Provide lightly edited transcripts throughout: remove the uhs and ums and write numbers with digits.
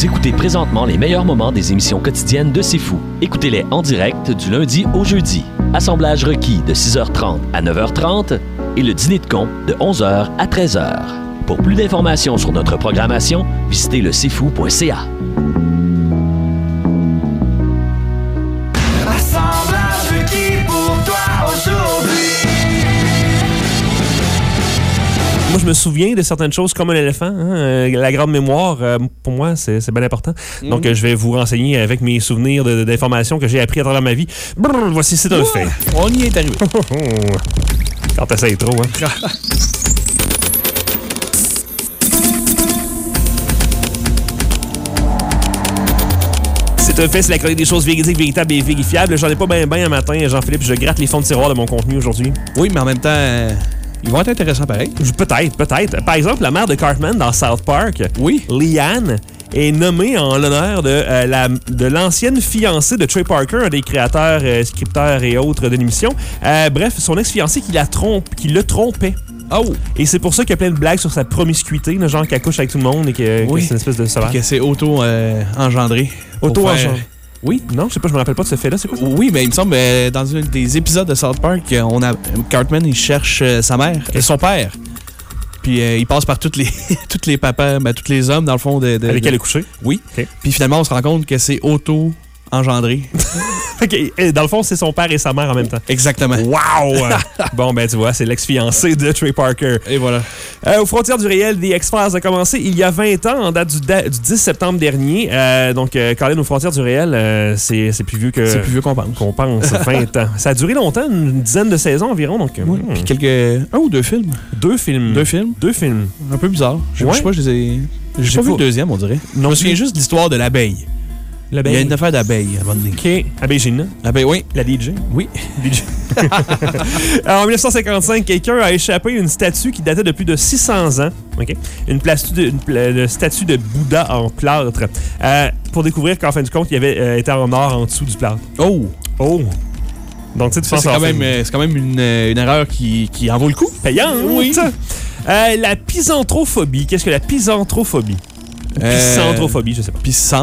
Vous écoutez présentement les meilleurs moments des émissions quotidiennes de C'est Fou. Écoutez-les en direct du lundi au jeudi. Assemblage requis de 6h30 à 9h30 et le dîner de con de 11h à 13h. Pour plus d'informations sur notre programmation, visitez le cfou.ca. Assemblage requis pour toi aujourd'hui. Moi, je me souviens de certaines choses comme un éléphant. Hein? La grande mémoire, pour moi, c'est bien important. Donc, je vais vous renseigner avec mes souvenirs d'informations que j'ai appris à travers ma vie. Brrr, voici, c'est un fait. On y est arrivé. Quand t'essayes trop, hein? C'est un fait, c'est la chronique des choses véridiques, véritables et vérifiables. J'en ai pas bien un matin, Jean-Philippe. Je gratte les fonds de tiroir de mon contenu aujourd'hui. Oui, mais en même temps, ils vont être intéressants pareil. Peut-être. Par exemple, la mère de Cartman dans South Park, oui, Leanne, est nommée en l'honneur de l'ancienne fiancée de Trey Parker, un des créateurs, scripteurs et autres de l'émission. Bref, son ex-fiancé qui le trompait. Oh! Et c'est pour ça qu'il y a plein de blagues sur sa promiscuité, là, genre qu'elle couche avec tout le monde et que c'est une espèce de sauvage. Que c'est auto-engendré. Auto-engendré. Oui. Non, je sais pas, je me rappelle pas de ce fait-là. C'est quoi ça? Oui, mais il me semble, dans un des épisodes de South Park, Cartman, il cherche sa mère et son père. Puis il passe par tous les papas, tous les hommes, dans le fond. Avec elle est couché? Oui. Okay. Puis finalement, on se rend compte que c'est auto-engendré. Okay. Dans le fond, c'est son père et sa mère en même temps. Exactement. Wow! Bon, ben tu vois, c'est l'ex-fiancé de Trey Parker. Et voilà. Aux frontières du réel, The X-Files a commencé il y a 20 ans, en date du 10 septembre dernier. Donc, Colin, aux frontières du réel, c'est plus vieux que... C'est plus vieux qu'on pense. 20 ans. Ça a duré longtemps, une dizaine de saisons environ. Donc, oui. Puis un ou deux films. Deux films. Un peu bizarre. Je sais pas, j'ai pas vu le deuxième, on dirait. Non, je me souviens juste de l'histoire de l'abeille. Il y a une affaire d'abeille à un moment donné. OK. Abeille Gina. Abeille, oui. La DJ. Oui. DJ. Alors, en 1955, quelqu'un a échappé une statue qui datait de plus de 600 ans. Okay? Une statue de Bouddha en plâtre. Pour découvrir qu'en fin de compte, il avait été en or en dessous du plâtre. Oh! Donc, tu sais, c'est quand même une erreur qui en vaut le coup. Payant, oui. La pisantrophobie. Qu'est-ce que la pisantrophobie? Pisantrophobie, je sais pas.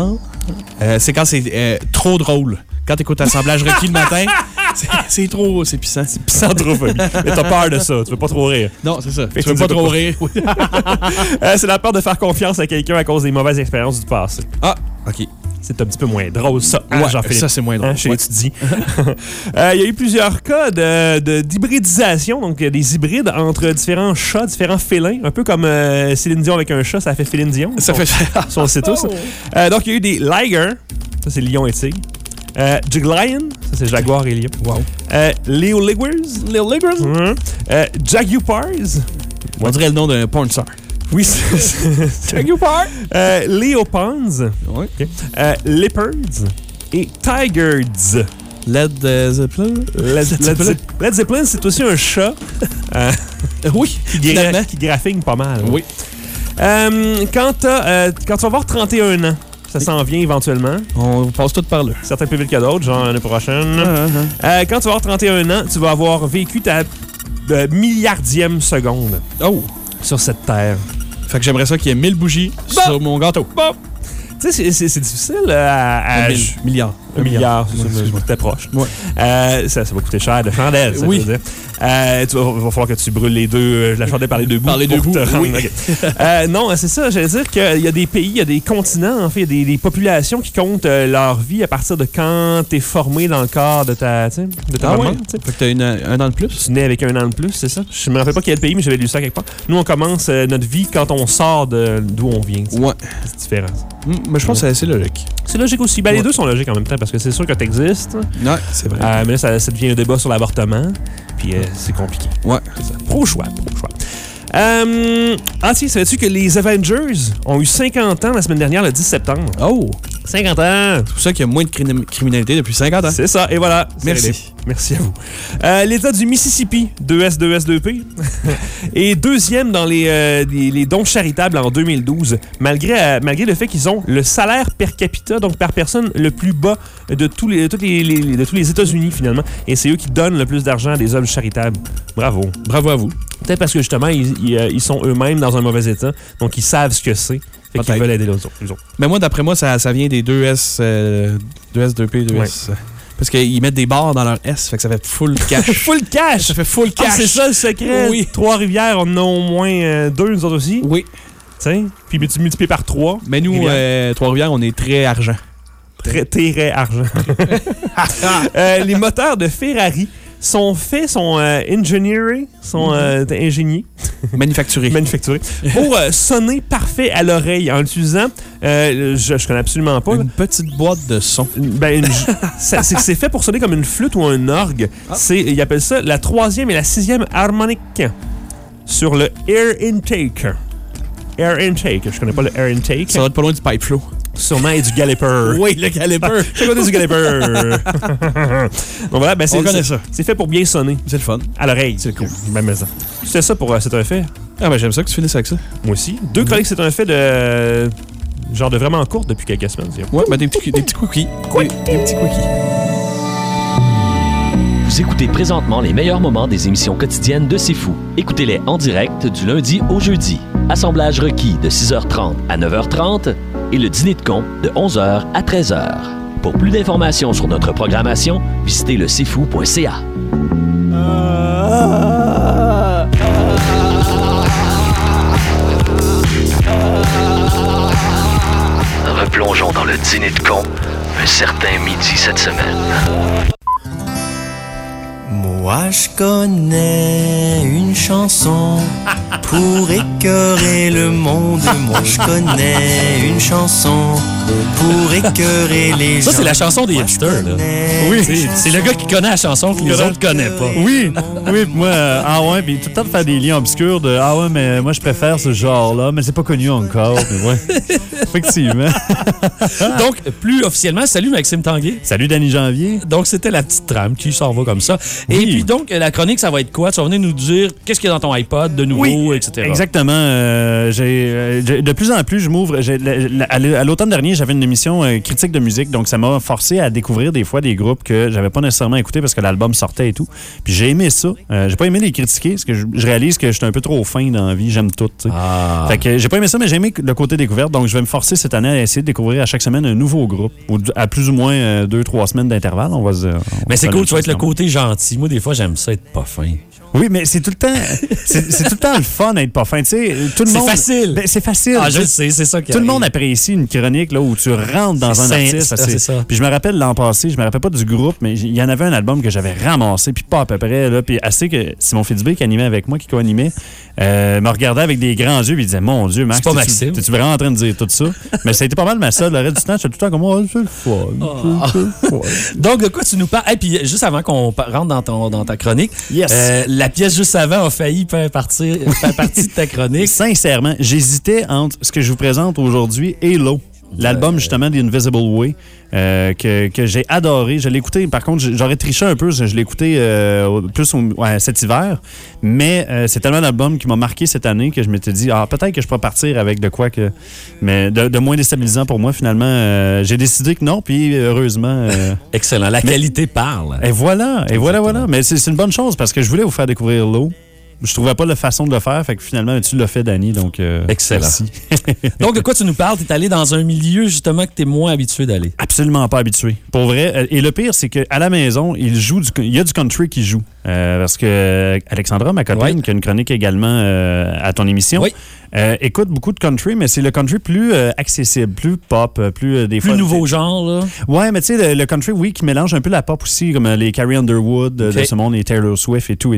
C'est quand c'est trop drôle. Quand t'écoutes Assemblage requis le matin, c'est pissant. C'est pisantrophobie. Mais t'as peur de ça, tu veux pas trop rire. Non, c'est ça. Tu veux pas trop rire. C'est la peur de faire confiance à quelqu'un à cause des mauvaises expériences du passé. Ah, OK. C'est un petit peu moins drôle, ça. Ouais, ça, c'est moins drôle. Chez l'étudie. Il y a eu plusieurs cas d'hybridisation, donc des hybrides entre différents chats, différents félins, un peu comme Céline Dion avec un chat, ça fait Féline Dion. Ça fait... On le sait tous. Donc, il y a eu des liger, ça c'est lion et tigre. Jiglion, ça c'est jaguar et lion. Wow. Leo Liggers. Jaguars. On dirait le nom d'un porn star. Oui, c'est Jaguar. Leopards. Oui. Okay. Leopards et Tigers. Led Zeppelin, c'est aussi un chat. Oui, qui graphigne pas mal. Oui. Quand tu vas avoir 31 ans, ça s'en vient éventuellement. On passe tout par là. Certains plus vite que d'autres, genre l'année prochaine. Quand tu vas avoir 31 ans, tu vas avoir vécu ta milliardième seconde. Oh! Sur cette terre. Fait que j'aimerais ça qu'il y ait 1000 bougies sur mon gâteau. Bon. Tu sais, c'est difficile à... 1 milliard. Un milliard, c'est ça, t'es proche. Ouais. Ça va coûter cher de chandelle, ça veut dire. Il va falloir que tu brûles les deux, la chandelle par les deux bouts. Par les deux bouts, oui. Okay. Non, c'est ça, j'allais dire qu'il y a des pays, il y a des continents, en fait, il y a des populations qui comptent leur vie à partir de quand t'es formé dans le corps de ta maman. Fait que t'as un an de plus? Tu nais avec un an de plus, c'est ça? Je me rappelle pas quel pays, mais j'avais lu ça quelque part. Nous, on commence notre vie quand on sort d'où on vient. T'sais. Ouais. C'est différent. Mais je pense que c'est assez logique. C'est logique aussi. Ben, les deux sont logiques en même temps parce que c'est sûr que t'existes. Ouais, c'est vrai. Mais là, ça devient un débat sur l'avortement. Puis c'est compliqué. Ouais. C'est ça. Pro-choix. Tiens, savais-tu que les Avengers ont eu 50 ans la semaine dernière, le 10 septembre? Oh! 50 ans! C'est pour ça qu'il y a moins de criminalité depuis 50 ans. C'est ça, et voilà. Merci. Merci à vous. L'État du Mississippi, 2S2S2P, est deuxième dans les dons charitables en 2012, malgré le fait qu'ils ont le salaire per capita, donc par personne, le plus bas de tous les États-Unis, finalement. Et c'est eux qui donnent le plus d'argent à des œuvres charitables. Bravo. Bravo à vous. Peut-être parce que, justement, ils sont eux-mêmes dans un mauvais état, donc ils savent ce que c'est. Fait qu'ils veulent aider les autres. Mais moi, d'après moi, ça vient des 2S, 2S2P, 2S. Ouais. Parce qu'ils mettent des barres dans leur S, fait que ça fait full cash. Full cash! Ça fait full cash. C'est ça le secret. Oui. Trois-Rivières, on en a au moins 2, nous autres aussi. Oui. T'sais, puis tu multiplies par 3. Mais nous, Trois-Rivières, on est très argent. Très argent. Les moteurs de Ferrari sont ingénieurs, ingéniés. Manufacturés. Pour sonner parfait à l'oreille en l'utilisant. Je connais absolument pas. Une petite boîte de son. C'est fait pour sonner comme une flûte ou un orgue. Ils appellent ça la 3e et la 6e harmonique sur le Air Intake. Air Intake. Je connais pas le Air Intake. Ça va être pas loin du pipe flow. Sûrement, et du caliper. Oui, le caliper. Je connais du caliper. Donc voilà, on connaît ça. C'est fait pour bien sonner. C'est le fun. À l'oreille. C'est cool. Même ça. C'était ça pour C'est un fait. Ah ben j'aime ça que tu finisses avec ça. Moi aussi. 2 chroniques C'est un fait de vraiment courte depuis quelques semaines. Ouais, ben des petits cookies. Oui. Des petits cookies. Vous écoutez présentement les meilleurs moments des émissions quotidiennes de C'est Fou. Écoutez-les en direct du lundi au jeudi. Assemblage requis de 6h30 à 9h30 et le dîner de con de 11h à 13h. Pour plus d'informations sur notre programmation, visitez le cfou.ca. Replongeons dans le dîner de con un certain midi cette semaine. Moi je connais une chanson pour écœurer le monde. Moi je connais une chanson pour écœurer les gens. Ça, c'est la chanson des hipsters, là. Oui, c'est le gars qui connaît la chanson que les autres connaissent pas. Oui, moi, puis tout le temps de faire des liens obscurs de mais moi je préfère ce genre-là, mais c'est pas connu encore. Mais ouais, effectivement. Donc, plus officiellement, salut Maxime Tanguay. Salut Danny Janvier. Donc, c'était la petite trame qui s'en va comme ça. Oui. Et puis, donc, la chronique, ça va être quoi? Tu vas venir nous dire qu'est-ce qu'il y a dans ton iPod de nouveau, etc. Exactement. De plus en plus, je m'ouvre. À l'automne dernier, j'avais une émission critique de musique, donc ça m'a forcé à découvrir des fois des groupes que j'avais pas nécessairement écoutés parce que l'album sortait et tout. Puis j'ai aimé ça. J'ai pas aimé les critiquer parce que je réalise que je suis un peu trop fin dans la vie. J'aime tout. Fait que j'ai pas aimé ça, mais j'ai aimé le côté découverte. Donc je vais me forcer cette année à essayer de découvrir à chaque semaine un nouveau groupe, ou à plus ou moins 2-3 semaines d'intervalle. Mais c'est cool, tu vas être le côté gentil. Moi, des fois, j'aime ça être pas fin. Oui, mais c'est tout le temps, c'est tout le temps le fun d'être pas fin. Tu sais, tout le monde. C'est facile. Ben, c'est facile. Ah, je sais, c'est ça qui Tout le monde apprécie une chronique là où tu rentres dans un artiste. C'est ça. Puis je me rappelle l'an passé, je me rappelle pas du groupe, mais il y en avait un album que j'avais ramassé, puis pas à peu près là, puis assez que Simon Fitzbé qui animait avec moi, qui co-animait, me regardait avec des grands yeux, puis il disait mon Dieu, Max, t'es-tu vraiment en train de dire tout ça? Mais ça a été pas mal ma seule. Le reste du temps, j'étais tout le temps comme c'est le fun. Donc de quoi tu nous parles? Et puis juste avant qu'on rentre dans ta chronique, yes. La pièce juste avant a failli faire partie de ta chronique. Sincèrement, j'hésitais entre ce que je vous présente aujourd'hui et Low. L'album, justement, The Invisible Way, que j'ai adoré. Je l'ai écouté, par contre, j'aurais triché un peu, je l'ai écouté plus cet hiver, mais c'est tellement un album qui m'a marqué cette année que je m'étais dit, peut-être que je pourrais partir avec de quoi que... Mais de moins déstabilisant pour moi, finalement. J'ai décidé que non, puis heureusement... Excellent. La qualité parle. Et voilà. Mais c'est une bonne chose, parce que je voulais vous faire découvrir Low. Je trouvais pas la façon de le faire, fait que finalement, tu l'as fait, Danny, donc... Excellent. Merci. Donc, de quoi tu nous parles? Tu es allé dans un milieu, justement, que tu es moins habitué d'aller. Absolument pas habitué. Pour vrai. Et le pire, c'est qu'à la maison, il y a du country qui joue. Parce que Alexandra, ma copine, qui a une chronique également à ton émission, écoute beaucoup de country, mais c'est le country plus accessible, plus pop, plus des fois... Plus nouveau genre, là. Ouais, mais tu sais, le country, oui, qui mélange un peu la pop aussi, comme les Carrie Underwood de ce monde, les Taylor Swift et tout.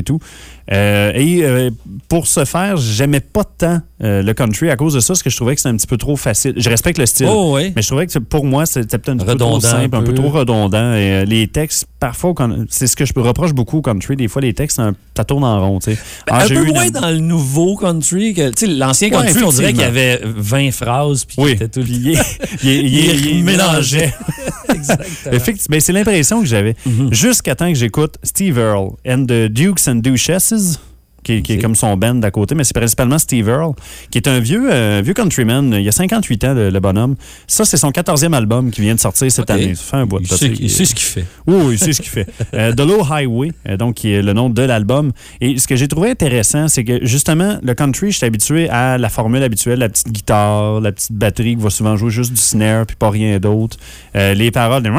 Pour ce faire, j'aimais pas tant le country à cause de ça, parce que je trouvais que c'était un petit peu trop facile. Je respecte le style, mais je trouvais que pour moi, c'était peut-être un peu trop simple, un peu trop redondant. Et les textes, parfois, c'est ce que je reproche beaucoup au country. Des fois, les textes, ça tourne en rond. Un peu moins dans le nouveau country. L'ancien country, on dirait qu'il y avait 20 phrases, puis était tout il mélangeait. Exactement. Ben, c'est l'impression que j'avais. Jusqu'à temps que j'écoute Steve Earle and the Dukes and Duchesses. qui est comme son band d'à côté, mais c'est principalement Steve Earle, qui est un vieux countryman. Il a 58 ans, le bonhomme. Ça, c'est son 14e album qui vient de sortir cette année. Ça fait un bout de il sait ce qu'il fait. Oui, il sait ce qu'il fait. The Low Highway, donc, qui est le nom de l'album. Et ce que j'ai trouvé intéressant, c'est que, justement, le country, je suis habitué à la formule habituelle, la petite guitare, la petite batterie qui va souvent jouer juste du snare, puis pas rien d'autre. Les paroles de...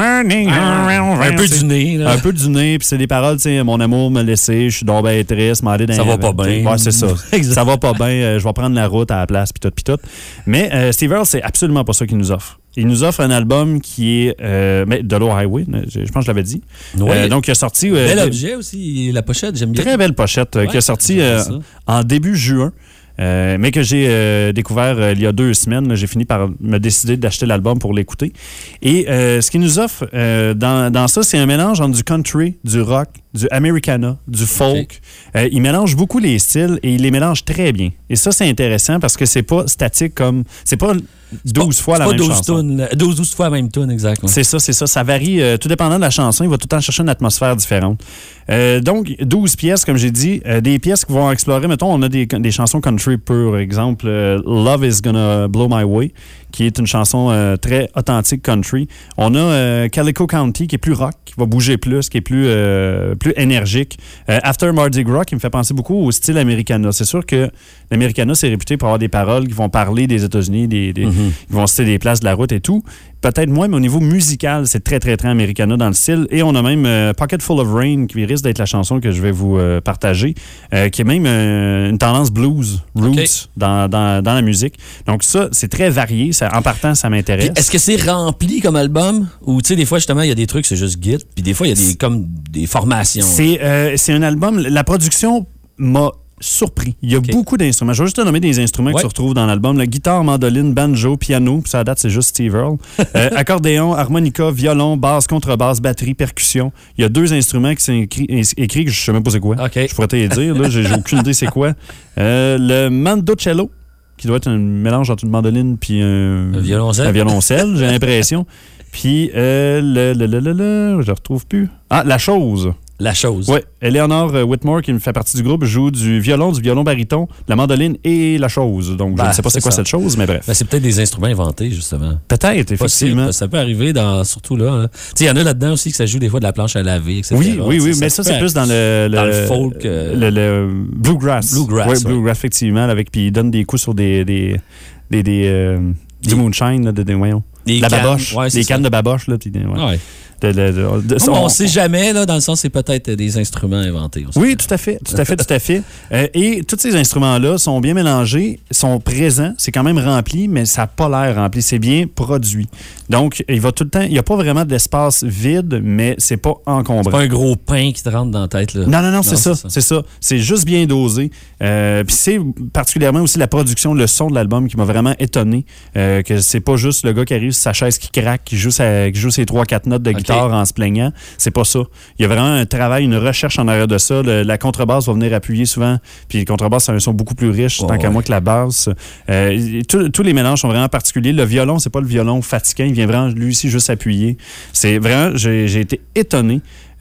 Un peu du nez, là. Un peu du nez, puis c'est des paroles, tu sais, mon amour me laisser, je suis donc bien triste, m'en aller dans... Ça va pas bien. Ouais, c'est ça. Ça va pas bien, je vais prendre la route à la place, puis tout. Mais Steve Earle, c'est absolument pas ça qu'il nous offre. Il nous offre un album qui est The Low Highway, je pense que je l'avais dit. Oui. Donc, il a sorti... bel objet aussi, la pochette, j'aime bien. Très belle pochette, qui a sorti en début juin. Mais que j'ai découvert il y a 2 semaines. J'ai fini par me décider d'acheter l'album pour l'écouter. Et ce qu'il nous offre dans ça, c'est un mélange entre du country, du rock, du Americana, du folk. Okay. Il mélange beaucoup les styles et il les mélange très bien. Et ça, c'est intéressant parce que c'est pas statique comme... C'est pas 12 fois la même chanson. 12 fois la même tune, exactement. C'est ça. Ça varie tout dépendant de la chanson. Il va tout le temps chercher une atmosphère différente. Donc, 12 pièces, comme j'ai dit. Des pièces qui vont explorer, mettons, on a des chansons country pures. Exemple, Love is Gonna Blow My Way, qui est une chanson très authentique country. On a Calico County, qui est plus rock, qui va bouger plus, qui est plus énergique. After Mardi Gras, qui me fait penser beaucoup au style Americana. C'est sûr que l'Americana, c'est réputé pour avoir des paroles qui vont parler des États-Unis, qui vont citer des places de la route et tout. Peut-être moins, mais au niveau musical, c'est très, très, très Americana dans le style. Et on a même Pocket Full of Rain, qui risque d'être la chanson que je vais vous partager, qui est même une tendance blues, roots, dans la musique. Donc ça, c'est très varié. En partant, ça m'intéresse. Puis, est-ce que c'est rempli comme album? Ou tu sais, des fois, justement, il y a des trucs, c'est juste git, puis des fois, il y a comme des formations. C'est un album... La production m'a surpris. Il y a beaucoup d'instruments. Je vais juste te nommer des instruments que tu retrouves dans l'album. La guitare, mandoline, banjo, piano, puis ça à date, c'est juste Steve Earle. Accordéon, harmonica, violon, basse, contrebasse, batterie, percussion. Il y a 2 instruments qui sont écrits que je sais même pas c'est quoi. Okay. Je pourrais te les dire, là, j'ai aucune idée c'est quoi. Le mandocello, qui doit être un mélange entre une mandoline puis un violoncelle, j'ai l'impression. Puis je ne retrouve plus. Ah, la chose. La chose. Oui. Eleanor Whitmore, qui fait partie du groupe, joue du violon baryton, de la mandoline et la chose. Donc, je ne sais pas c'est quoi cette chose, mais bref. C'est peut-être des instruments inventés, justement. Peut-être, effectivement. Ça peut arriver, surtout là. Hein. Il y en a là-dedans aussi que ça joue des fois de la planche à laver, etc. Oui, mais ça c'est plus dans le folk. Le bluegrass. Bluegrass, bluegrass, effectivement. Puis il donne des coups sur du moonshine, voyons. La baboche. Des cannes de baboche, là. Puis, ouais. On ne sait jamais, là, dans le sens, c'est peut-être des instruments inventés. Oui, tout à fait. Et tous ces instruments-là sont bien mélangés, sont présents, c'est quand même rempli, mais ça n'a pas l'air rempli, c'est bien produit. Donc, il va tout le temps, il n'y a pas vraiment d'espace vide, mais c'est pas encombrant. C'est pas un gros pain qui te rentre dans la tête, là. Non, c'est ça. C'est juste bien dosé. Puis c'est particulièrement aussi la production, le son de l'album qui m'a vraiment étonné, que c'est pas juste le gars qui arrive sur sa chaise qui craque, qui joue ses 3-4 notes de guitare en se plaignant. C'est pas ça. Il y a vraiment un travail, une recherche en arrière de ça. La contrebasse va venir appuyer souvent. Puis les contrebasses, c'est un son beaucoup plus riche, tant qu'à moi, que la basse. Tous les mélanges sont vraiment particuliers. Le violon, c'est pas le violon fatigant. Il vient vraiment, lui aussi, juste appuyer. C'est vraiment... J'ai été étonné.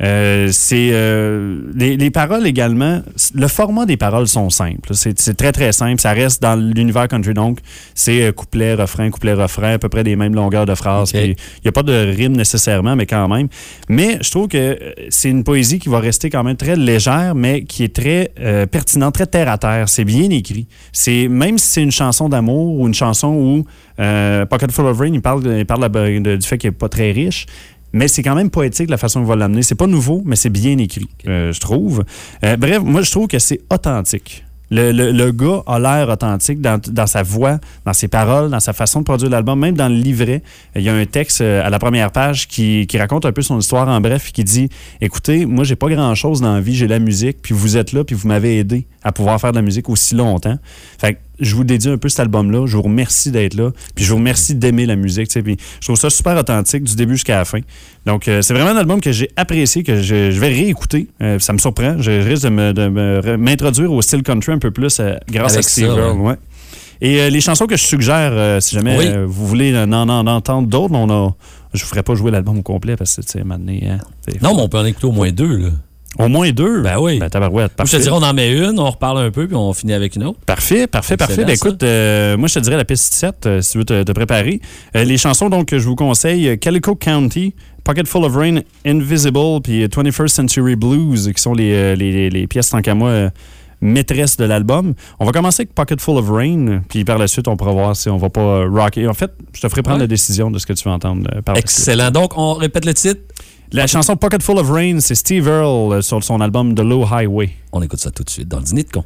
Les paroles également, le format des paroles sont simples. C'est très, très simple. Ça reste dans l'univers country, donc c'est couplet, refrain, à peu près des mêmes longueurs de phrases. Il n'y a pas de rime nécessairement, mais quand même. Mais je trouve que c'est une poésie qui va rester quand même très légère, mais qui est très pertinente, très terre-à-terre. C'est bien écrit. Même si c'est une chanson d'amour ou une chanson où Pocket Full of Rain, il parle du fait qu'il n'est pas très riche. Mais c'est quand même poétique la façon qu'il va l'amener. C'est pas nouveau, mais c'est bien écrit, je trouve. Bref, moi, je trouve que c'est authentique. Le gars a l'air authentique dans sa voix, dans ses paroles, dans sa façon de produire l'album, même dans le livret. Il y a un texte à la première page qui raconte un peu son histoire en bref, qui dit « Écoutez, moi, j'ai pas grand-chose dans la vie, j'ai la musique, puis vous êtes là, puis vous m'avez aidé à pouvoir faire de la musique aussi longtemps. » Fait que je vous dédie un peu cet album-là. Je vous remercie d'être là. Puis je vous remercie d'aimer la musique. Puis je trouve ça super authentique du début jusqu'à la fin. Donc, c'est vraiment un album que j'ai apprécié, que je vais réécouter. Ça me surprend. Je risque de m'introduire au style country un peu plus grâce à Steve Earle. Ouais. Et les chansons que je suggère, si jamais vous voulez en entendre d'autres, je ne vous ferai pas jouer l'album au complet parce que, tu sais, maintenant... non, mais on peut en écouter au moins 2, là. Au moins 2? Ben oui. Ben, tabarouette, Moi, je te dirais, on en met une, on reparle un peu, puis on finit avec une autre. Parfait. Ben, écoute, moi, je te dirais la piste 7, si tu veux te préparer. Les chansons donc, que je vous conseille, Calico County, Pocket Full of Rain, Invisible, puis 21st Century Blues, qui sont les pièces, tant qu'à moi, maîtresses de l'album. On va commencer avec Pocket Full of Rain, puis par la suite, on pourra voir si on va pas rocker. En fait, je te ferai prendre la décision de ce que tu veux entendre par la suite. Excellent. Donc, on répète le titre. La chanson Pocket Full of Rain, c'est Steve Earle sur son album The Low Highway. On écoute ça tout de suite dans le Dîner de con.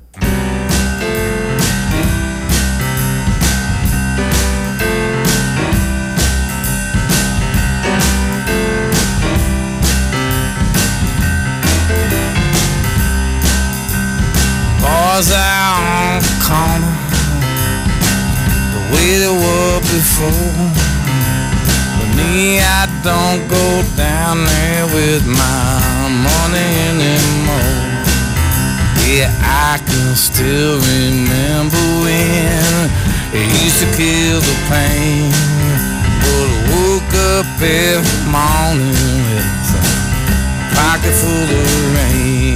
Boys out on the corner, the way they were before. Me, I don't go down there with my money anymore. Yeah, I can still remember when it used to kill the pain. But I woke up every morning with a pocket full of rain.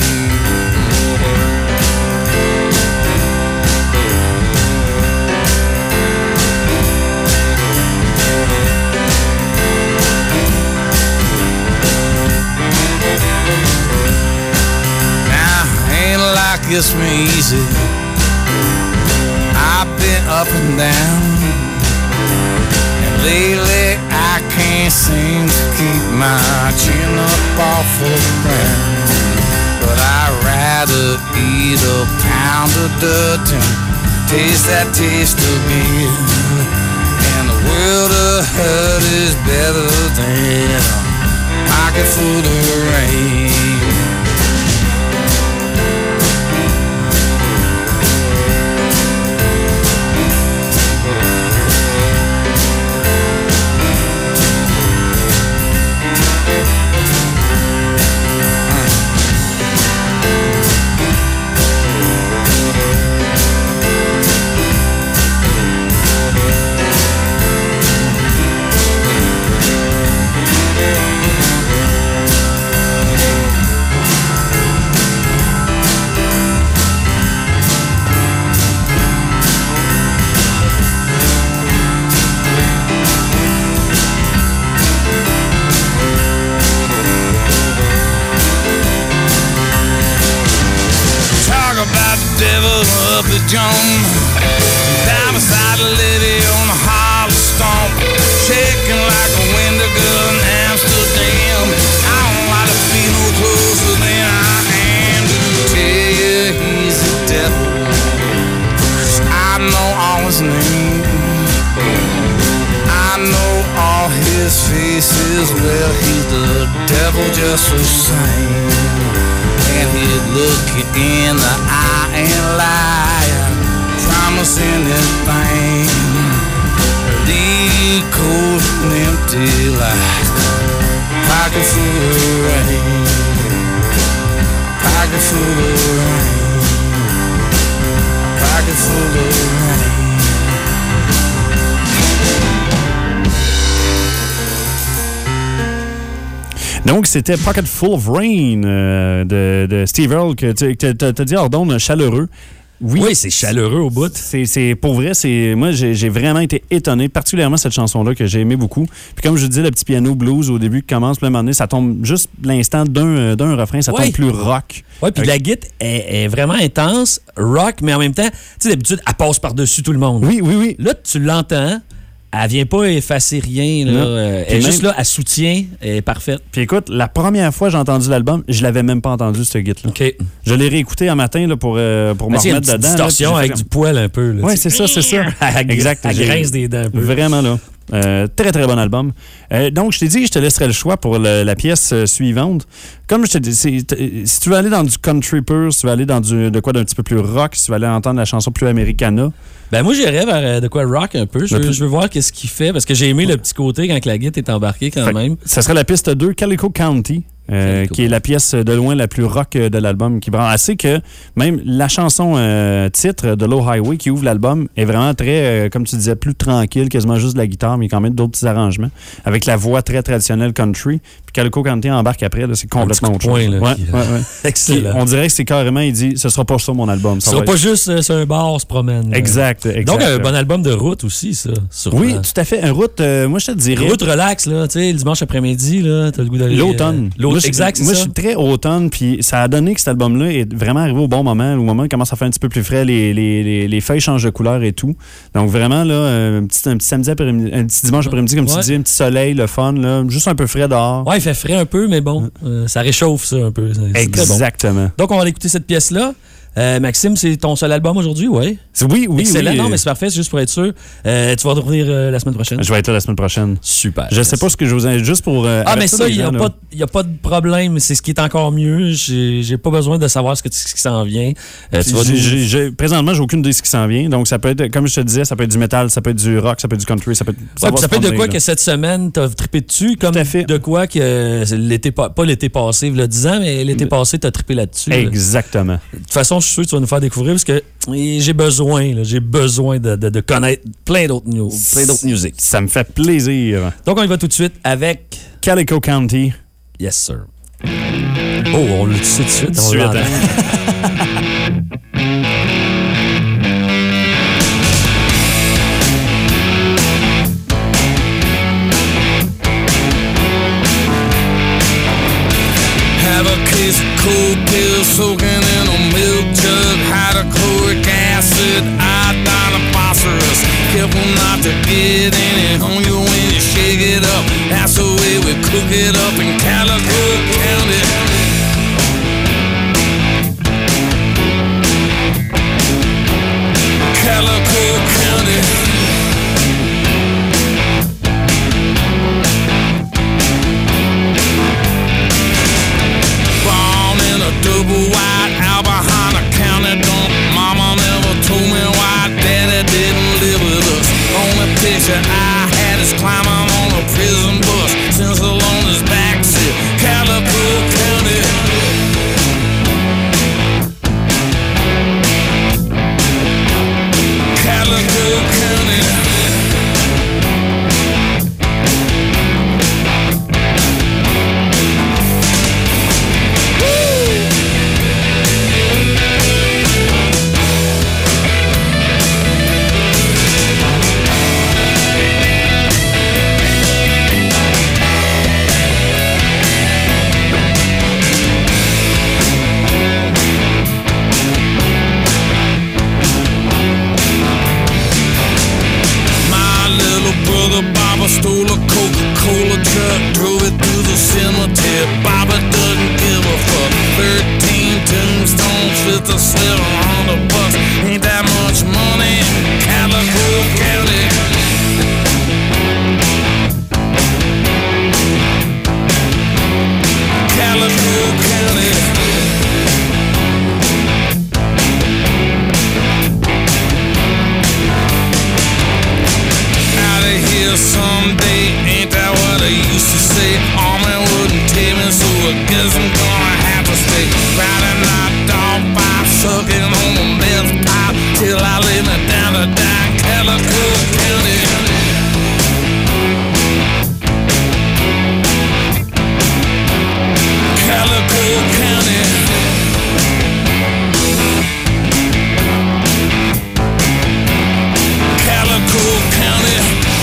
It's me easy. I've been up and down, and lately I can't seem to keep my chin up off of the ground. But I'd rather eat a pound of dirt and taste that taste again. And the world of hurt is better than a pocket full of rain. Up at Jones, down beside the lady on the hollow stomp, shaking like a window girl in Amsterdam. I don't like to be no closer than I am to tell you he's the devil, 'cause I know all his name, I know all his faces. Well, he's the devil just the same. And he'd look you in the eye and lie, promise anything, leave cold and empty like pocket full of rain, pocket full of rain, pocket full of rain. Donc, c'était Pocket Full of Rain de Steve Earle, que tu as dit hors d'onde, chaleureux. Oui, c'est chaleureux au bout. C'est pour vrai, moi j'ai vraiment été étonné, particulièrement cette chanson-là que j'ai aimé beaucoup. Puis comme je dis, le petit piano blues au début qui commence, puis à un moment donné, ça tombe juste l'instant d'un refrain, ça tombe plus rock. Oui, puis la guitare est vraiment intense, rock, mais en même temps, tu sais, d'habitude, elle passe par-dessus tout le monde. Oui. Là, tu l'entends. Elle vient pas effacer rien. Là. Elle est juste là, elle soutient, elle est parfaite. Puis écoute, la première fois que j'ai entendu l'album, je l'avais même pas entendu, ce guitare-là. OK. Je l'ai réécouté un matin là, pour me remettre dedans. Une distorsion avec du poil un peu. Oui, c'est ça. Exact. Elle grince des dents un peu. Vraiment, là. Très, très bon album. Donc, je t'ai dit, je te laisserai le choix pour la pièce suivante. Comme je te dis, si tu veux aller dans du country pur, si tu veux aller dans de quoi d'un petit peu plus rock, si tu veux aller entendre la chanson plus americana. Ben moi, j'irais vers de quoi rock un peu. Je veux voir qu'est-ce qu'il fait, parce que j'ai aimé le petit côté quand la guitare est embarquée quand même. Ça serait la piste 2, Calico County. Qui est la pièce de loin la plus rock de l'album, qui branle assez que même la chanson titre de Low Highway qui ouvre l'album est vraiment très, comme tu disais, plus tranquille, quasiment juste de la guitare, mais quand même d'autres petits arrangements, avec la voix très traditionnelle country. Puis Calico County embarque après, là, c'est complètement autre chose. Point, là, Ouais. Excellent. On dirait que c'est carrément, il dit, ce sera pas ça mon album. Ce sera pas juste sur un bar, on se promène. Exact. Donc, un bon album de route aussi, ça. Oui, tout à fait. Un route, moi, je te dirais. Route relax, là, tu sais, le dimanche après-midi, là, t'as le goût d'aller. L'automne. Exact, c'est moi, ça. je suis très automne, puis ça a donné que cet album-là est vraiment arrivé au bon moment. Au moment où il commence à faire un petit peu plus frais, les feuilles changent de couleur et tout. Donc, vraiment, là, un petit samedi après-midi, un petit dimanche après-midi, comme tu dis, un petit soleil, le fun, là, juste un peu frais dehors. Ouais, il fait frais un peu, mais bon, ça réchauffe ça un peu. C'est Exactement. très bon. Donc, on va aller écouter cette pièce-là. Maxime, c'est ton seul album aujourd'hui, oui? Oui. Excellent, non, mais c'est parfait, c'est juste pour être sûr. Tu vas revenir la semaine prochaine? Je vais être là la semaine prochaine. Super. Je sais pas ce que je vous ai juste pour... mais ça, il n'y a pas de problème. C'est ce qui est encore mieux. J'ai pas besoin de savoir ce qui s'en vient. Présentement, j'ai aucune idée de ce qui s'en vient. Donc, ça peut être, comme je te disais, ça peut être du métal, ça peut être du rock, ça peut être du country, ça peut être... ça peut être de quoi que cette semaine, t'as trippé dessus, comme de quoi que l'été, pas l'été passé, il y a 10 ans, mais l'été passé, t'as trippé là-dessus. Exactement. De toute façon, je suis sûr que tu vas nous faire découvrir parce que j'ai besoin de connaître plein d'autres musiques. Ça me fait plaisir. Donc, on y va tout de suite avec Calico County. Yes, sir. Oh, on le dit tout de suite. Have a case of cold pills soaking in a milk jug, hydrochloric acid, iodine, and phosphorus. Careful not to get any on you when you shake it up. That's the way we cook it up in Calico County. Calico County. Double wide Albahana County dump. Mama never told me why Daddy didn't live with us. Only picture I had is climbing on a prison bus. Since along his backseat, Calico County. Calico County. Baba stole a Coca-Cola truck, drove it through the cemetery. Baba doesn't give a fuck. 13 tombstones, 5700 bucks. Ain't that much money in Calico County. Calico County. Someday, ain't that what I used to say? Army wouldn't take me, so I guess I'm gonna have to stay. Riding knocked off by sucking on the meth pipe till I lay me down to die in Calico County. Calico County. Calico County.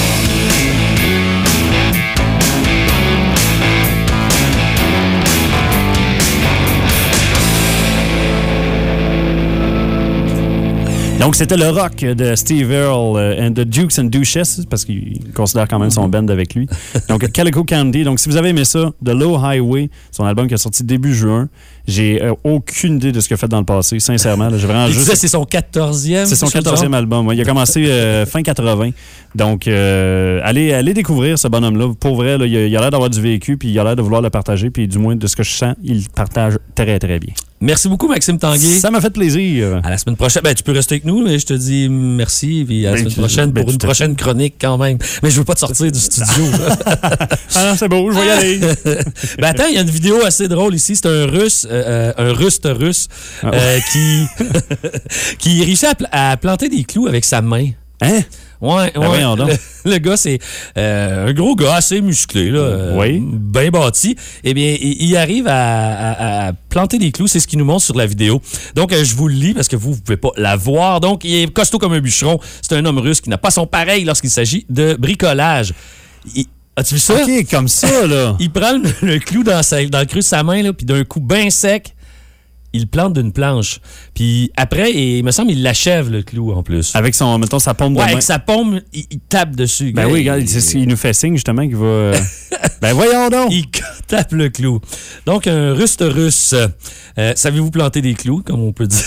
Donc, c'était le rock de Steve Earle and the Dukes and Duchesses, parce qu'il considère quand même son band avec lui. Donc, Calico County. Donc, si vous avez aimé ça, The Low Highway, son album qui est sorti début juin, j'ai aucune idée de ce qu'il a fait dans le passé, sincèrement. Là, j'ai vraiment juste... Ça, c'est son 14e? C'est son 14e album. Ouais. Il a commencé fin 80. Donc, allez découvrir ce bonhomme-là. Pour vrai, là, il a l'air d'avoir du vécu, puis il a l'air de vouloir le partager, puis du moins, de ce que je sens, il le partage très, très bien. Merci beaucoup, Maxime Tanguay. Ça m'a fait plaisir. À la semaine prochaine. Ben, tu peux rester avec nous, mais je te dis merci. Puis à la semaine prochaine pour une prochaine chronique quand même. Mais je veux pas te sortir du studio. Ah non, c'est beau, je vais y aller. Ben attends, il y a une vidéo assez drôle ici. C'est un russe, russe, qui réussit à planter des clous avec sa main. Hein? Ouais, Ben voyons donc. Le gars, c'est un gros gars assez musclé, là, Oui. bien bâti. Eh bien, il arrive à planter des clous. C'est ce qu'il nous montre sur la vidéo. Donc, je vous le lis parce que vous ne pouvez pas la voir. Donc, il est costaud comme un bûcheron. C'est un homme russe qui n'a pas son pareil lorsqu'il s'agit de bricolage. As-tu vu ça? OK, comme ça, là. Il prend le clou dans le creux de sa main, là, puis d'un coup bien sec, il plante d'une planche. Puis après, il me semble, il l'achève, le clou, en plus. Avec son, mettons, sa paume de Ouais, main. avec sa paume, il tape dessus. Ben oui, regarde, il nous fait signe, justement, qu'il va... Ben voyons donc! Il tape le clou. Donc, un ruste russe. Savez-vous planter des clous, comme on peut dire?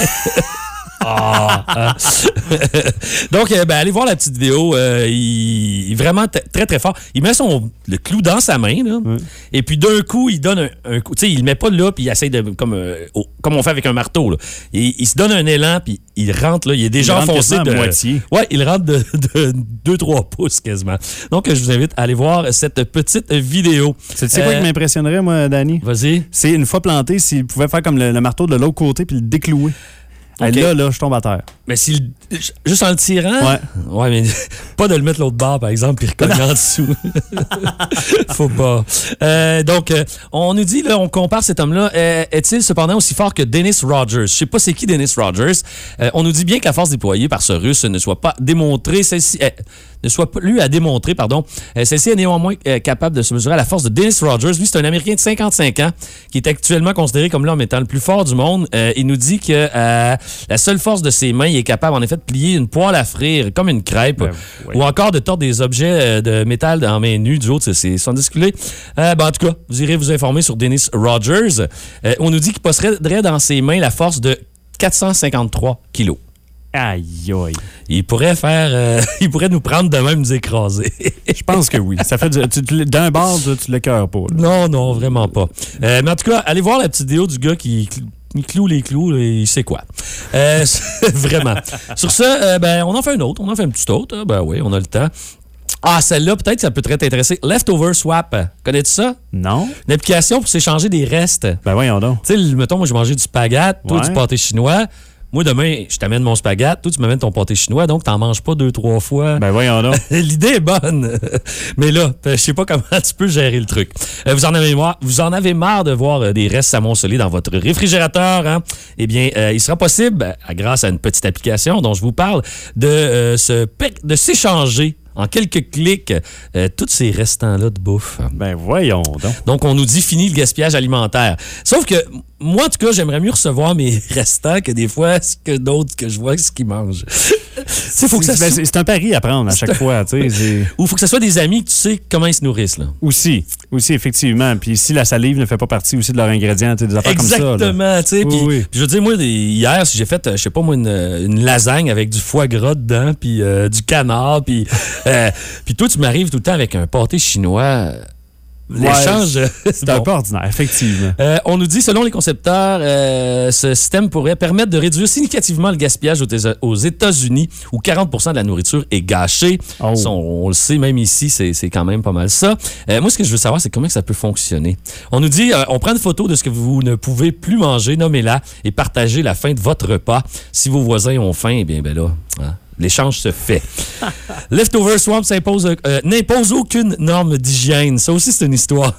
Donc, allez voir la petite vidéo. Il est vraiment très, très fort. Il met le clou dans sa main, là, et puis d'un coup, il donne un coup. Tu sais, il le met pas là, puis il essaie de... Comme on fait avec un marteau, là. Il se donne un élan, puis il rentre, là. Il est déjà enfoncé de... moitié. Ouais, il rentre de 2-3 pouces, quasiment. Donc, je vous invite à aller voir cette petite vidéo. C'est quoi qui m'impressionnerait, moi, Danny? Vas-y. C'est une fois planté, s'il pouvait faire comme le marteau de l'autre côté puis le déclouer. Okay. Là, je tombe à terre. Mais juste en le tirant? Ouais. Ouais, mais pas de le mettre l'autre barre, par exemple, puis recogner en dessous. Faut pas. Donc, on nous dit, là, on compare cet homme-là, est-il cependant aussi fort que Dennis Rogers? Je sais pas c'est qui Dennis Rogers. On nous dit bien que la force déployée par ce Russe ne soit pas démontrée, celle-ci est néanmoins capable de se mesurer à la force de Dennis Rogers. Lui, c'est un Américain de 55 ans qui est actuellement considéré comme l'homme étant le plus fort du monde. Il nous dit que la seule force de ses mains, il est capable en effet de plier une poêle à frire comme une crêpe ou encore de tordre des objets de métal en main nue. Du haut de ses 70 kilos. En tout cas, vous irez vous informer sur Dennis Rogers. On nous dit qu'il posséderait dans ses mains la force de 453 kilos. Aïe, aïe. Il pourrait nous prendre de même, nous écraser. Je pense que oui. Ça fait d'un bord, tu l'écœures pas. Là. Non, vraiment pas. Mais en tout cas, allez voir la petite vidéo du gars qui cloue les clous, là, il sait quoi. Vraiment. Sur ça, on en fait un autre. On en fait un petit autre. Ben oui, on a le temps. Ah, celle-là, peut-être, ça peut t'intéresser. Leftover Swap. Connais-tu ça? Non. Une application pour s'échanger des restes. Ben voyons donc. Tu sais, mettons, moi, j'ai mangé du spaghette, toi, du pâté chinois. Moi, demain, je t'amène mon spaghette, toi, tu m'amènes ton pâté chinois, donc t'en manges pas 2-3 fois. Ben voyons donc. L'idée est bonne. Mais là, je sais pas comment tu peux gérer le truc. Vous en avez marre de voir des restes s'amonceler dans votre réfrigérateur, hein? Eh bien, il sera possible, grâce à une petite application dont je vous parle, de s'échanger en quelques clics, tous ces restants-là de bouffe. Ben voyons donc. Donc, on nous dit fini le gaspillage alimentaire. Sauf que, moi, en tout cas, j'aimerais mieux recevoir mes restants que des fois que d'autres que je vois ce qu'ils mangent. C'est un pari à prendre à chaque fois. Ou il faut que ce soit des amis que tu sais comment ils se nourrissent. Là. Aussi, effectivement. Puis si la salive ne fait pas partie aussi de leurs ingrédients, des affaires comme ça. Exactement. Oui. Puis je veux dire, moi, hier, si j'ai fait, je sais pas moi, une lasagne avec du foie gras dedans, puis du canard, puis toi, tu m'arrives tout le temps avec un pâté chinois. L'échange, c'est un peu ordinaire, effectivement. On nous dit, selon les concepteurs, ce système pourrait permettre de réduire significativement le gaspillage aux États-Unis, où 40% de la nourriture est gâchée. Oh. On le sait, même ici, c'est quand même pas mal ça. Moi, ce que je veux savoir, c'est comment ça peut fonctionner. On nous dit, on prend une photo de ce que vous ne pouvez plus manger, nommez-la, et partagez la fin de votre repas. Si vos voisins ont faim, eh bien, là... Hein, l'échange se fait. Leftover Swamp n'impose aucune norme d'hygiène. Ça aussi, c'est une histoire.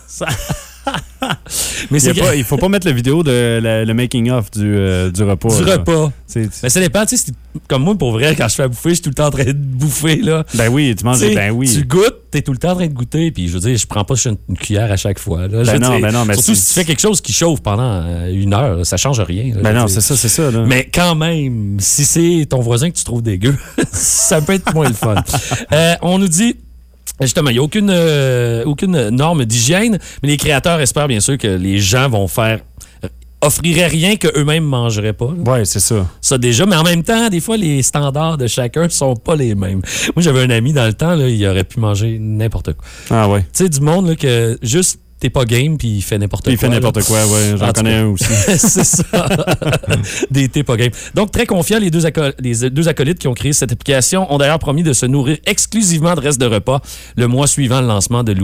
Mais il faut pas mettre la vidéo de le making-of du repas. Du repas. Mais ça dépend. Comme moi, pour vrai, quand je fais à bouffer, je suis tout le temps en train de bouffer. Là. Ben oui, tu manges. Ben oui. Tu goûtes, t'es tout le temps en train de goûter. Puis je veux dire, je prends pas une cuillère à chaque fois. Là. Mais surtout si tu fais quelque chose qui chauffe pendant 1 heure, ça change rien. Là, c'est ça. Là. Mais quand même, si c'est ton voisin que tu trouves dégueu, ça peut être moins le fun. On nous dit... Justement, il n'y a aucune norme d'hygiène, mais les créateurs espèrent bien sûr que les gens offriraient rien qu'eux-mêmes ne mangeraient pas. Oui, c'est ça. Ça déjà, mais en même temps, des fois, les standards de chacun ne sont pas les mêmes. Moi, j'avais un ami dans le temps, là, il aurait pu manger n'importe quoi. Ah ouais. Tu sais, du monde là, que juste... T'es pas game, puis il fait n'importe quoi. Il fait n'importe quoi, oui. J'en connais un aussi. C'est ça. T'es pas game. Donc, très confiants, les deux acolytes qui ont créé cette application ont d'ailleurs promis de se nourrir exclusivement de restes de repas le mois suivant le lancement de l'outil.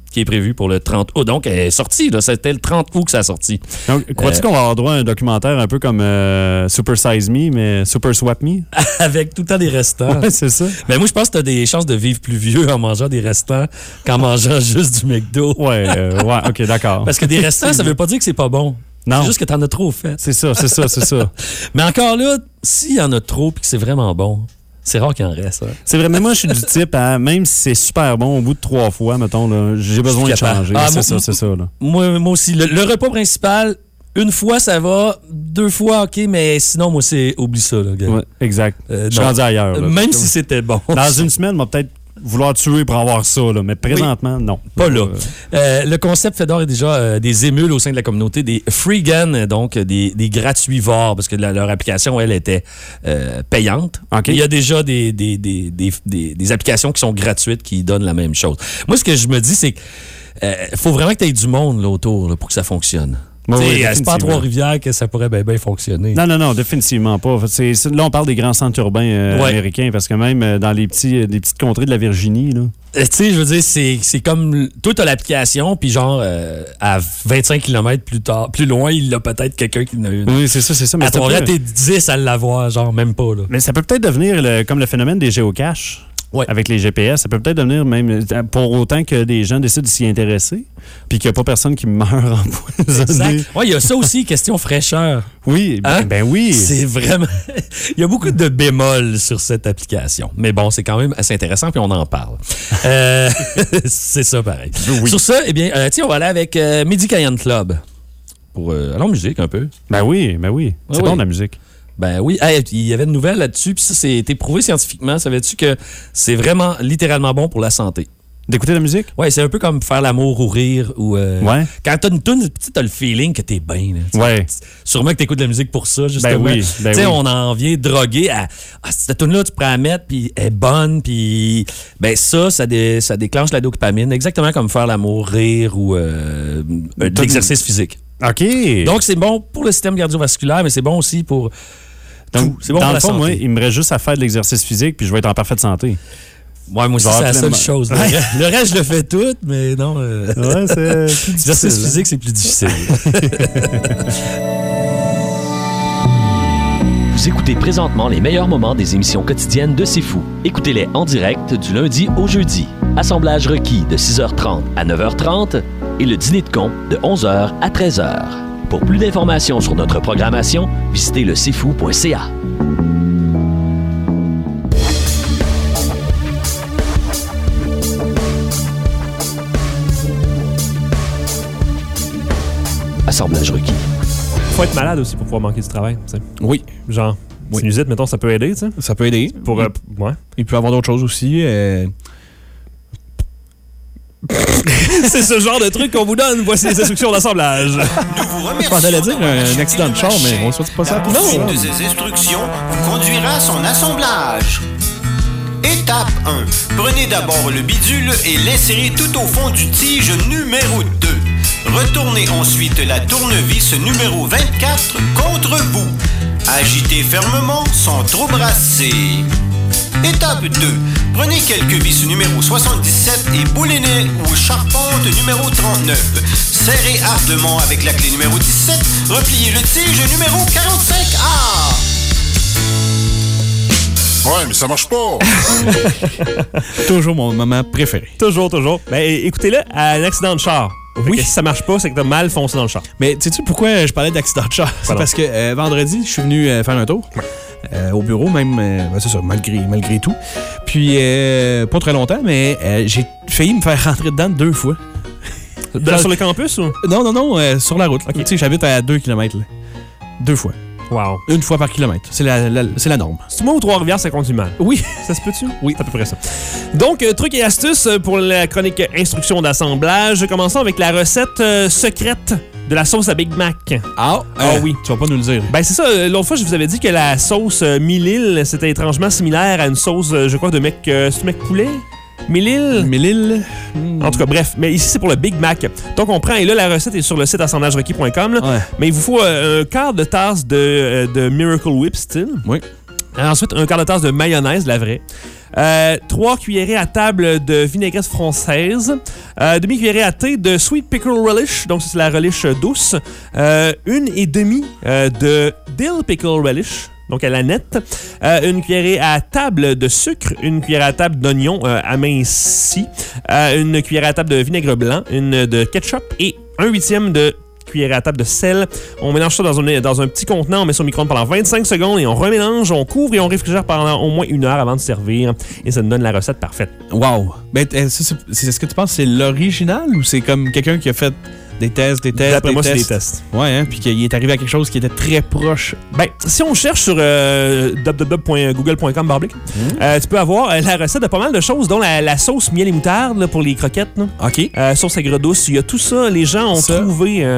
qui est prévu pour le 30 août. Donc, elle est sortie. Là. C'était le 30 août que ça a sorti. Donc, crois-tu qu'on va avoir droit à un documentaire un peu comme Super Size Me, mais Super Swap Me? Avec tout le temps des restants. Ouais, c'est ça. Mais moi, je pense que tu as des chances de vivre plus vieux en mangeant des restants qu'en mangeant juste du McDo. Ouais, OK, d'accord. Parce que des restants, ça veut pas dire que c'est pas bon. Non. C'est juste que t'en as trop fait. C'est ça. Mais encore là, s'il y en a trop et que c'est vraiment bon, c'est rare qu'il en reste. Hein. C'est vrai, mais moi, je suis du type, même si c'est super bon, au bout de 3 fois, mettons, là, j'ai besoin de changer. C'est ça. Là. Moi aussi. Le repas principal, une fois, ça va. 2 fois, OK, mais sinon, moi, c'est oublie ça. Là, gars. Ouais, exact. Je suis non. rendu ailleurs. Là, même si c'était bon. Dans une semaine, on va peut-être vouloir tuer pour avoir ça, là, mais présentement, non. Pas là. Le concept Fedor est déjà des émules au sein de la communauté, des freegan, donc des gratuivores, parce que leur application, elle, était payante. Okay. Il y a déjà des applications qui sont gratuites qui donnent la même chose. Moi, ce que je me dis, c'est qu'il faut vraiment que tu aies du monde là, autour là, pour que ça fonctionne. C'est pas à Trois-Rivières que ça pourrait bien fonctionner. Non, définitivement pas. Là, on parle des grands centres urbains américains, parce que même dans des petites contrées de la Virginie, là. Tu sais, je veux dire, c'est comme... Toi, t'as l'application, puis genre, à 25 km plus loin, il y a peut-être quelqu'un qui en a une. Oui, c'est ça. Mais à Trois-Rivières, t'es 10 à l'avoir, genre, même pas, là. Mais ça peut peut-être devenir comme le phénomène des géocaches. Ouais. Avec les GPS, ça peut peut-être devenir même pour autant que des gens décident de s'y intéresser, puis qu'il n'y a pas personne qui meurt empoisonné. Oui, il y a ça aussi, question fraîcheur. Oui, hein? Ben oui. C'est vraiment... Il y a beaucoup de bémols sur cette application. Mais bon, c'est quand même assez intéressant, puis on en parle. C'est ça, pareil. Oui. Sur ça, eh bien, tiens, on va aller avec Midi Cayenne Club. Allons musique un peu. Ben oui. C'est bon, la musique. Ben oui, il y avait une nouvelle là-dessus, puis ça, c'est été prouvé scientifiquement. Savais-tu que c'est vraiment, littéralement bon pour la santé? D'écouter la musique? Oui, c'est un peu comme faire l'amour ou rire. Ou, ouais. Quand t'as une toune, t'as le feeling que t'es bien. Ouais. Sûrement que t'écoutes de la musique pour ça, justement. Ben oui. On en vient droguer à cette toune-là, tu pourrais la mettre, puis elle est bonne, puis ben ça déclenche la dopamine, exactement comme faire l'amour, rire ou de l'exercice physique. OK. Donc, c'est bon pour le système cardiovasculaire, mais c'est bon aussi pour... Donc, c'est bon dans pour le fond, santé. moi, il me reste juste à faire de l'exercice physique, puis je vais être en parfaite santé. Ouais, moi aussi, c'est la seule chose. Le reste, je le fais tout, mais non. Ouais, c'est plus difficile. L'exercice physique, c'est plus difficile. Vous écoutez présentement les meilleurs moments des émissions quotidiennes de C'est Fou. Écoutez-les en direct du lundi au jeudi. Assemblage requis de 6h30 à 9h30 et le dîner de con de 11h à 13h. Pour plus d'informations sur notre programmation, visitez le cfou.ca. Assemblage requis. Faut être malade aussi pour pouvoir manquer du travail. T'sais. Oui. Genre, sinusite, mettons, ça peut aider, tu sais. Ça peut aider. Pour, ouais. Il peut y avoir d'autres choses aussi. C'est ce genre de truc qu'on vous donne. Voici les instructions d'assemblage. Je pensais dire un accident de char, mais on ne souhaite pas ça. La suite de ces instructions vous conduira à son assemblage. Étape 1. Prenez d'abord le bidule et l'insérez tout au fond du tige numéro 2. Retournez ensuite la tournevis numéro 24 contre vous. Agitez fermement sans trop brasser. Étape 2. Prenez quelques vis numéro 77 et boulonnez ou charpente numéro 39. Serrez ardemment avec la clé numéro 17. Repliez le tige numéro 45A. Ouais, mais ça marche pas! Toujours mon moment préféré. Toujours. Ben, écoutez-le à un accident de char. Oui. Si ça marche pas, c'est que t'as mal foncé dans le char. Mais sais-tu pourquoi je parlais d'accident de char? C'est parce que vendredi, je suis venu faire un tour. Au bureau, même, c'est ça, malgré tout. Puis, pas très longtemps, mais j'ai failli me faire rentrer dedans 2 fois. Sur le campus ou? Non, sur la route. Okay. Tu sais, j'habite à 2 km. 2 fois. Wow. 1 fois par kilomètre. C'est la norme. C'est moi ou Trois-Rivières, ça conduit mal? Oui. Ça se peut-tu? Oui. C'est à peu près ça. Donc, trucs et astuces pour la chronique instruction d'assemblage. Commençons avec la recette secrète de la sauce à Big Mac. Ah oui. Tu vas pas nous le dire. Ben c'est ça. L'autre fois, je vous avais dit que la sauce Mille-Île, c'était étrangement similaire à une sauce, je crois, de mec... c'est mec poulet? Mille-Île? En tout cas, bref. Mais ici, c'est pour le Big Mac. Donc, on prend... Et là, la recette est sur le site assemblagerequis.com. Ouais. Mais il vous faut un quart de tasse de Miracle Whip style. Oui. Ensuite, un quart de tasse de mayonnaise, la vraie. 3 cuillerées à table de vinaigrette française. Demi-cuillerée à thé de sweet pickle relish, donc c'est la relish douce. 1,5 de dill pickle relish, donc à la nette. Une cuillerée à table de sucre, une cuillerée à table d'oignon aminci, une cuillerée à table de vinaigre blanc, une de ketchup et 1/8 de cuillerée à table de sel. On mélange ça dans un petit contenant, on met ça au micro-ondes pendant 25 secondes et on remélange, on couvre et on réfrigère pendant au moins 1 heure avant de servir. Et ça nous donne la recette parfaite. Wow! Ben, est-ce que tu penses que c'est l'original ou c'est comme quelqu'un qui a fait des tests? D'après moi, c'est des tests. Ouais, hein? Puis qu'il est arrivé à quelque chose qui était très proche. Ben, si on cherche sur www.google.com/, tu peux avoir la recette de pas mal de choses, dont la sauce miel et moutarde là, pour les croquettes. Là. OK. Sauce aigre douce. Il y a tout ça. Les gens ont trouvé... il y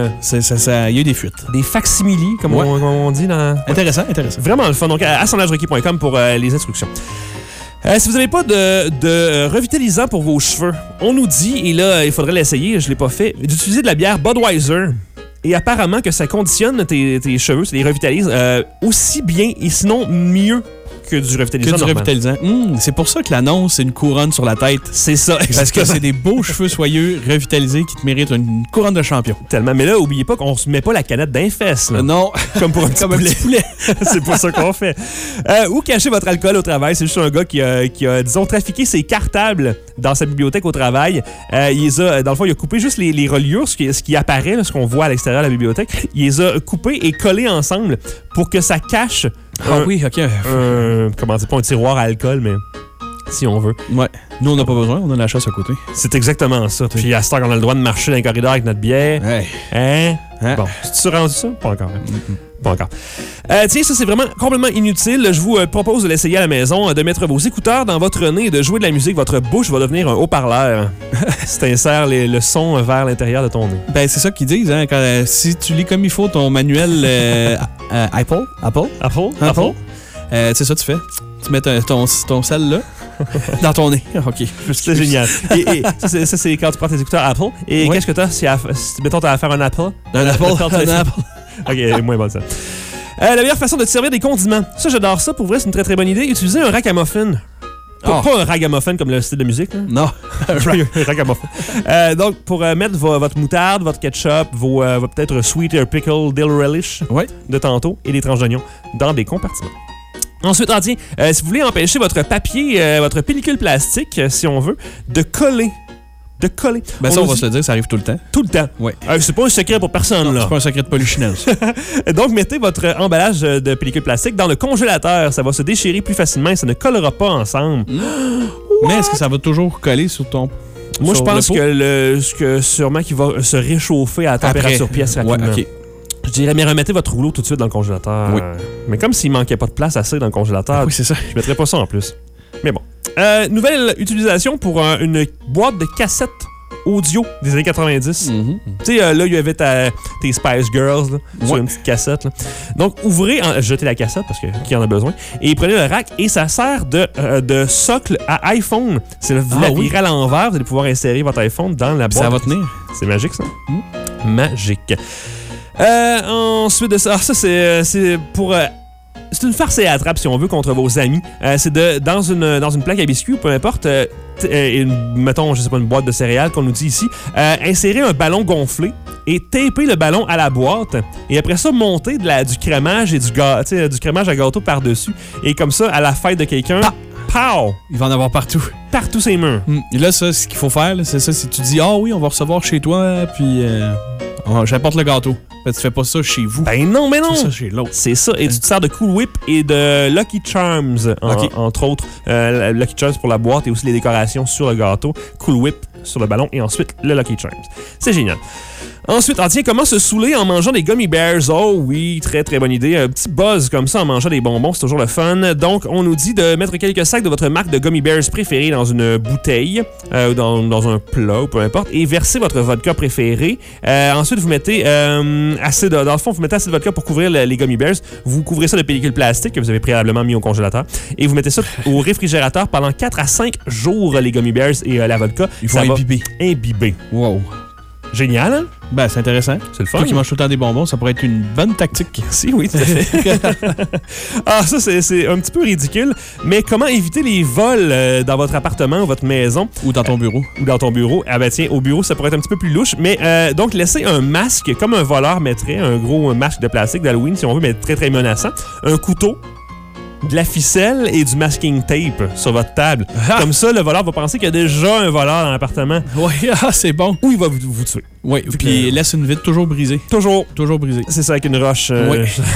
a eu des fuites. Des facsimiles, comme on dit. Intéressant. Vraiment le fun. Donc, assemblagerequis.com pour les instructions. Si vous n'avez pas de revitalisant pour vos cheveux, on nous dit, et là, il faudrait l'essayer, je ne l'ai pas fait, d'utiliser de la bière Budweiser. Et apparemment que ça conditionne tes cheveux, ça les revitalise aussi bien et sinon mieux que du revitalisant. C'est pour ça que l'annonce, c'est une couronne sur la tête. C'est ça, exactement. Parce que c'est des beaux cheveux soyeux, revitalisés, qui te méritent une couronne de champion. Tellement. Mais là, oubliez pas qu'on se met pas la canette d'un fesse. Non. Comme pour un petit poulet. C'est pas ça qu'on fait. Ou cacher votre alcool au travail. C'est juste un gars qui a, disons, trafiqué ses cartables dans sa bibliothèque au travail. Dans le fond, il a coupé juste les reliures, ce qui apparaît, là, ce qu'on voit à l'extérieur de la bibliothèque. Il les a coupés et collés ensemble pour que ça cache... oui, OK. Comment dire, pas un tiroir à alcool, mais si on veut. Ouais. Nous, on n'a pas besoin, on a la chasse à côté. C'est exactement ça. Puis à ce temps qu'on a le droit de marcher dans les corridors avec notre bière. Hey. Hein? Bon, tu rendu ça? Pas encore. Pas encore. Tiens, ça, c'est vraiment complètement inutile. Je vous propose de l'essayer à la maison, de mettre vos écouteurs dans votre nez et de jouer de la musique. Votre bouche va devenir un haut-parleur. Si tu insères le son vers l'intérieur de ton nez. Ben, c'est ça qu'ils disent, hein. Si tu lis comme il faut ton manuel Apple. C'est ça que tu fais. Tu mets ton sel là dans ton nez. OK. C'est génial. Et ça, c'est quand tu prends tes écouteurs Apple. Et qu'est-ce que tu as si mettons, tu as à faire un Apple? Un Apple. OK, moins bon ça. La meilleure façon de te servir des condiments. Ça, j'adore ça. Pour vrai, c'est une très très bonne idée. Utilisez un rack à muffins. Pas un ragamuffin comme le style de musique. Là. Non. Un ragamuffin. Donc, pour mettre votre moutarde, votre ketchup, vos peut-être sweet pickle dill relish de tantôt et des tranches d'oignon dans des compartiments. Ensuite, si vous voulez empêcher votre papier, votre pellicule plastique, si on veut, de coller. Ben ça, on va se le dire, ça arrive tout le temps. Tout le temps. Oui. C'est pas un secret pour personne, non, là. C'est pas un secret de polichinelle. Donc, mettez votre emballage de pellicule plastique dans le congélateur. Ça va se déchirer plus facilement et ça ne collera pas ensemble. Mais est-ce que ça va toujours coller sur ton... Moi, je pense que sûrement qu'il va se réchauffer à la température pièce rapidement. Ouais, OK. Je dirais, mais remettez votre rouleau tout de suite dans le congélateur. Oui. Mais comme s'il manquait pas de place assez dans le congélateur, oui, c'est ça. Je mettrais pas ça en plus. Mais bon. Nouvelle utilisation pour une boîte de cassettes audio des années 90. Tu sais, là, il y avait tes Spice Girls là, sur une petite cassette. Là. Donc, jetez la cassette parce qui en a besoin. Et prenez le rack et ça sert de socle à iPhone. Vous la virez à l'envers, vous allez pouvoir insérer votre iPhone dans la boîte. Ça va tenir. C'est magique, ça. Magique. Ensuite de ça, c'est pour... c'est une farce et attrape, si on veut, contre vos amis. C'est dans une plaque à biscuits ou peu importe, mettons, je sais pas, une boîte de céréales qu'on nous dit ici, insérer un ballon gonflé et taper le ballon à la boîte. Et après ça, monter du crémage et du crémage à gâteau par-dessus. Et comme ça, à la fête de quelqu'un... Pow! Il va en avoir partout. Partout ces murs. Et là, ça, ce qu'il faut faire, là, c'est ça. Si tu dis, oui, on va recevoir chez toi, puis j'apporte le gâteau. Ben, tu fais pas ça chez vous. Ben non, mais non! C'est ça chez l'autre. C'est ça. Et tu te sers de Cool Whip et de Lucky Charms, entre autres. Lucky Charms pour la boîte et aussi les décorations sur le gâteau. Cool Whip sur le ballon et ensuite le Lucky Charms. C'est génial. Ensuite, comment se saouler en mangeant des gummy bears? Oh oui, très très bonne idée. Un petit buzz comme ça en mangeant des bonbons, c'est toujours le fun. Donc, on nous dit de mettre quelques sacs de votre marque de gummy bears préférée dans une bouteille, dans un plat ou peu importe, et verser votre vodka préféré. Ensuite, vous mettez assez de vodka pour couvrir les gummy bears. Vous couvrez ça de pellicule plastique que vous avez préalablement mis au congélateur et vous mettez ça au réfrigérateur pendant 4 à 5 jours, les gummy bears et la vodka. Il faut imbiber. Imbiber. Wow. Génial, hein? Ben, c'est intéressant. C'est le fun. Toi qui manges tout le temps des bonbons, ça pourrait être une bonne tactique. Si, oui, tout à fait. Ah, ça, c'est un petit peu ridicule. Mais comment éviter les vols dans votre appartement ou votre maison? Ou dans ton bureau. Ou dans ton bureau. Ah ben tiens, au bureau, ça pourrait être un petit peu plus louche. Mais donc, laissez un masque, comme un voleur mettrait, un gros masque de plastique d'Halloween, si on veut, mais très, très menaçant. Un couteau, de la ficelle et du masking tape sur votre table. Comme ça, le voleur va penser qu'il y a déjà un voleur dans l'appartement. Oui, c'est bon. Ou il va vous tuer. Oui, puis laisse une vitre toujours brisée. Toujours brisée. C'est ça, avec une roche. Oui.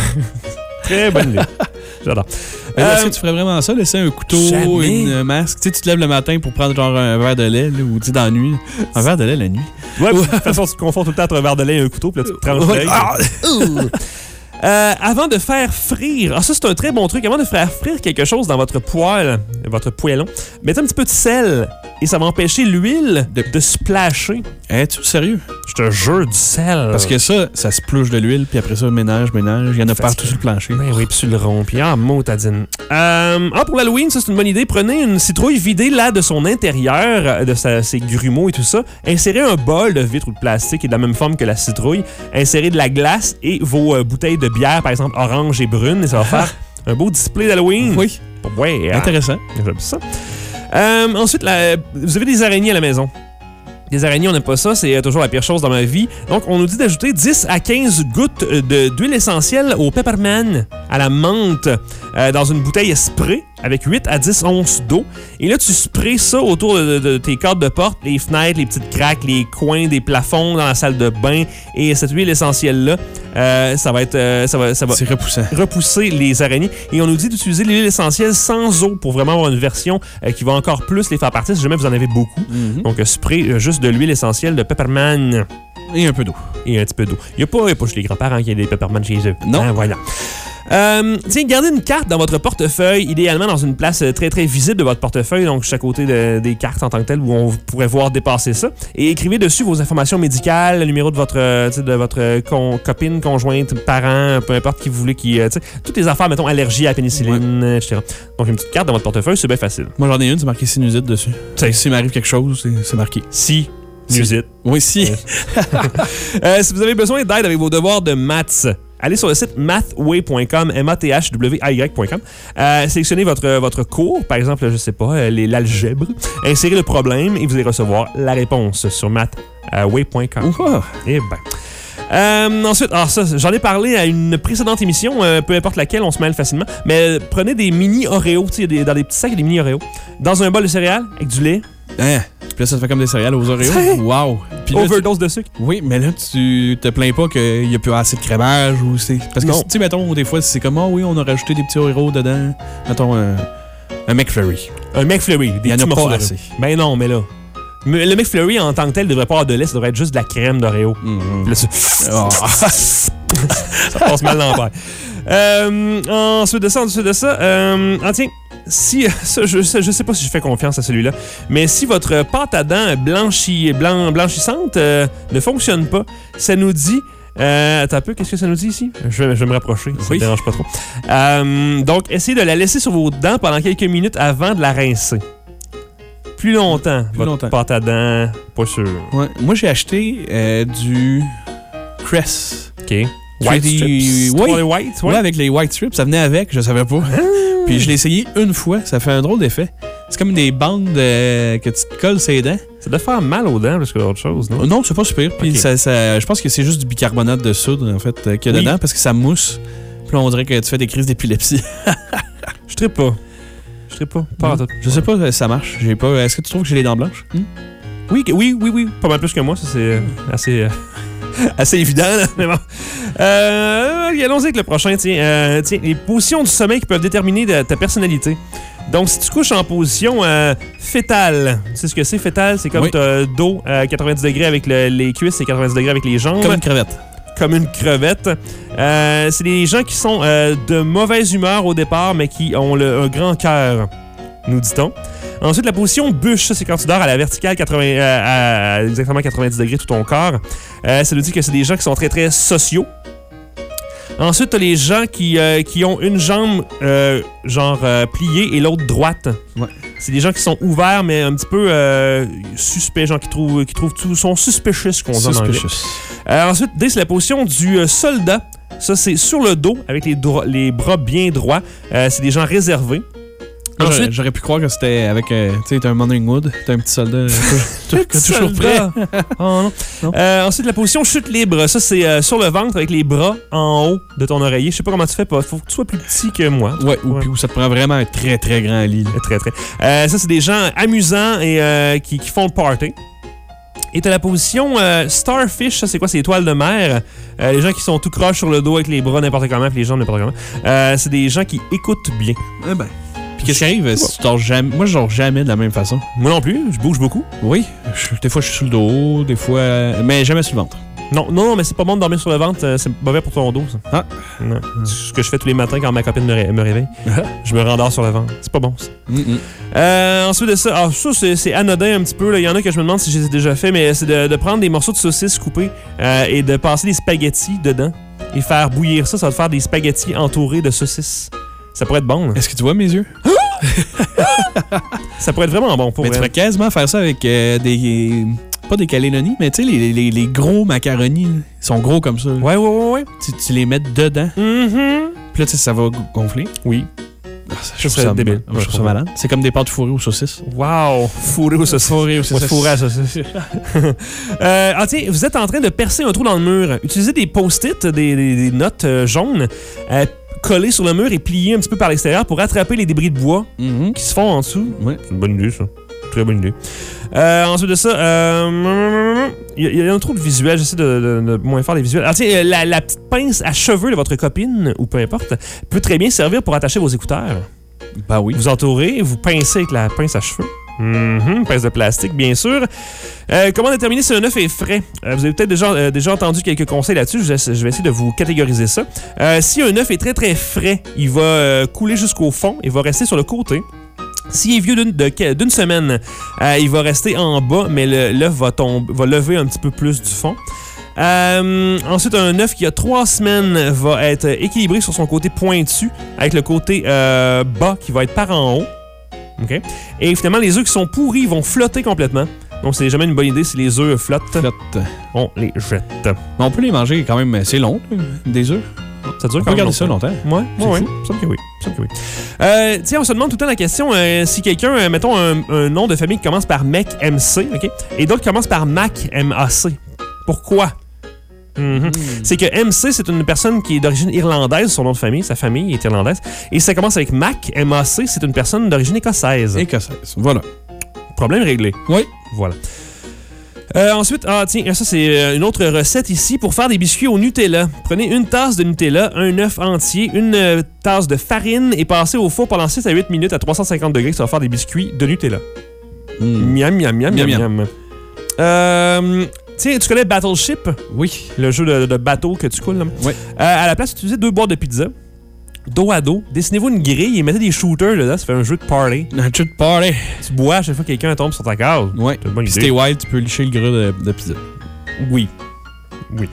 Très bonne idée. J'adore. Est-ce que tu ferais vraiment ça, laisser un couteau, une masque? Tu sais, tu te lèves le matin pour prendre genre un verre de lait, là, ou tu sais, dans la nuit. Un verre de lait la nuit. Ouais, de toute façon, tu te confonds tout le temps entre un verre de lait et un couteau, puis là, tu te tranches l'œil. Avant de faire frire, ça c'est un très bon truc, avant de faire frire quelque chose dans votre poêle, votre poêlon, mettez un petit peu de sel et ça va empêcher l'huile de splasher. Es-tu sérieux? Je te jure, du sel. Parce que ça se plouche de l'huile, puis après ça, ménage, il y en a partout sur le plancher. Ben oui, puis sur le rond, puis motadine. Pour l'Halloween, ça c'est une bonne idée. Prenez une citrouille, videz-la de son intérieur, de ses grumeaux et tout ça. Insérez un bol de vitre ou de plastique qui est de la même forme que la citrouille. Insérez de la glace et vos bouteilles de bière, par exemple orange et brune, et ça va faire un beau display d'Halloween. Oui. Ouais. Intéressant. J'aime ça. Ensuite, vous avez des araignées à la maison. Les araignées, on n'aime pas ça, c'est toujours la pire chose dans ma vie. Donc, on nous dit d'ajouter 10 à 15 gouttes d'huile essentielle au pepperman, à la menthe, dans une bouteille spray avec 8 à 10 onces d'eau. Et là, tu sprays ça autour de tes cadres de porte, les fenêtres, les petites craques, les coins des plafonds dans la salle de bain. Et cette huile essentielle-là, ça va c'est repoussant. Repousser les araignées. Et on nous dit d'utiliser l'huile essentielle sans eau pour vraiment avoir une version qui va encore plus les faire partir si jamais vous en avez beaucoup. Donc, spray juste de l'huile essentielle de pepperman. Et un peu d'eau. Et un petit peu d'eau. Il n'y a pas chez les grands-parents qui a des pepperman chez eux. Non. Voilà. Tiens, gardez une carte dans votre portefeuille, idéalement dans une place très très visible de votre portefeuille, donc chaque côté des cartes en tant que telles où on pourrait voir dépasser ça. Et écrivez dessus vos informations médicales, le numéro de votre copine, conjointe, parent, peu importe qui vous voulez, toutes les affaires, mettons, allergie à la pénicilline, etc. Donc une petite carte dans votre portefeuille, c'est bien facile. Moi j'en ai une, c'est marqué sinusite dessus. S'il m'arrive quelque chose, c'est marqué. Sinusite. Oui, si. Si vous avez besoin d'aide avec vos devoirs de maths, allez sur le site mathway.com, mathway.com. Sélectionnez votre cours, par exemple, je sais pas, l'algèbre. Insérez le problème et vous allez recevoir la réponse sur mathway.com. Eh ben. Ensuite, ça, j'en ai parlé à une précédente émission, peu importe laquelle, on se mêle facilement. Mais prenez des mini Oreos, dans des petits sacs, des mini Oreos, dans un bol de céréales avec du lait. Puis là, ça te fait comme des céréales aux Oreos. Wow! Puis overdose de sucre. Oui, mais là, tu te plains pas qu'il n'y a plus assez de crémage ou c'est. Parce que, tu sais, mettons, des fois, c'est comme, oui, on a rajouté des petits Oreos dedans. Mettons, un McFlurry. Un McFlurry, il y en a pas assez. Ben non, mais là. Le McFlurry, en tant que tel, devrait pas avoir de lait, ça devrait être juste de la crème d'Oreo. Là, ça passe mal dans le père. Ensuite de ça, tiens, si, je sais pas si je fais confiance à celui-là, mais si votre pâte à dents blanchissante ne fonctionne pas, ça nous dit... attends un peu, qu'est-ce que ça nous dit ici? Je vais me rapprocher, ça ne dérange pas trop. Donc, essayez de la laisser sur vos dents pendant quelques minutes avant de la rincer. Plus longtemps, pâte à dents, pas sûr. Ouais. Moi, j'ai acheté du Crest. OK. White strips. Oui, avec les white strips, ça venait avec, je savais pas. Puis je l'ai essayé une fois, ça fait un drôle d'effet. C'est comme des bandes que tu te colles ses dents. Ça doit faire mal aux dents plus que d'autres choses, non? Non, c'est pas super. Puis je pense que c'est juste du bicarbonate de soude, en fait, qu'il y a dedans, parce que ça mousse. Puis là, on dirait que tu fais des crises d'épilepsie. Je trippe pas. Je sais pas si ça marche. Est-ce que tu trouves que j'ai les dents blanches? Oui. Pas mal plus que moi, ça c'est assez évident, là. Mais bon. Allons-y avec le prochain. Tiens, les positions du sommeil qui peuvent déterminer ta personnalité. Donc, si tu couches en position fétale, tu sais ce que c'est, fétale? C'est comme t'as dos à 90 degrés avec les cuisses et 90 degrés avec les jambes. Comme une crevette. C'est des gens qui sont de mauvaise humeur au départ, mais qui ont un grand cœur, nous dit-on. Ensuite, la position bûche, ça, c'est quand tu dors à la verticale à exactement 90 degrés tout ton corps. Ça nous dit que c'est des gens qui sont très, très sociaux. Ensuite, tu as les gens qui ont une jambe pliée et l'autre droite. Ouais. C'est des gens qui sont ouverts, mais un petit peu suspects, gens qui trouvent tout, sont suspicious, qu'on dit en anglais. Ensuite, D, c'est la position du soldat. Ça, c'est sur le dos, avec les bras bien droits. C'est des gens réservés. Ensuite, j'aurais pu croire que c'était avec, tu sais, t'as un Morning Wood, t'as un petit soldat, toujours prêt. Oh, non. Ensuite, la position chute libre. Ça, c'est sur le ventre avec les bras en haut de ton oreiller. Je sais pas comment tu fais, faut que tu sois plus petit que moi. Ouais, ou ça te prend vraiment un très, très grand lit. Très, très. Ça, c'est des gens amusants et qui font le party. Et t'as la position Starfish, ça c'est quoi? C'est étoile de mer. Les gens qui sont tout croche sur le dos avec les bras n'importe comment, puis les jambes n'importe comment. C'est des gens qui écoutent bien. Eh ben. Puis qu'est-ce qui arrive si tu dors jamais? Moi, je dors jamais de la même façon. Moi non plus, je bouge beaucoup. Oui, des fois je suis sur le dos, des fois... mais jamais sur le ventre. Non, mais c'est pas bon de dormir sur le ventre, c'est mauvais pour ton dos, ça. Ah. Non. C'est ce que je fais tous les matins quand ma copine me réveille. Je me rendors sur le ventre. C'est pas bon, ça. Ensuite de ça, c'est anodin un petit peu. Il y en a que je me demande si je les ai déjà fait, mais c'est de prendre des morceaux de saucisse coupés et de passer des spaghettis dedans et faire bouillir ça. Ça va te faire des spaghettis entourés de saucisses. Ça pourrait être bon. Là. Est-ce que tu vois mes yeux? Ça pourrait être vraiment bon pour mais tu pourrais quasiment faire ça avec des... Pas des calénonis, mais tu sais, les gros macaronis, ils sont gros comme ça. Ouais. Tu les mets dedans. Puis là, tu sais, ça va gonfler. Oui. Je trouve ça débile. Je trouve ça malade. C'est comme des pâtes fourrées aux saucisses. Wow! Fourrées aux saucisses. Fourrées à saucisses. Tiens, vous êtes en train de percer un trou dans le mur. Utilisez des post-it, des notes jaunes, collées sur le mur et pliées un petit peu par l'extérieur pour attraper les débris de bois qui se font en dessous. Ouais. C'est une bonne idée, ça. Très bonne idée. Ensuite de ça, il y a un trou de visuel. J'essaie de moins faire des visuels. Alors, tiens, la petite pince à cheveux de votre copine, ou peu importe, peut très bien servir pour attacher vos écouteurs. Ben oui. Vous entourez, vous pincez avec la pince à cheveux. Pince de plastique, bien sûr. Comment déterminer si un œuf est frais? Vous avez peut-être déjà entendu quelques conseils là-dessus. Je vais essayer de vous catégoriser ça. Si un œuf est très, très frais, il va couler jusqu'au fond. Il va rester sur le côté. S'il est vieux d'une semaine, il va rester en bas, mais l'œuf va lever un petit peu plus du fond. Ensuite, un œuf qui a 3 semaines va être équilibré sur son côté pointu, avec le côté bas qui va être par en haut. Okay? Et finalement, les œufs qui sont pourris vont flotter complètement. Donc, c'est jamais une bonne idée si les œufs flottent. On les jette. Mais on peut les manger quand même assez long, des œufs. Ça dure on peut garder ça longtemps. Ouais. Ça me dit oui. Tiens, on se demande tout le temps la question si quelqu'un, mettons un nom de famille qui commence par Mec MC, OK, et d'autres commence par Mac MAC. Pourquoi? C'est que MC, c'est une personne qui est d'origine irlandaise, son nom de famille, sa famille est irlandaise. Et ça commence avec Mac, MAC, c'est une personne d'origine écossaise. Voilà. Problème réglé. Oui. Voilà. Ensuite, tiens, ça c'est une autre recette ici pour faire des biscuits au Nutella. Prenez une tasse de Nutella, un œuf entier, une tasse de farine et passez au four pendant 6 à 8 minutes à 350 degrés. Ça va faire des biscuits de Nutella. Miam. Tiens, tu connais Battleship? Oui. Le jeu de bateau que tu coules. Là. Oui. À la place, utilisez 2 boîtes de pizza. Dos à dos. Dessinez-vous une grille et mettez des shooters dedans. Ça fait un jeu de party. Un jeu de party. Tu bois à chaque fois que quelqu'un tombe sur ta case. Oui. Puis si t'es wild, tu peux licher le gras de pizza. Oui. Oui.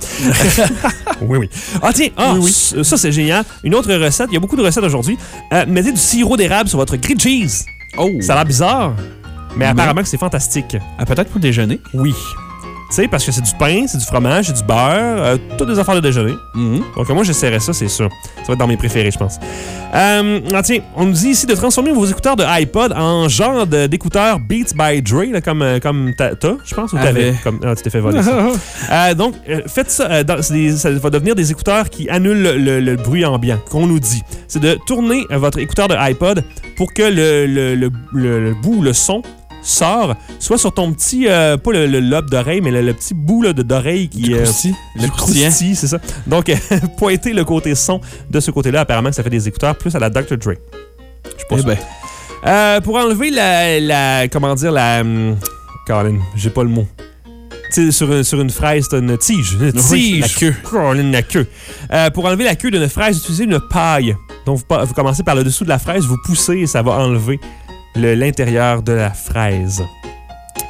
Ah tiens, ça c'est génial. Une autre recette. Il y a beaucoup de recettes aujourd'hui. Mettez du sirop d'érable sur votre grilled cheese. Oh. Ça a l'air bizarre. Mais apparemment que c'est fantastique. Peut-être pour le déjeuner. Oui. Tu sais, parce que c'est du pain, c'est du fromage, c'est du beurre, toutes des affaires de déjeuner. Donc moi, j'essaierai ça, c'est sûr. Ça va être dans mes préférés, je pense. Tiens, on nous dit ici de transformer vos écouteurs de iPod en genre d'écouteurs Beats by Dre, là, comme t'as, je pense, ou t'avais. Tu t'es fait voler ça. Donc, faites ça. Ça va devenir des écouteurs qui annulent le bruit ambiant, qu'on nous dit. C'est de tourner votre écouteur de iPod pour que le bout, le son, sort, soit sur ton petit, pas le lobe d'oreille, mais le petit bout là, d'oreille qui du croustille. Le croustille, c'est ça. Donc, pointer le côté son de ce côté-là, apparemment que ça fait des écouteurs plus à la Dr. Dre. Je sais pas. Pour enlever comment dire, Colin, j'ai pas le mot. Tu sais, sur une fraise, t'as une tige. Oui, la queue. Colin, la queue. Pour enlever la queue d'une fraise, utilisez une paille. Donc, vous commencez par le dessous de la fraise, vous poussez et ça va enlever l'intérieur de la fraise.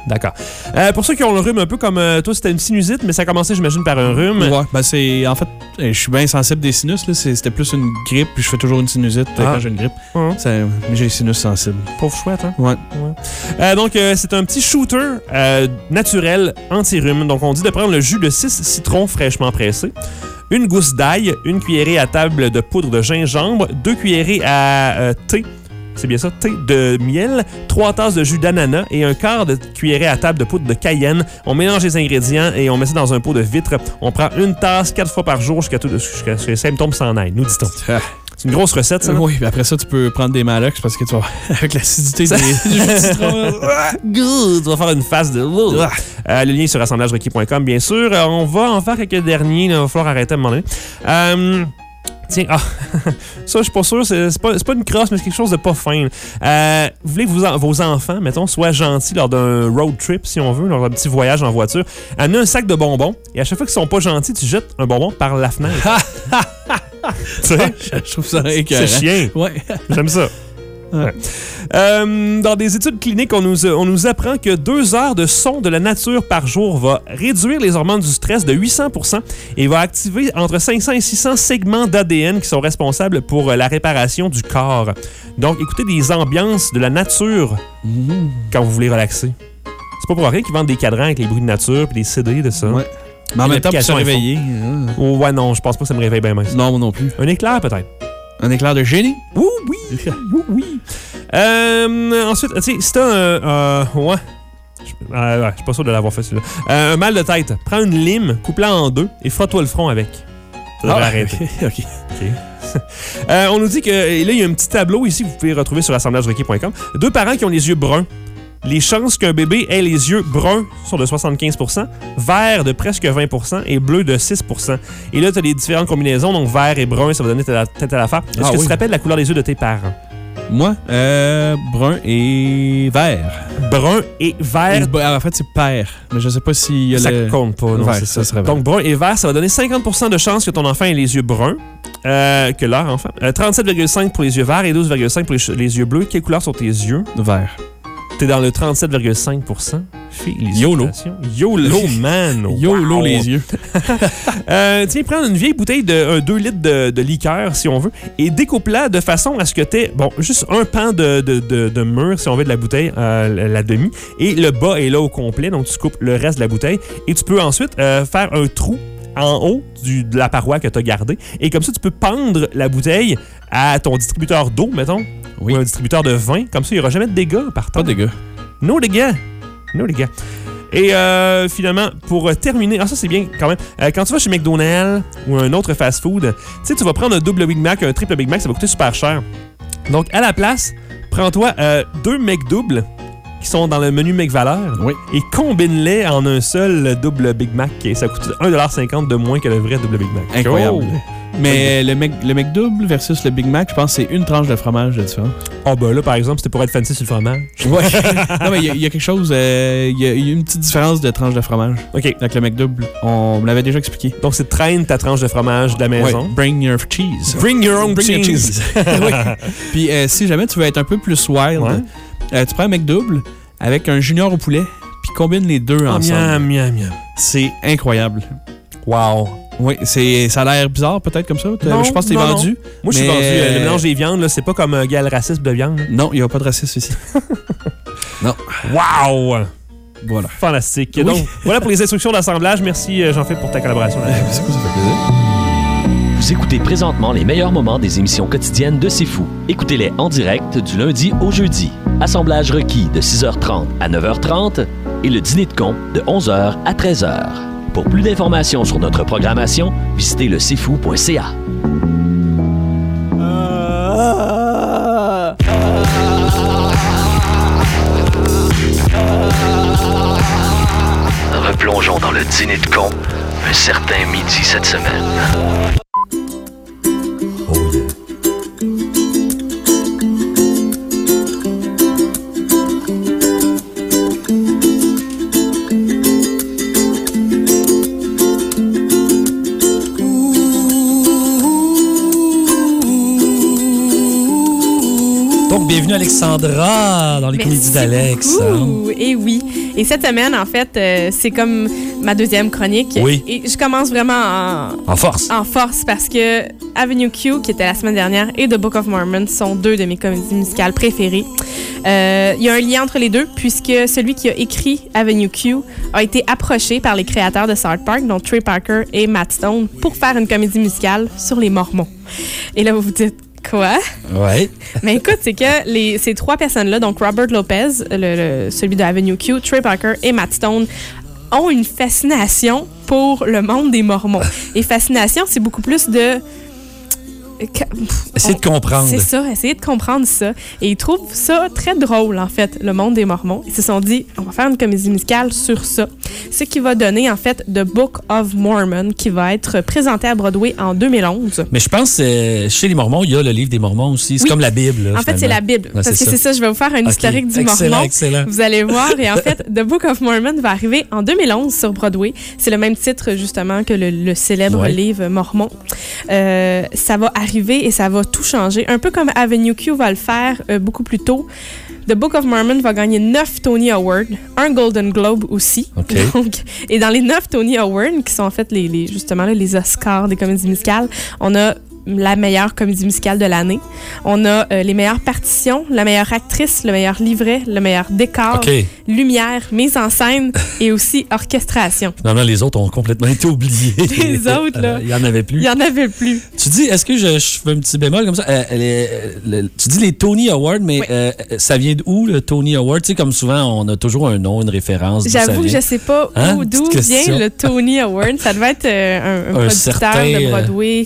D'accord. Pour ceux qui ont le rhume un peu comme toi, c'était une sinusite, mais ça a commencé, j'imagine, par un rhume. Ouais, ben c'est... En fait, je suis bien sensible des sinus, là. C'était plus une grippe, puis je fais toujours une sinusite quand j'ai une grippe. Mais j'ai les sinus sensibles. Pauvre chouette, hein? Ouais. Donc, c'est un petit shooter naturel anti-rhume. Donc, on dit de prendre le jus de 6 citrons fraîchement pressés, une gousse d'ail, une cuillerée à table de poudre de gingembre, 2 cuillerées à thé, c'est bien ça, thé de miel, 3 tasses de jus d'ananas et un quart de cuillerée à table de poudre de cayenne. On mélange les ingrédients et on met ça dans un pot de vitre. On prend une tasse 4 fois par jour jusqu'à ce que les symptômes s'en aillent, nous dit-on. C'est une grosse recette, ça. Oui, puis après ça, tu peux prendre des Malox parce que tu vas, avec l'acidité des jus de citron. Tu vas faire une face de... le lien est sur assemblagerequis.com, bien sûr. On va en faire quelques derniers. Il va falloir arrêter à un moment donné. Tiens, ça, je suis pas sûr, c'est pas une crosse, mais c'est quelque chose de pas fin. Vous voulez que vos enfants, mettons, soient gentils lors d'un road trip, si on veut, lors d'un petit voyage en voiture. Amenez un sac de bonbons, et à chaque fois qu'ils sont pas gentils, tu jettes un bonbon par la fenêtre. Je trouve ça écœurant. C'est chien. Ouais. J'aime ça. Ouais. Dans des études cliniques, on nous apprend que 2 heures de son de la nature par jour va réduire les hormones du stress de 800% et va activer entre 500 et 600 segments d'ADN qui sont responsables pour la réparation du corps. Donc, écoutez des ambiances de la nature quand vous voulez relaxer. C'est pas pour rien qu'ils vendent des cadrans avec les bruits de nature et des CD de ça. Ouais. Mais en même temps, pour se réveiller. Oh, ouais, non, je pense pas que ça me réveille bien même. Non, moi non plus. Un éclair, peut-être. Un éclair de génie? Oui. Ensuite, tu sais, si t'as ouais. Je suis pas sûr de l'avoir fait, celui-là. Un mal de tête. Prends une lime, coupe-la en 2 et frotte-toi le front avec. Ça devrait arrêter. OK. On nous dit que, et là, il y a un petit tableau ici que vous pouvez retrouver sur assemblagerequis.com. 2 parents qui ont les yeux bruns. Les chances qu'un bébé ait les yeux bruns sont de 75%, vert de presque 20% et bleu de 6%. Et là, tu as les différentes combinaisons. Donc, vert et brun, ça va donner tête à l'affaire. Est-ce que tu te rappelles la couleur des yeux de tes parents? Moi, brun et vert. Brun et vert. En fait, c'est pair. Mais je sais pas si... Ça compte pas. Non, vert, ça serait donc, brun et vert, ça va donner 50% de chance que ton enfant ait les yeux bruns que leur enfant. 37,5 pour les yeux verts et 12,5 pour les yeux bleus. Quelle couleur sont tes yeux? Vert. T'es dans le 37,5%. YOLO. YOLO, man. YOLO, wow. les yeux. Tiens, prends une vieille bouteille de 2 litres de liqueur, si on veut, et découpe-la de façon à ce que t'aies, juste un pan de mur, si on veut, de la bouteille, la demi, et le bas est là au complet, donc tu coupes le reste de la bouteille, et tu peux ensuite faire un trou en haut de la paroi que tu as gardée. Et comme ça, tu peux pendre la bouteille à ton distributeur d'eau, mettons, ou un distributeur de vin. Comme ça, il n'y aura jamais de dégâts par temps. Pas de dégâts. No dégâts. Et finalement, pour terminer, ça c'est bien quand même, quand tu vas chez McDonald's ou un autre fast-food, tu vas prendre un double Big Mac, un triple Big Mac, ça va coûter super cher. Donc, à la place, prends-toi 2 McDoubles qui sont dans le menu McValeur et combine-les en un seul double Big Mac. Et ça coûte 1,50$ de moins que le vrai double Big Mac. Incroyable. Oh. Mais le McDouble versus le Big Mac, je pense que c'est une tranche de fromage de différence. Ah ben là, par exemple, c'était pour être fancy sur le fromage. Ouais. Non, mais il y a quelque chose... Il y a une petite différence de tranche de fromage. OK. Avec le McDouble. On me l'avait déjà expliqué. Donc, c'est traîne ta tranche de fromage de la maison. Bring your cheese. Bring your own cheese. Oui. Puis, si jamais tu veux être un peu plus wild, tu prends un McDouble avec un junior au poulet, puis combine les deux ensemble. Miam. C'est incroyable. Wow. Oui, ça a l'air bizarre peut-être comme ça. Non, je pense que t'es vendu. Moi, je suis vendu. Le mélange des viandes, là, c'est pas comme le racisme de viande. Non, il n'y a pas de racisme ici. Non. Wow! Voilà. Fantastique. Oui. Donc, voilà pour les instructions d'assemblage. Merci, Jean-Philippe, pour ta collaboration. C'est quoi, ça fait plaisir. Vous écoutez présentement les meilleurs moments des émissions quotidiennes de C'est Fou. Écoutez-les en direct du lundi au jeudi. Assemblage requis de 6h30 à 9h30 et le dîner de con de 11h à 13h. Pour plus d'informations sur notre programmation, visitez le cfou.ca. Replongeons dans le dîner de con un certain midi cette semaine. bienvenue Alexandra dans les comédies d'Alex. Et oui. Et cette semaine, en fait, c'est comme ma deuxième chronique. Oui. Et je commence vraiment En force. en force parce que Avenue Q, qui était la semaine dernière, et The Book of Mormon sont deux de mes comédies musicales préférées. Il y a un lien entre les deux puisque celui qui a écrit Avenue Q a été approché par les créateurs de South Park, dont Trey Parker et Matt Stone, pour faire une comédie musicale sur les Mormons. Et là, vous vous dites... Quoi? Ouais. Mais écoute, c'est que ces trois personnes-là, donc Robert Lopez, celui de Avenue Q, Trey Parker et Matt Stone, ont une fascination pour le monde des Mormons. Et fascination, c'est beaucoup plus de... Essayer de comprendre. C'est ça, essayer de comprendre ça. Et ils trouvent ça très drôle, en fait, le monde des Mormons. Ils se sont dit, on va faire une comédie musicale sur ça. Ce qui va donner, en fait, The Book of Mormon, qui va être présenté à Broadway en 2011. Mais je pense que chez les Mormons, il y a le livre des Mormons aussi. C'est Oui. comme la Bible. Là, en fait, c'est la Bible. Ouais, parce que c'est ça, je vais vous faire un historique du Mormon. Excellent. Vous allez voir. Et en fait, The Book of Mormon va arriver en 2011 sur Broadway. C'est le même titre, justement, que le célèbre livre Mormon. Ça va arriver et ça va tout changer. Un peu comme Avenue Q va le faire beaucoup plus tôt. The Book of Mormon va gagner 9 Tony Awards, un Golden Globe aussi. Okay. Donc, et dans les 9 Tony Awards, qui sont en fait justement les Oscars des comédies musicales, on a la meilleure comédie musicale de l'année. On a les meilleures partitions, la meilleure actrice, le meilleur livret, le meilleur décor, lumière, mise en scène et aussi orchestration. Finalement, les autres ont complètement été oubliés. Les autres, là. Il n'y en avait plus. Il n'y en avait plus. Tu dis, est-ce que je fais un petit bémol comme ça? Tu dis les Tony Awards, mais ça vient d'où, le Tony Award? Tu sais, comme souvent, on a toujours un nom, une référence. J'avoue que je ne sais pas d'où vient le Tony Award. Ça devait être un producteur de Broadway.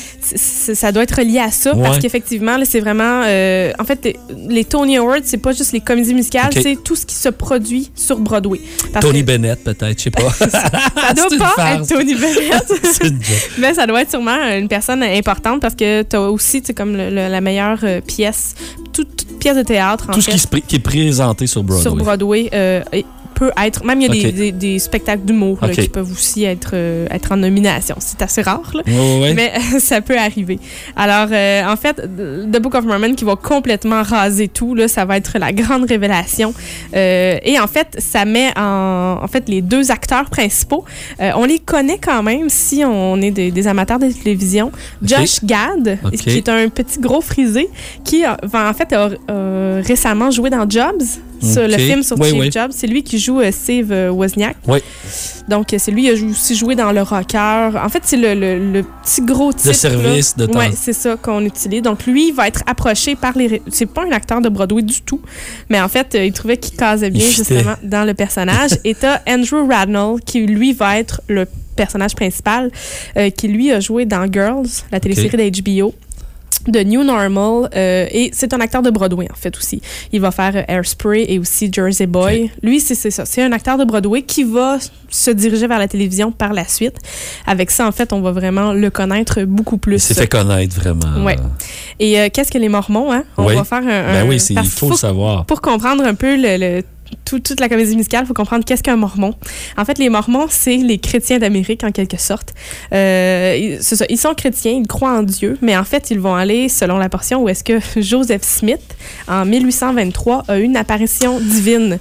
Ça doit être relié à ça parce qu'effectivement, là, c'est vraiment... en fait, les Tony Awards, c'est pas juste les comédies musicales, c'est tout ce qui se produit sur Broadway. Tony Bennett, peut-être, je sais pas. Ça doit pas être Tony Bennett. Mais ça doit être sûrement une personne importante parce que tu as aussi comme la meilleure pièce, toute pièce de théâtre. Tout ce qui est présenté sur Broadway. Sur Broadway. Peut être... Même il y a des spectacles d'humour qui peuvent aussi être en nomination. C'est assez rare, là, mais ça peut arriver. Alors, en fait, The Book of Mormon qui va complètement raser tout, là, ça va être la grande révélation. Et en fait, ça met en fait les deux acteurs principaux. On les connaît quand même si on est des amateurs de télévision. Josh Gad, qui est un petit gros frisé, qui va en fait récemment joué dans Jobs. Le film sur Steve Jobs, c'est lui qui joue Steve Wozniak. Oui. Donc, c'est lui qui a aussi joué dans Le Rocker. En fait, c'est le petit gros titre. De service de temps. Oui, c'est ça qu'on utilise. Donc, lui, il va être approché par c'est pas un acteur de Broadway du tout, mais en fait, il trouvait qu'il casait bien justement dans le personnage. Et t'as Andrew Radnall qui, lui, va être le personnage principal, qui, lui, a joué dans Girls, la télésérie d'HBO. De New Normal, et c'est un acteur de Broadway, en fait, aussi. Il va faire Hairspray et aussi Jersey Boy. Lui, c'est ça. C'est un acteur de Broadway qui va se diriger vers la télévision par la suite. Avec ça, en fait, on va vraiment le connaître beaucoup plus. Il s'est fait connaître, vraiment. Oui. Et qu'est-ce que les Mormons, hein? On va faire un... oui, il faut le savoir. Pour comprendre un peu toute la comédie musicale, il faut comprendre qu'est-ce qu'un mormon. En fait, les mormons, c'est les chrétiens d'Amérique, en quelque sorte. C'est ça, ils sont chrétiens, ils croient en Dieu, mais en fait, ils vont aller selon la portion où est-ce que Joseph Smith, en 1823, a eu une apparition divine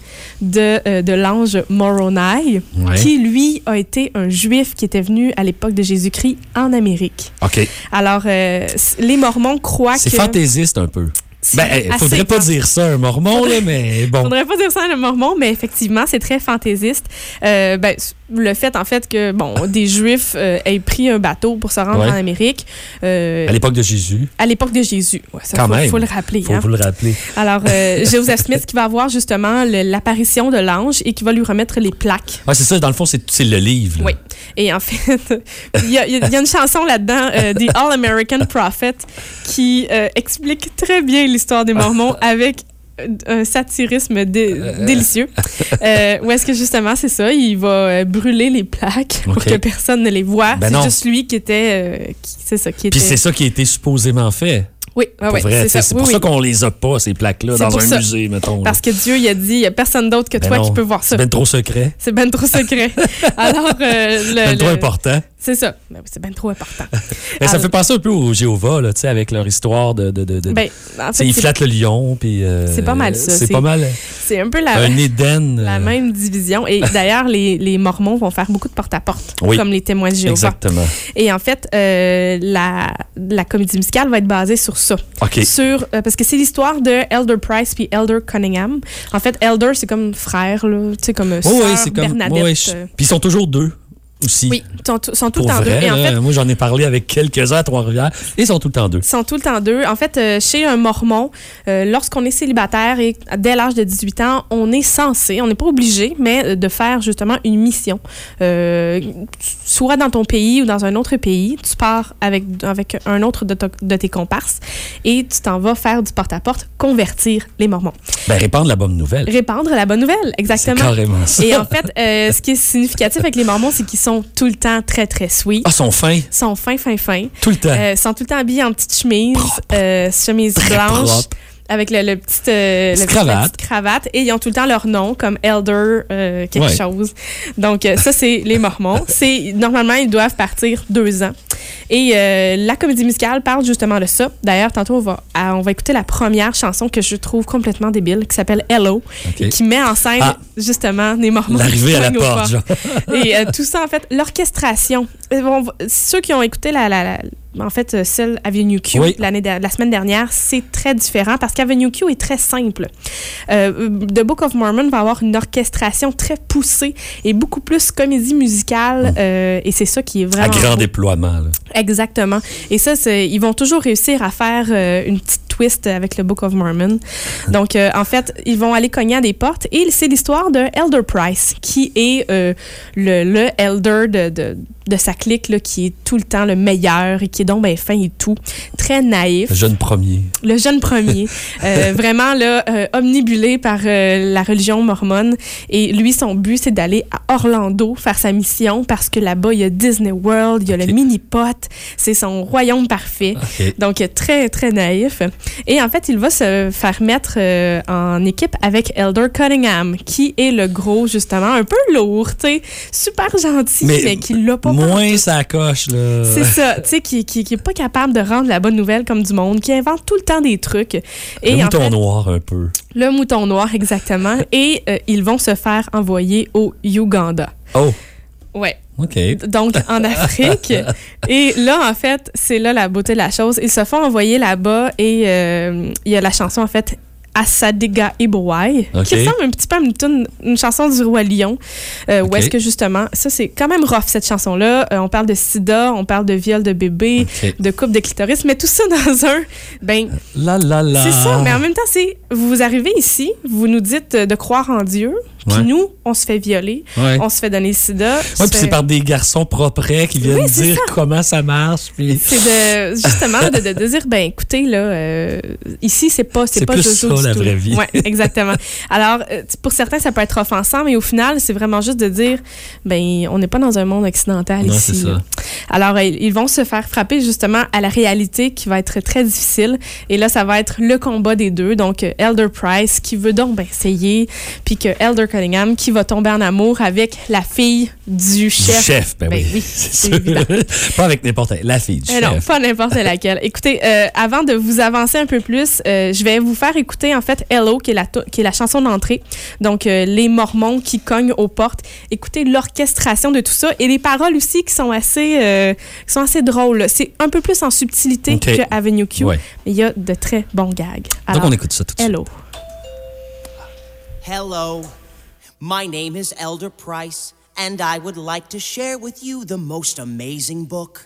de l'ange Moroni, qui, lui, a été un juif qui était venu à l'époque de Jésus-Christ en Amérique. OK. Alors, les mormons croient que... C'est fantaisiste un peu. Faudrait pas dire ça un mormon, là, mais bon. Faudrait pas dire ça un mormon, mais effectivement, c'est très fantaisiste. Le fait, en fait, que, des Juifs aient pris un bateau pour se rendre en Amérique. À l'époque de Jésus. À l'époque de Jésus. Ouais, ça, faut le rappeler. Faut le rappeler. Alors, Joseph Smith qui va avoir justement l'apparition de l'ange et qui va lui remettre les plaques. Ouais, c'est ça. Dans le fond, c'est le livre. Là. Oui. Et en fait, il y a une chanson là-dedans, The All-American Prophet, qui explique très bien l'histoire des Mormons avec un satirisme délicieux. Où est-ce que justement, c'est ça, il va brûler les plaques pour que personne ne les voit. C'est juste lui qui était... Puis c'est ça qui a été supposément fait. Oui, c'est pour ça qu'on les a pas, ces plaques-là, dans un musée, mettons. Parce que Dieu, il a dit, il n'y a personne d'autre que toi qui peut voir ça. C'est ben trop secret. C'est ben trop secret. Alors, ben trop important. C'est ça. Ben, c'est bien trop important. Ça fait penser un peu aux Jéhovah, là, avec leur histoire de en fait, ils flattent le lion. Puis, c'est pas mal ça. C'est pas mal. C'est un peu un Éden. La même division. Et d'ailleurs, les Mormons vont faire beaucoup de porte-à-porte, comme les témoins de Jéhovah. Exactement. Et en fait, la comédie musicale va être basée sur ça. OK. Parce que c'est l'histoire de Elder Price puis Elder Cunningham. En fait, Elder, c'est comme frère, là, comme sœur Bernadette. Puis ils sont toujours deux. Aussi. Oui, ils sont tout le temps vrai, deux. Et en fait, moi, j'en ai parlé avec quelques-uns à Trois-Rivières. Ils sont tout le temps deux. Ils sont tout le temps deux. En fait, chez un mormon, lorsqu'on est célibataire et dès l'âge de 18 ans, on est censé, on n'est pas obligé, mais de faire justement une mission. Soit dans ton pays ou dans un autre pays, tu pars avec un autre de tes comparses et tu t'en vas faire du porte-à-porte, convertir les mormons. Ben, répandre la bonne nouvelle. Répandre la bonne nouvelle, exactement. C'est carrément ça. Et en fait, ce qui est significatif avec les mormons, c'est qu'ils sont tout le temps très, très sweet. Ah, sont fins. Sont fins. Tout le temps. Sont tout le temps habillés en petite chemise. Chemise blanche. Propre. Avec le petite cravate. Et ils ont tout le temps leur nom, comme Elder quelque chose. Donc, ça, c'est les Mormons. Normalement, ils doivent partir 2 ans. Et la comédie musicale parle justement de ça. D'ailleurs, tantôt, on va écouter la première chanson que je trouve complètement débile, qui s'appelle Hello, qui met en scène justement les Mormons. L'arrivée à la porte, genre. Et tout ça, en fait, l'orchestration. Ceux qui ont écouté en fait, celle Avenue Q, la semaine dernière, c'est très différent parce qu'Avenue Q est très simple. The Book of Mormon va avoir une orchestration très poussée et beaucoup plus comédie musicale. Et c'est ça qui est vraiment... À grand déploiement. Là. Exactement. Et ça, ils vont toujours réussir à faire une petite twist avec le Book of Mormon. Donc, en fait, ils vont aller cogner à des portes et c'est l'histoire de Elder Price, qui est le elder de sa clique, là, qui est tout le temps le meilleur et qui est donc bien fin et tout. Très naïf. Le jeune premier. Vraiment, là, omnibulé par la religion mormone. Et lui, son but, c'est d'aller à Orlando faire sa mission parce que là-bas, il y a Disney World, il y a le mini-pot. C'est son royaume parfait. Donc, très, très naïf. Et en fait, il va se faire mettre en équipe avec Elder Cunningham, qui est le gros, justement, un peu lourd, tu sais, super gentil, mais qui l'a pas. Moins ça coche, là. C'est ça, tu sais, qui est pas capable de rendre la bonne nouvelle comme du monde, qui invente tout le temps des trucs. Et le mouton noir, un peu. Le mouton noir, exactement. Et ils vont se faire envoyer au Uganda. Oh! Ouais. OK. Donc, en Afrique. Et là, en fait, c'est là la beauté de la chose. Ils se font envoyer là-bas et il y a la chanson, en fait, Asadiga Ibowai, qui ressemble un petit peu à une chanson du Roi Lion, où est-ce que justement, ça c'est quand même rough cette chanson-là, on parle de sida, on parle de viol de bébé, de coupe de clitoris, mais tout ça dans un, c'est ça, mais en même temps, vous arrivez ici, vous nous dites de croire en Dieu, puis nous, on se fait violer, on se fait donner le sida. Oui, puis c'est par des garçons propres qui viennent dire comment ça marche. Puis... C'est justement de dire, écoutez, là, ici, c'est pas plus ça, la vraie vie. Oui, exactement. Alors, pour certains, ça peut être offensant, mais au final, c'est vraiment juste de dire, on n'est pas dans un monde occidental ici. C'est ça. Alors, ils vont se faire frapper justement à la réalité qui va être très difficile. Et là, ça va être le combat des deux. Donc, Elder Price qui veut donc essayer, puis que Elder Cunningham qui va tomber en amour avec la fille du chef. Du chef, oui, c'est évident. Pas avec n'importe la fille du chef. Non, pas n'importe laquelle. Écoutez, avant de vous avancer un peu plus, je vais vous faire écouter en fait Hello, qui est la chanson d'entrée. Donc, les Mormons qui cognent aux portes. Écoutez l'orchestration de tout ça et les paroles aussi qui sont assez drôles. C'est un peu plus en subtilité que Avenue Q. Ouais. Mais il y a de très bons gags. Alors, donc, on écoute ça tout de suite. Hello. Hello. My name is Elder Price, and I would like to share with you the most amazing book.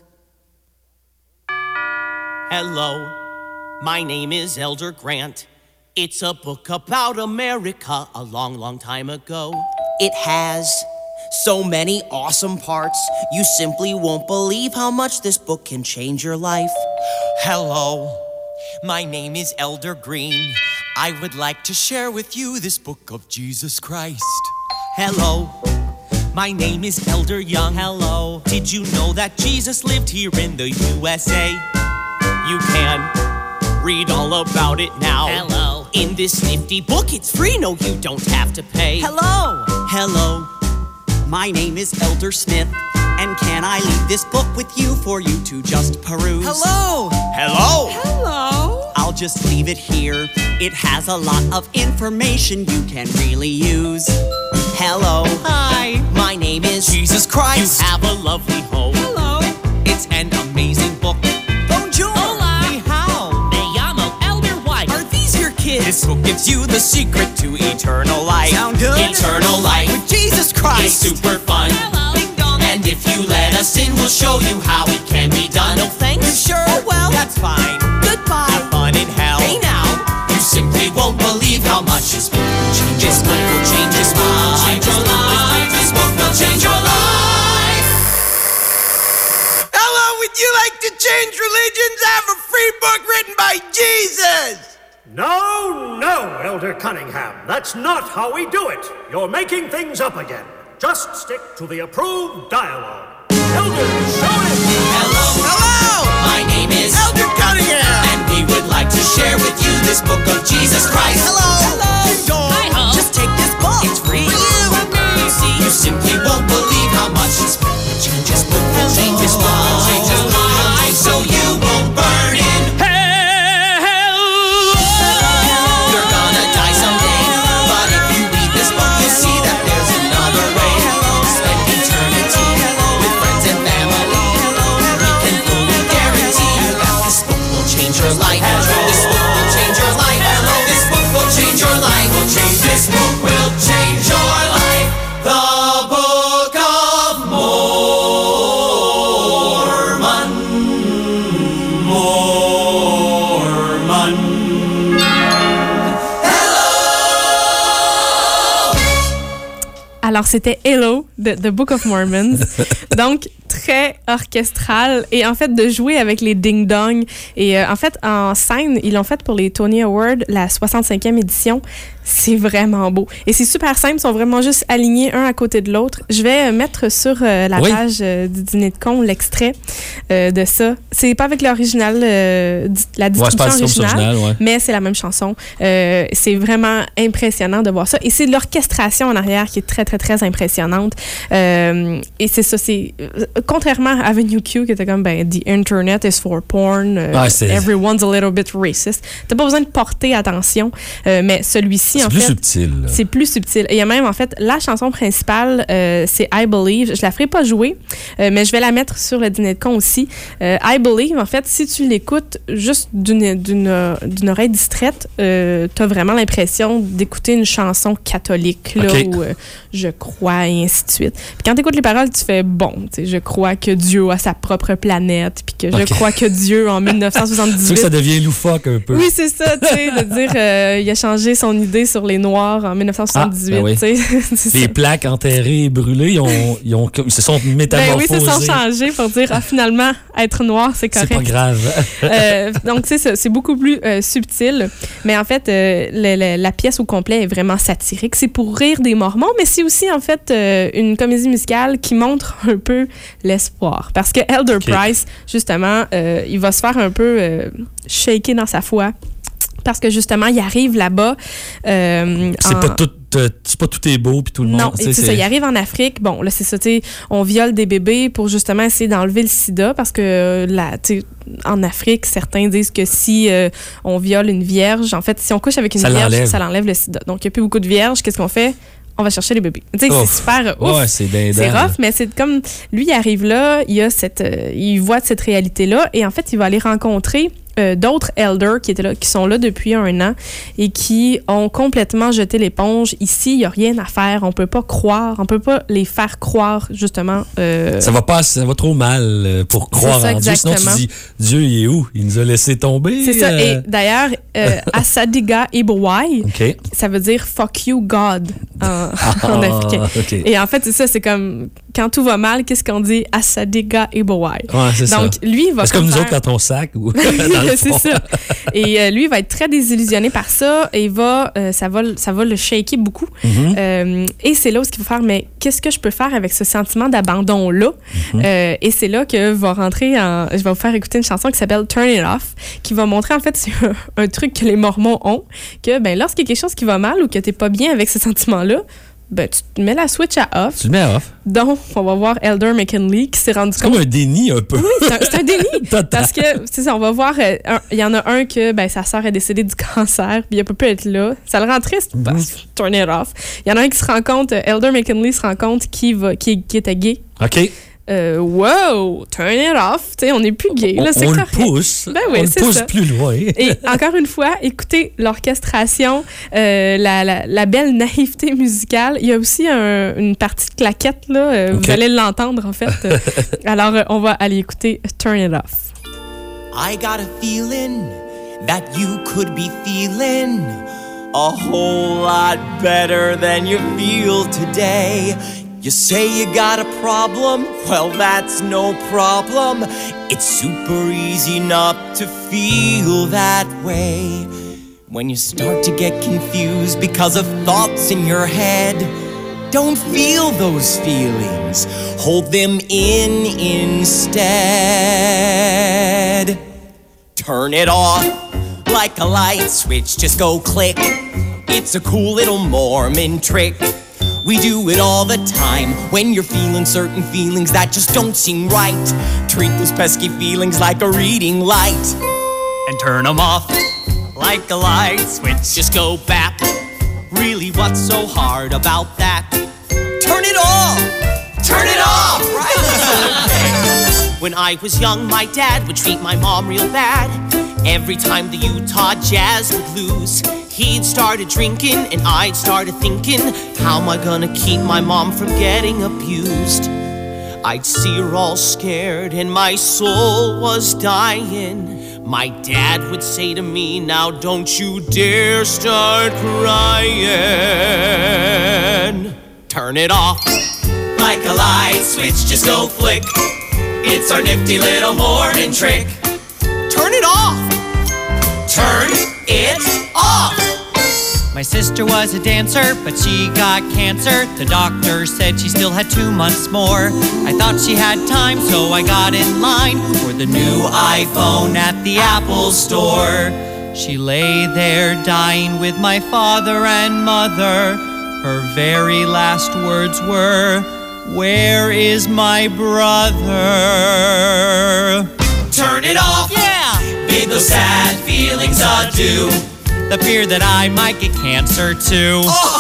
Hello, my name is Elder Grant. It's a book about America a long, long time ago. It has so many awesome parts, you simply won't believe how much this book can change your life. Hello, my name is Elder Green. I would like to share with you this book of Jesus Christ. Hello, my name is Elder Young. Hello, did you know that Jesus lived here in the USA? You can read all about it now. Hello, in this nifty book, it's free. No, you don't have to pay. Hello, my name is Elder Smith. And can I leave this book with you for you to just peruse? Hello! Hello! Hello! I'll just leave it here. It has a lot of information you can really use. Hello. Hi. My name is Jesus Christ. You have a lovely home. Hello. It's an amazing book. Bonjour. Hola. Ni hao. Me llamo Elder White. Are these your kids? This book gives you the secret to eternal life. Sound good? Eternal life. With Jesus It's Christ. super fun. Hello. Ding dong. And if you let us in, we'll show you how it can be done. No thanks. You sure? Oh well, that's fine. Goodbye. Have fun in hell. Hey now. You simply won't believe how much this book will change. This book will change. This book will change your life. This book will change your life. Hello, would you like to change religions? I have a free book written by Jesus. No, no, Elder Cunningham. That's not how we do it. You're making things up again. Just stick to the approved dialogue. Elder, show it! Hello. Hello. My name is Elder Cunningham. and we would like to share with you this book of Jesus Christ. Hello. Hello. Hi-ho. Just take this book. It's free. For you and me. You see, you simply won't believe how much this book will change. This book will change. This book will change your life, so you won't burn in hell. You're gonna die someday, but if you read this book, you'll see that there's another way. Spend eternity with friends and family. We can fully guarantee you that this book will change your life. This book will change your life. This book will change your life. This book will change your life. The Book of Mormon. Mormon. Alors, c'était Hello de The Book of Mormons. Donc, très orchestral. Et en fait, de jouer avec les ding-dong. Et en fait, en scène, ils l'ont fait pour les Tony Awards, la 65e édition. C'est vraiment beau. Et c'est super simple. Ils sont vraiment juste alignés un à côté de l'autre. Je vais mettre sur la page du Dîner de con l'extrait de ça. C'est pas avec l'original, la distribution originale, mais c'est la même chanson. C'est vraiment impressionnant de voir ça. Et c'est l'orchestration en arrière qui est très, très, très impressionnante. Et c'est ça, c'est... contrairement à Avenue Q, qui était comme, ben, The Internet is for porn, everyone's a little bit racist. T'as pas besoin de porter attention, mais celui-ci, c'est plus subtil. C'est plus subtil. Et il y a même, en fait, la chanson principale, c'est I Believe. Je la ferai pas jouer, mais je vais la mettre sur le dîner de con aussi. I Believe, en fait, si tu l'écoutes juste d'une oreille distraite, t'as vraiment l'impression d'écouter une chanson catholique, là, où je crois, et ainsi de suite. Puis quand t'écoutes les paroles, tu fais, bon, tu sais, je crois que Dieu a sa propre planète, puis que je crois que Dieu, en 1978... C'est que ça devient loufoque un peu. Oui, c'est ça, tu sais, de dire il a changé son idée sur les Noirs en 1978. Tu sais, les plaques enterrées et brûlées, ils se sont métamorphosées. Ben oui, ils se sont changés pour dire, finalement, être noir, c'est correct. C'est pas grave. Donc, tu sais, c'est beaucoup plus subtil. Mais en fait, la pièce au complet est vraiment satirique. C'est pour rire des Mormons, mais c'est aussi, en fait, une comédie musicale qui montre un peu l'espoir. Parce que Elder Price, justement, il va se faire un peu shaker dans sa foi. Parce que justement, il arrive là-bas. C'est pas tout est beau puis tout le monde. Non, c'est ça. Il arrive en Afrique. Bon, là, c'est ça. Tu sais, on viole des bébés pour justement essayer d'enlever le sida parce que en Afrique, certains disent que si on viole une vierge, en fait, si on couche avec une vierge, ça l'enlève le sida. Donc, il n'y a plus beaucoup de vierges. Qu'est-ce qu'on fait? On va chercher les bébés. Tu sais, c'est super ouf. Ouais, c'est rough, mais c'est comme lui, il arrive là, il voit cette réalité-là et en fait, il va aller rencontrer d'autres elders qui sont là depuis 1 an et qui ont complètement jeté l'éponge. Ici, il n'y a rien à faire. On peut pas les faire croire, justement. Ça va trop mal pour croire en Dieu. Sinon, tu dis, Dieu, il est où? Il nous a laissé tomber. C'est ça. Et d'ailleurs, Asadiga Ibowai, ça veut dire fuck you, God, en africain. Okay. Et en fait, c'est ça. C'est comme quand tout va mal, qu'est-ce qu'on dit? Asadiga Ibowai. Ouais, c'est donc, ça. Lui, il va. C'est comme nous autres quand on sac ou. C'est ça. Et lui, il va être très désillusionné par ça et ça va le shaker beaucoup. Et c'est là où il va faire, mais qu'est-ce que je peux faire avec ce sentiment d'abandon-là? Et c'est là que va rentrer je vais vous faire écouter une chanson qui s'appelle Turn It Off, qui va montrer, en fait, c'est un truc que les Mormons ont, que lorsqu'il y a quelque chose qui va mal ou que t'es pas bien avec ce sentiment-là, ben, tu mets la switch à off. Tu le mets à off. Donc, on va voir Elder McKinley qui s'est rendu compte... C'est comme un déni un peu. Oui, c'est un déni. Parce que, c'est ça, on va voir, il y en a un que sa sœur est décédée du cancer, puis il peut plus être là. Ça le rend triste, turn it off. Il y en a un qui se rend compte, Elder McKinley se rend compte qui était gay. OK. Wow, turn it off. T'sais, on n'est plus gay. Là, c'est correct. Pousse. Ben oui, on le pousse plus loin. Et encore une fois, écoutez l'orchestration, la belle naïveté musicale. Il y a aussi une partie de claquette, là. Vous allez l'entendre, en fait. Alors, on va aller écouter Turn It Off. I got a feeling that you could be feeling a whole lot better than you feel today. You say you got a problem? Well, that's no problem. It's super easy not to feel that way. When you start to get confused because of thoughts in your head, don't feel those feelings. Hold them in instead. Turn it off like a light switch. Just go click. It's a cool little Mormon trick. We do it all the time when you're feeling certain feelings that just don't seem right. Treat those pesky feelings like a reading light and turn them off like a light switch. Just go bap. Really, what's so hard about that? Turn it off! Turn it off! Right? When I was young, my dad would treat my mom real bad. Every time the Utah Jazz would lose, he'd started drinking and I'd started thinking, how am I gonna keep my mom from getting abused? I'd see her all scared and my soul was dying. My dad would say to me, now don't you dare start crying. Turn it off like a light switch, just go flick. It's our nifty little Mormon trick. Turn it off. Turn it off. My sister was a dancer, but she got cancer. The doctor said she still had 2 months more. I thought she had time, so I got in line for the new iPhone at the Apple store. She lay there dying with my father and mother. Her very last words were, where is my brother? Turn it off. Yeah. Bid those sad feelings adieu. The fear that I might get cancer too.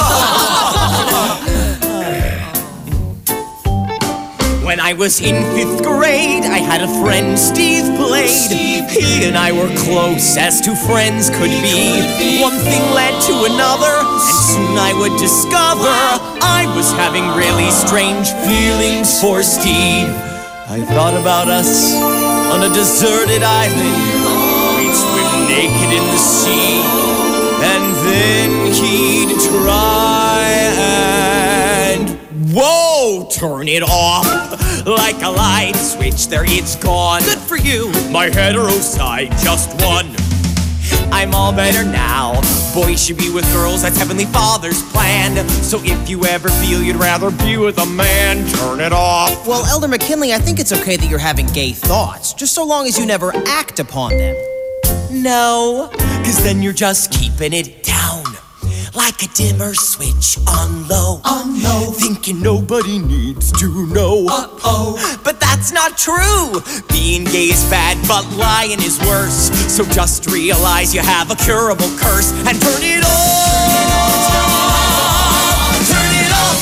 When I was in 5th grade, I had a friend, Steve Blade. He and I were close as two friends could be. One thing led to another, and soon I would discover I was having really strange feelings for Steve. I thought about us on a deserted island. We'd swim naked in the sea, and then he'd try and... Whoa! Turn it off like a light switch. There, it's gone. Good for you. My hetero side just won. I'm all better now. Boys should be with girls. That's Heavenly Father's plan. So if you ever feel you'd rather be with a man, turn it off. Well, Elder McKinley, I think it's okay that you're having gay thoughts, just so long as you never act upon them. No, cause then you're just keeping it down. Like a dimmer switch on low. On low. Thinking nobody needs to know. Uh-oh. But that's not true. Being gay is bad, but lying is worse. So just realize you have a curable curse and turn it off. Turn it off.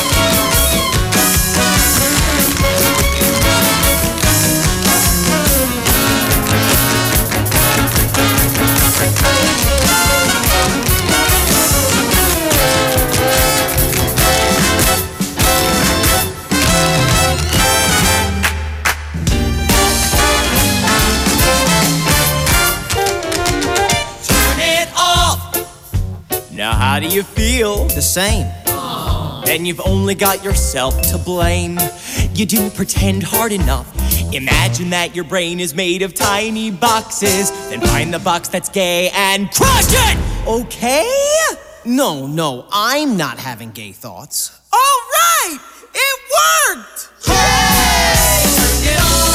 Now how do you feel? The same. Then you've only got yourself to blame. You didn't pretend hard enough. Imagine that your brain is made of tiny boxes. Then find the box that's gay and crush it! Okay? No, I'm not having gay thoughts. All right! It worked! Hey! Turn it on!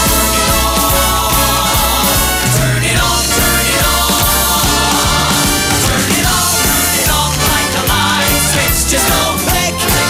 Turn it on! Turn it on! Turn it on! Turn it off like a light switch. Just go click.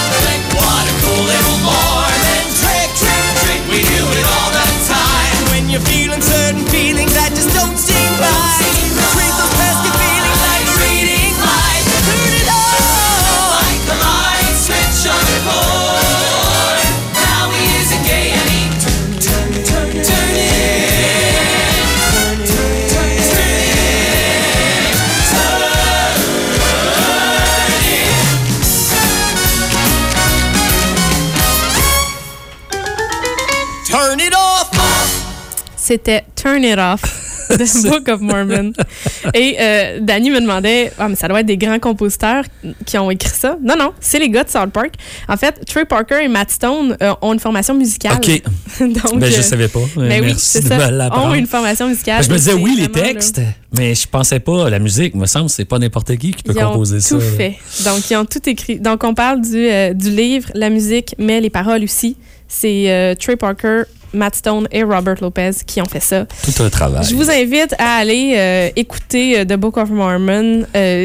Turn it off! C'était Turn It Off de Book of Mormon. Et Danny me demandait, mais ça doit être des grands compositeurs qui ont écrit ça. Non, c'est les gars de South Park. En fait, Trey Parker et Matt Stone ont une formation musicale. OK. Donc, je savais pas. Mais oui, c'est ça. Ont une formation musicale. Je me disais, oui, les textes, mais je pensais pas à la musique. Il me semble que c'est pas n'importe qui peut composer ça. Ils ont tout fait. Donc, ils ont tout écrit. Donc, on parle du livre, la musique, mais les paroles aussi. C'est Trey Parker, Matt Stone et Robert Lopez qui ont fait ça. Tout un travail. Je vous invite à aller écouter The Book of Mormon.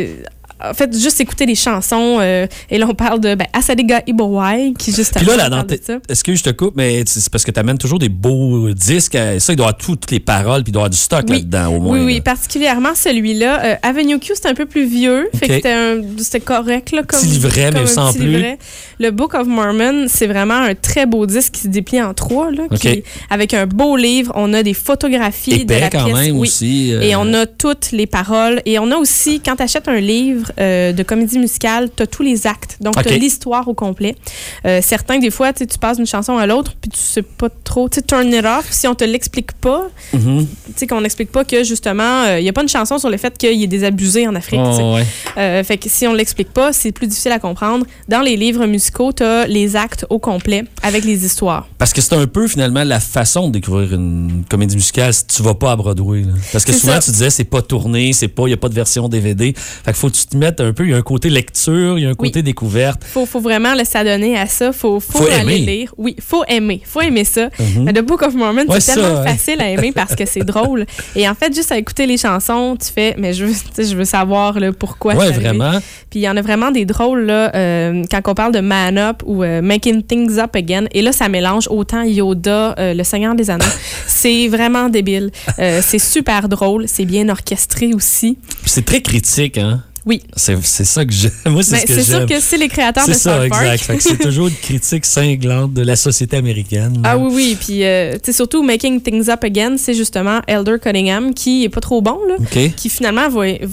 En fait, juste écouter les chansons. Et là, on parle de Asadiga Ibowai, qui justement. Puis là, est-ce que je te coupe, mais c'est parce que tu amènes toujours des beaux disques. Ça, il doit y avoir toutes les paroles, puis il doit y avoir du stock là-dedans, au moins. Oui, particulièrement celui-là. Avenue Q, c'est un peu plus vieux. Fait que c'était correct, là, comme. Petit livret, mais sans plus. Livret. Le Book of Mormon, c'est vraiment un très beau disque qui se déplie en 3, là, avec un beau livre. On a des photographies de la pièce. Quand même aussi. Et on a toutes les paroles. Et on a aussi, quand tu achètes un livre de comédie musicale, tu as tous les actes. Donc, tu as l'histoire au complet. Certains, des fois, tu passes d'une chanson à l'autre, puis tu sais pas trop. Tu sais, turn it off, si on te l'explique pas, tu sais, qu'on n'explique pas que, justement, il n'y a pas une chanson sur le fait qu'il y ait des abusés en Afrique. Fait que si on l'explique pas, c'est plus difficile à comprendre. Dans les livres musicaux, tu as les actes au complet avec les histoires. Parce que c'est un peu, finalement, la façon de découvrir une comédie musicale si tu vas pas à Broadway. Là. Parce que souvent, tu disais, c'est pas tourné, il n'y a pas de version DVD. Fait qu'il faut que tu te mettes un peu, il y a un côté lecture, il y a un côté découverte. Faut vraiment s'adonner à ça. Faut aller lire. Oui, faut aimer ça. The Book of Mormon, c'est tellement facile à aimer parce que c'est drôle. Et en fait, juste à écouter les chansons, tu fais, mais je veux savoir là, pourquoi c'est vraiment. Puis il y en a vraiment des drôles là, quand on parle de Man Up ou Making Things Up Again. Et là, ça mélange autant Yoda, le Seigneur des Anneaux. C'est vraiment débile. C'est super drôle. C'est bien orchestré aussi. C'est très critique, hein? Oui. C'est ça que j'aime. Moi, c'est ce que j'aime. C'est sûr que c'est les créateurs de South Park. C'est ça, exact. Fait que c'est toujours une critique cinglante de la société américaine. Ah oui. Puis, surtout, Making Things Up Again, c'est justement Elder Cunningham qui est pas trop bon, là, qui finalement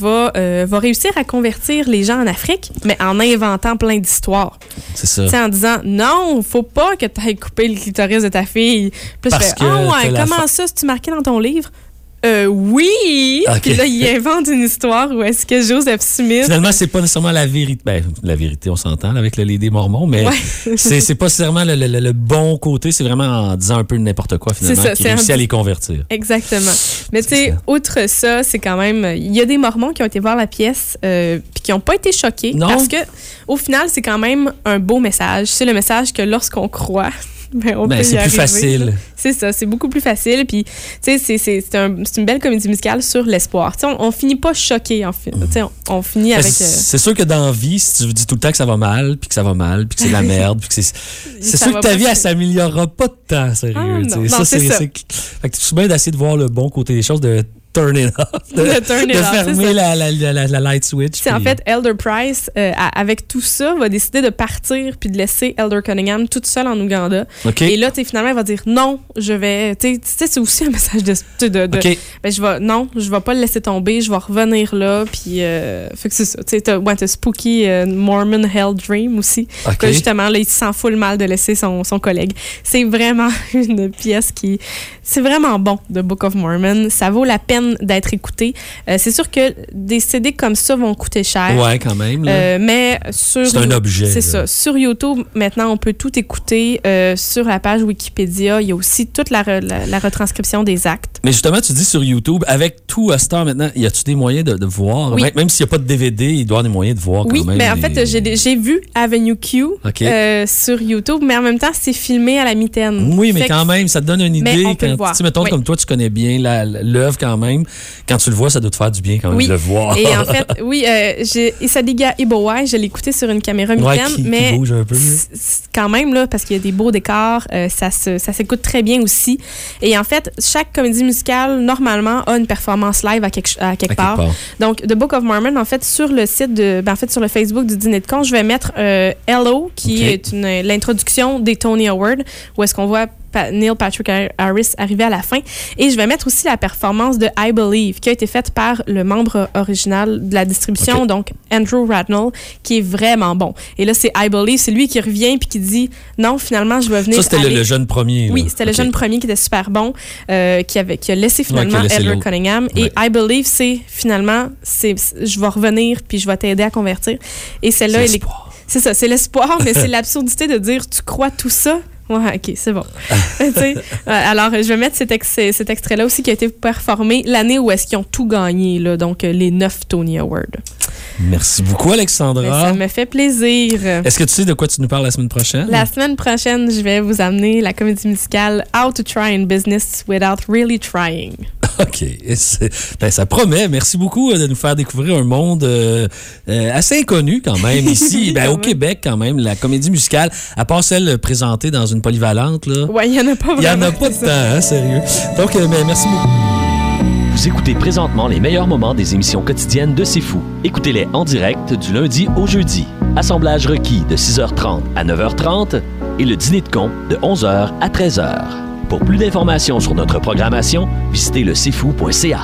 va réussir à convertir les gens en Afrique, mais en inventant plein d'histoires. C'est ça. T'sais, en disant, non, faut pas que tu ailles couper le clitoris de ta fille. Puis je fais, comment ça, c'est-tu marqué dans ton livre? Oui! Puis là, il invente une histoire où est-ce que Joseph Smith... Finalement, c'est pas nécessairement la vérité. Ben, la vérité, on s'entend là, avec le des Mormons, mais c'est pas nécessairement le bon côté. C'est vraiment en disant un peu n'importe quoi, finalement, qui réussit à les convertir. Exactement. Mais tu sais, outre ça, c'est quand même... Il y a des Mormons qui ont été voir la pièce puis qui n'ont pas été choqués. Non. Parce que au final, c'est quand même un beau message. C'est le message que lorsqu'on croit... c'est plus facile. Là. C'est ça, c'est beaucoup plus facile. Puis, tu sais, c'est une belle comédie musicale sur l'espoir. Tu sais, on finit pas choqué, en fait. Tu sais, on finit avec... C'est sûr que dans la vie, si tu dis tout le temps que ça va mal, puis que ça va mal, puis que c'est de la merde, puis que c'est sûr que ta vie, elle s'améliorera pas de temps, sérieux. Non, c'est ça. Fait que tu bien d'essayer de voir le bon côté des choses, de turn it off, de fermer la light switch. En fait, Elder Price, avec tout ça, va décider de partir puis de laisser Elder Cunningham toute seule en Ouganda. Et là, finalement, elle va dire non, je vais... Tu sais, c'est aussi un message de je vais pas le laisser tomber, je vais revenir là. Puis, fait que c'est ça. Tu sais, t'as Spooky Mormon Hell Dream aussi. Que justement, là, il se sent full mal de laisser son collègue. C'est vraiment une pièce qui... C'est vraiment bon, The Book of Mormon. Ça vaut la peine d'être écouté. C'est sûr que des CD comme ça vont coûter cher. Ouais, quand même. Mais c'est un objet. C'est ça. Sur YouTube, maintenant, on peut tout écouter. Sur la page Wikipédia, il y a aussi toute la retranscription des actes. Mais justement, tu dis sur YouTube, avec tout à cette heure maintenant, y a-tu des moyens de voir? Oui. Même s'il n'y a pas de DVD, il doit y avoir des moyens de voir quand même. Oui, mais en fait, j'ai vu Avenue Q sur YouTube, mais en même temps, c'est filmé à la mitaine. Oui, mais quand même, ça te donne une idée. Mettons, comme toi, tu connais bien l'œuvre quand même. Quand tu le vois, ça doit te faire du bien quand même de le voir. Et en fait, Asadiga Ibowai, je l'ai écouté sur une caméra mitaine, mais qui bouge un peu. Quand même, là, parce qu'il y a des beaux décors, ça s'écoute très bien aussi. Et en fait, chaque comédie musicale, normalement, a une performance live à quelque part. Donc, The Book of Mormon, en fait, sur le site sur le Facebook du Dîner de con, je vais mettre Hello, qui est l'introduction des Tony Awards, où est-ce qu'on voit Neil Patrick Harris arriver à la fin. Et je vais mettre aussi la performance de I Believe, qui a été faite par le membre original de la distribution, donc Andrew Radnell, qui est vraiment bon. Et là, c'est I Believe, c'est lui qui revient puis qui dit non, finalement, je vais venir. Ça, c'était le jeune premier. Là. Oui, c'était le jeune premier qui était super bon, qui a laissé finalement Edward Cunningham. Et I Believe, c'est finalement, je vais revenir puis je vais t'aider à convertir. Et celle-là, c'est ça, c'est l'espoir, mais c'est l'absurdité de dire tu crois tout ça. Ouais, OK, c'est bon. Alors, je vais mettre cet extrait-là aussi qui a été performé l'année où est-ce qu'ils ont tout gagné, là, donc les 9 Tony Awards. Merci beaucoup, Alexandra. Mais ça me fait plaisir. Est-ce que tu sais de quoi tu nous parles la semaine prochaine? La semaine prochaine, je vais vous amener la comédie musicale How to Try in Business Without Really Trying. OK. Ça promet. Merci beaucoup de nous faire découvrir un monde assez inconnu quand même ici, au Québec quand même. La comédie musicale, à part celle présentée dans une polyvalente. Oui, il n'y en a pas vraiment. Il n'y en a pas de temps, hein, sérieux. Donc, merci beaucoup. Vous écoutez présentement les meilleurs moments des émissions quotidiennes de C'est Fou. Écoutez-les en direct du lundi au jeudi. Assemblage requis de 6h30 à 9h30 et le dîner de con de 11h à 13h. Pour plus d'informations sur notre programmation, visitez le cfou.ca.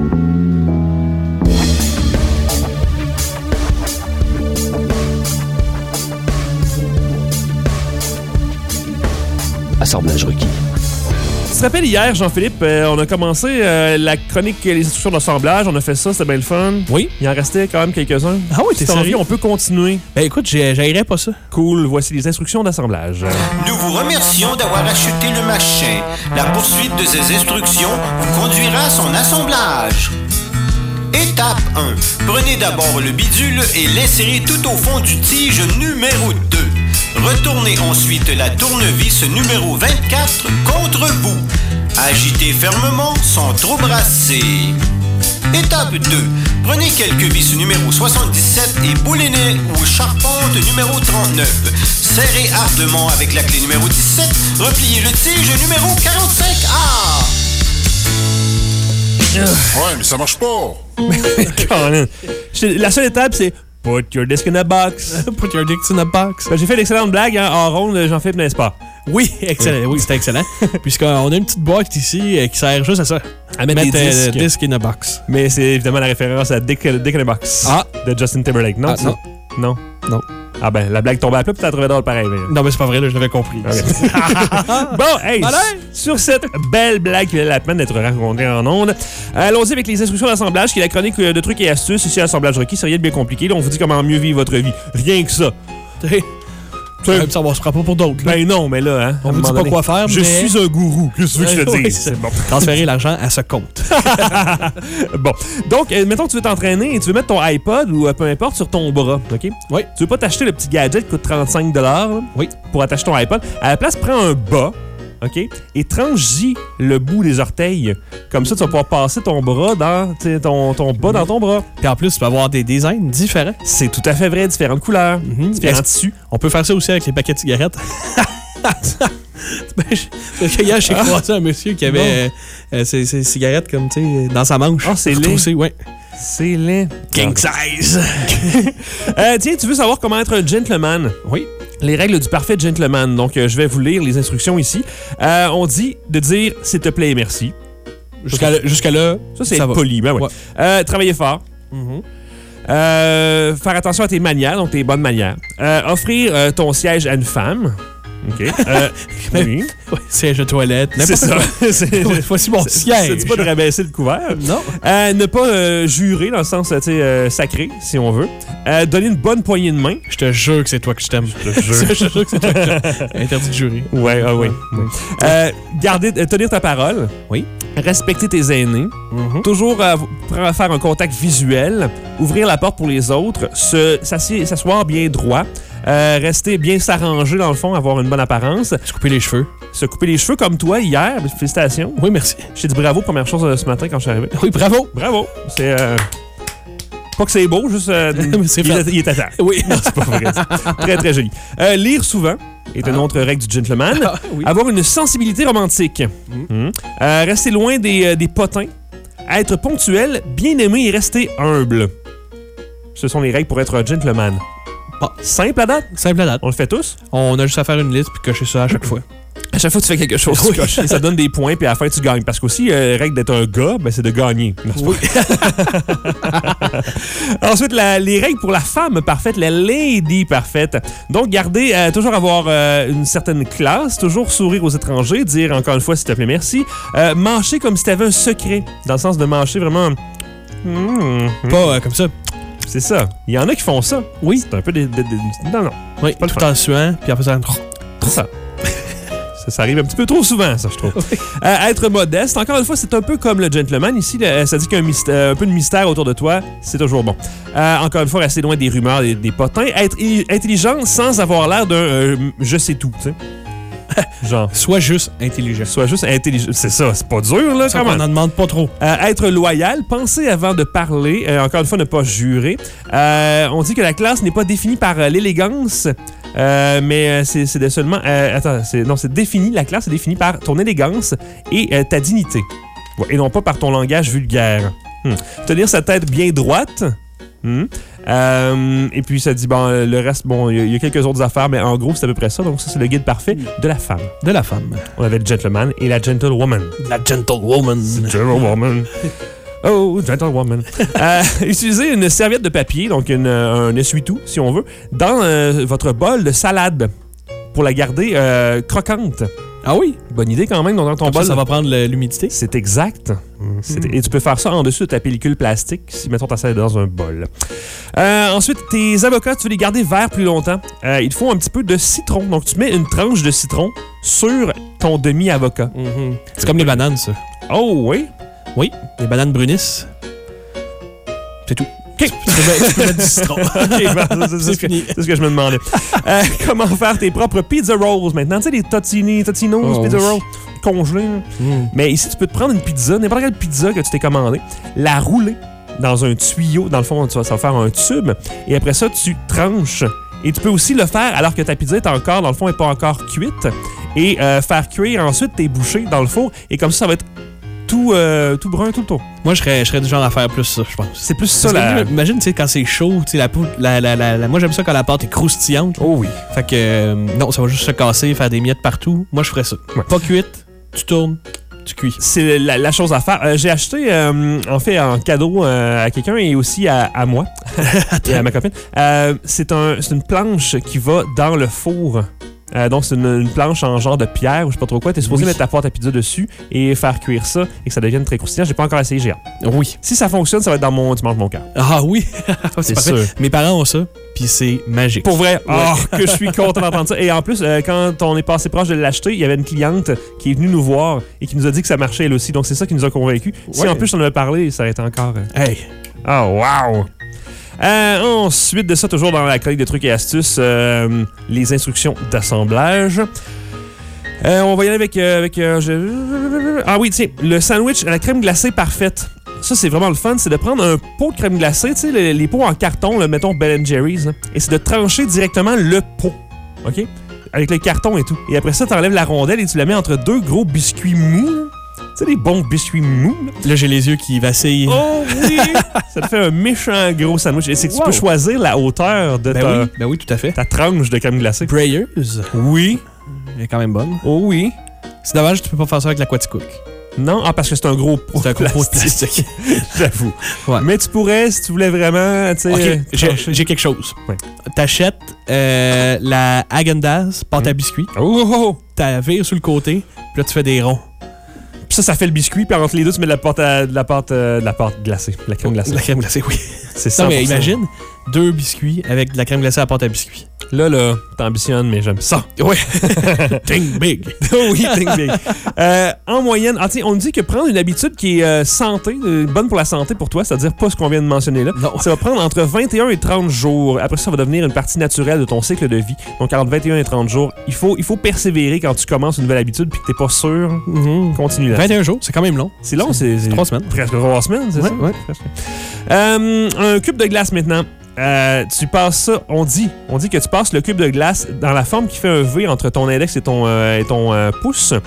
Assemblage requis. Tu te rappelles hier, Jean-Philippe, on a commencé la chronique Les instructions d'assemblage. On a fait ça, c'était bien le fun. Oui. Il en restait quand même quelques-uns. Ah oui, t'es sérieux? On peut continuer. Ben écoute, j'haïrais pas ça. Cool, voici les instructions d'assemblage. Nous vous remercions d'avoir acheté le machin. La poursuite de ces instructions vous conduira à son assemblage. Étape 1. Prenez d'abord le bidule et l'insérez tout au fond du tige numéro 2. Retournez ensuite la tournevis numéro 24 contre vous. Agitez fermement sans trop brasser. Étape 2. Prenez quelques vis numéro 77 et boulonnez ou charpente numéro 39. Serrez ardemment avec la clé numéro 17. Repliez le tige numéro 45A. Ouais, mais ça marche pas. La seule étape, c'est put your disc in a box. Put your disc in a box. Ben, j'ai fait l'excellente blague en ronde, Jean-Philippe, n'est-ce pas? Oui, excellent. Oui, c'était excellent. Puisqu'on a une petite boîte ici qui sert juste à ça. À mettre des disc in a box. Mais c'est évidemment la référence à Dick in a Box de Justin Timberlake, non? Non. Ah ben, la blague tombait à plat, puis t'as trouvé drôle pareil. Mais... Non, mais c'est pas vrai, là, je l'avais compris. Okay. Bon, hey, sur cette belle blague qui valait la peine d'être racontée en ondes, allons-y avec les instructions d'assemblage, qui est la chronique de trucs et astuces ici à Assemblage Requis. C'est rien de bien compliqué. Là, on vous dit comment mieux vivre votre vie. Rien que ça. Ça, on se prend pas pour d'autres. Ben non, mais là, hein, on vous dit pas quoi faire, je suis un gourou. Qu'est-ce que je te dis? C'est bon. Transférer l'argent à ce compte. Bon. Donc, mettons que tu veux t'entraîner et tu veux mettre ton iPod ou peu importe sur ton bras, OK? Oui. Tu veux pas t'acheter le petit gadget qui coûte 35 $, oui, pour attacher ton iPod. À la place, prends un bas, OK? Et tranche-y le bout des orteils. Comme ça, tu vas pouvoir passer ton bras dans ton bas dans ton bras. Puis en plus, tu vas avoir des designs différents. C'est tout à fait vrai, différentes couleurs, différents tissus. On peut faire ça aussi avec les paquets de cigarettes. Parce que hier, j'ai croisé un monsieur qui avait ses cigarettes comme, tu sais, dans sa manche. Ah, c'est laid. Ouais. C'est laid. King size. Tiens, tu veux savoir comment être un gentleman? Oui. Les règles du parfait gentleman. Donc, je vais vous lire les instructions ici. On dit de dire « s'il te plaît et merci ». Jusqu'à là, ça, c'est poli. Ben ouais. Travailler fort. Faire attention à tes manières, donc tes bonnes manières. Offrir ton siège à une femme. OK. Oui. Siège de toilette. C'est ça. Voici mon siège. C'est pas de rabaisser le couvert. Non. Ne pas jurer dans le sens sacré, si on veut. Donner une bonne poignée de main. Je te jure que c'est toi que je t'aime. Je te jure que c'est toi que je t'aime. Interdit de jurer. Oui. Tenir ta parole. Oui. Respecter tes aînés. Toujours faire un contact visuel. Ouvrir la porte pour les autres. S'asseoir bien droit. Rester bien s'arranger dans le fond, avoir une bonne apparence. Se couper les cheveux. Se couper les cheveux comme toi hier. Félicitations. Oui, merci. Je t'ai dit bravo, première chose ce matin quand je suis arrivé. Oui, bravo. Bravo. C'est... Pas que c'est beau, juste... il est à temps. Oui. Non, c'est pas vrai. Très, très joli. Lire souvent est une autre règle du gentleman. Oui. Avoir une sensibilité romantique. Rester loin des potins. Être ponctuel, bien aimé et rester humble. Ce sont les règles pour être un gentleman. Ah. Simple à date? Simple à date. On le fait tous? On a juste à faire une liste puis cocher ça à chaque fois. À chaque fois que tu fais quelque chose, tu coches. Et ça donne des points, puis à la fin, tu gagnes. Parce qu'aussi, la règle d'être un gars, ben, c'est de gagner. Oui. Ensuite, les règles pour la femme parfaite, la lady parfaite. Donc, garder, toujours avoir une certaine classe, toujours sourire aux étrangers, dire encore une fois, s'il te plaît, merci. Mâcher comme si tu avais un secret, dans le sens de mâcher vraiment... Pas comme ça. C'est ça. Il y en a qui font ça. Oui. C'est un peu des... Non. Oui, pas tout en suant, puis après ça... C'est ça. Ça arrive un petit peu trop souvent, ça, je trouve. Être modeste, encore une fois, c'est un peu comme le gentleman. Ici, ça dit qu'il y a un peu de mystère autour de toi. C'est toujours bon. Encore une fois, rester loin des rumeurs, des potins. Être intelligent sans avoir l'air d'un je sais tout, tu sais. Genre. Sois juste intelligent. Sois juste intelligent. C'est ça, c'est pas dur, là, quand même. On n'en demande pas trop. Être loyal, penser avant de parler. Encore une fois, ne pas jurer. On dit que la classe n'est pas définie par l'élégance. Mais c'est seulement... c'est défini, la classe est définie par ton élégance et ta dignité. Et non pas par ton langage vulgaire. Tenir sa tête bien droite. Et puis ça dit, bon, le reste, bon, il y a quelques autres affaires, mais en gros, c'est à peu près ça. Donc ça, c'est le guide parfait de la femme. De la femme. On avait le gentleman et la gentlewoman. La gentlewoman. Gentlewoman. Oh, gentlewoman. Utilisez une serviette de papier, donc un essuie-tout, si on veut, dans votre bol de salade pour la garder croquante. Ah oui? Bonne idée quand même. Donc, dans ton bol, ça va prendre l'humidité? C'est exact. Et tu peux faire ça en dessus de ta pellicule plastique si, mettons, ta salade dans un bol. Ensuite, tes avocats, tu veux les garder verts plus longtemps. Il te faut un petit peu de citron. Donc, tu mets une tranche de citron sur ton demi-avocat. C'est comme les bananes, ça. Oh, oui? Oui, les bananes brunissent. C'est tout. Okay. Tu peux mettre du citron. C'est ce que je me demandais. Comment faire tes propres pizza rolls maintenant? Tu sais, les Tottinos, pizza rolls congelés. Mais ici, tu peux te prendre une pizza, n'importe quelle pizza que tu t'es commandée, la rouler dans un tuyau. Dans le fond, ça va faire un tube. Et après ça, tu tranches. Et tu peux aussi le faire alors que ta pizza est encore, dans le fond, n'est pas encore cuite. Et faire cuire ensuite tes bouchées dans le four. Et comme ça va être tout brun tout le tour. Moi, je serais du genre à faire plus ça, je pense. C'est plus ça, imagine, tu sais, quand c'est chaud, tu sais, la poudre, moi, j'aime ça quand la pâte est croustillante. Oh oui. Fait que, non, ça va juste se casser, faire des miettes partout. Moi, je ferais ça. Ouais. Pas cuite, tu tournes, tu cuis. C'est la chose à faire. J'ai acheté, en fait, en cadeau à quelqu'un et aussi à moi et à ma copine. C'est une planche qui va dans le four. Donc, c'est une planche en genre de pierre ou je sais pas trop quoi. Tu es supposé mettre ta pâte à pizza dessus et faire cuire ça et que ça devienne très croustillant. J'ai pas encore essayé, j'ai hâte. Oui. Si ça fonctionne, ça va être dans mon dimanche mon cœur. Ah oui? C'est sûr. Mes parents ont ça, puis c'est magique. Pour vrai? Oh, que je suis content d'entendre ça. Et en plus, quand on est passé proche de l'acheter, il y avait une cliente qui est venue nous voir et qui nous a dit que ça marchait elle aussi. Donc, c'est ça qui nous a convaincus. Ouais. Si en plus, on avait parlé, ça aurait été encore... Hey! Oh, wow! Ensuite de ça, toujours dans la chronique de trucs et astuces, les instructions d'assemblage. On va y aller avec ah oui, tiens, le sandwich à la crème glacée parfaite. Ça, c'est vraiment le fun, c'est de prendre un pot de crème glacée, tu sais, les pots en carton, là, mettons Ben & Jerry's, là, et c'est de trancher directement le pot, OK? Avec le carton et tout. Et après ça, tu enlèves la rondelle et tu la mets entre deux gros biscuits mous. Tu sais, des bons biscuits mous. Là, j'ai les yeux qui vacillent. Oh oui! Ça te fait un méchant gros sandwich. Et c'est que tu peux choisir la hauteur de ben oui, tout à fait. Ta tranche de crème glacée. Breyers. Oui. Elle est quand même bonne. Oh oui. C'est dommage que tu peux pas faire ça avec la Quaticook. Non, parce que c'est un gros pot. C'est un gros pot de plastique. J'avoue. Ouais. Mais tu pourrais, si tu voulais vraiment, tu sais... OK, j'ai quelque chose. Ouais. T'achètes la Häagen-Dazs, pâte à biscuits. Oh! T'as vire sur le côté, puis là, tu fais des ronds. Puis ça fait le biscuit, puis entre les deux, tu mets de la pâte glacée. La crème glacée. La crème glacée, oui. C'est ça. Non, mais imagine, 2 biscuits avec de la crème glacée à pâte à biscuits. Là, t'ambitionnes, mais j'aime ça. Oui. Think big. Oui, think big. En moyenne, on dit que prendre une habitude qui est bonne pour la santé pour toi, c'est-à-dire pas ce qu'on vient de mentionner là, non. Ça va prendre entre 21 et 30 jours. Après ça va devenir une partie naturelle de ton cycle de vie. Donc, entre 21 et 30 jours, il faut persévérer quand tu commences une nouvelle habitude puis que t'es pas sûr. Continue là. 21 jours, c'est quand même long. C'est long, c'est 3 semaines. Presque 3 semaines, c'est ça? Ouais. Un cube de glace maintenant. Tu passes ça, on dit que tu passes le cube de glace dans la forme qui fait un V entre ton index et ton pouce.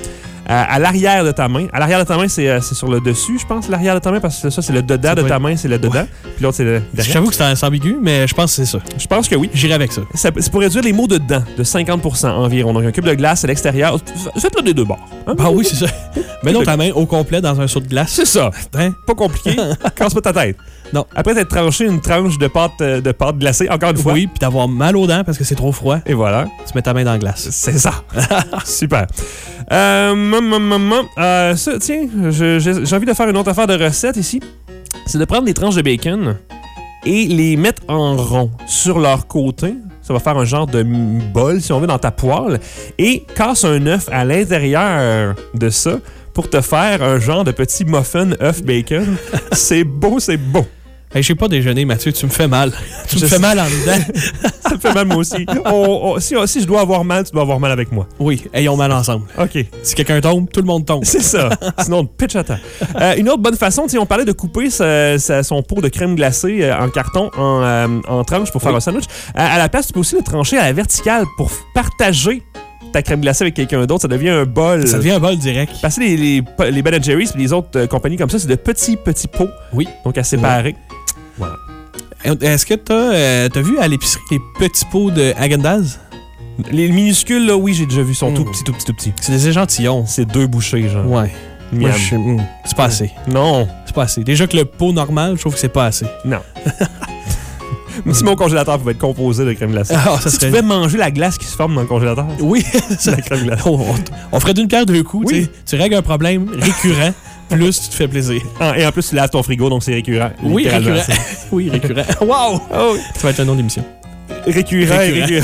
à l'arrière de ta main. À l'arrière de ta main, c'est sur le dessus, je pense, l'arrière de ta main, parce que ça, c'est le dedans de ta main, c'est le dedans. Puis l'autre, c'est le derrière. J'avoue que c'est ambigu, mais je pense que c'est ça. Je pense que oui. J'irai avec ça. C'est pour réduire les maux de dents de 50% environ. Donc, un cube de glace à l'extérieur. Faites-le des deux bords. Hein? Ah oui, c'est ça. Mets donc ta main au complet dans un seau de glace. C'est ça. Hein? Pas compliqué. Casse pas ta tête. Non. Après t'être tranché une tranche de pâte glacée, encore une fois. Oui, puis d'avoir mal aux dents parce que c'est trop froid. Et voilà. Tu mets ta main dans la glace. C'est ça. Super. Ça, tiens, j'ai envie de faire une autre affaire de recette ici. C'est de prendre des tranches de bacon et les mettre en rond sur leur côté. Ça va faire un genre de bol, si on veut, dans ta poêle. Et casse un œuf à l'intérieur de ça pour te faire un genre de petit muffin œuf bacon. C'est beau, c'est beau. Hey, j'ai pas déjeuné, Mathieu, tu me fais mal. Tu me fais mal en dedans. Ça me fait mal, moi aussi. Si je dois avoir mal, tu dois avoir mal avec moi. Oui, ayons mal ensemble. OK. Si quelqu'un tombe, tout le monde tombe. C'est ça. Sinon, on te pitch à terre. Une autre bonne façon, on parlait de couper son pot de crème glacée en carton en tranches pour faire un sandwich. À la place, tu peux aussi le trancher à la verticale pour partager ta crème glacée avec quelqu'un d'autre. Ça devient un bol. Ça devient un bol direct. Parce que les Ben & Jerry's et les autres compagnies comme ça, c'est de petits pots. Oui. Donc à séparer. Voilà. Est-ce que t'as vu à l'épicerie les petits pots de Häagen-Dazs? Les minuscules, là, oui, j'ai déjà vu. Ils sont tout petits. C'est des échantillons. C'est 2 bouchées, genre. Ouais. Moi, c'est pas assez. Non. C'est pas assez. Déjà que le pot normal, je trouve que c'est pas assez. Non. Si mon congélateur pouvait être composé de crème glacée. Si tu pouvais manger la glace qui se forme dans le congélateur. Oui, c'est la crème glacée. On ferait d'une pierre deux coups. Oui. Tu règles un problème récurrent, plus tu te fais plaisir. Et en plus, tu laves ton frigo, donc c'est récurrent. Oui, récurrent. Oui, récurrent. Wow! Oh, oui. Ça va être un nom d'émission. Récurrent.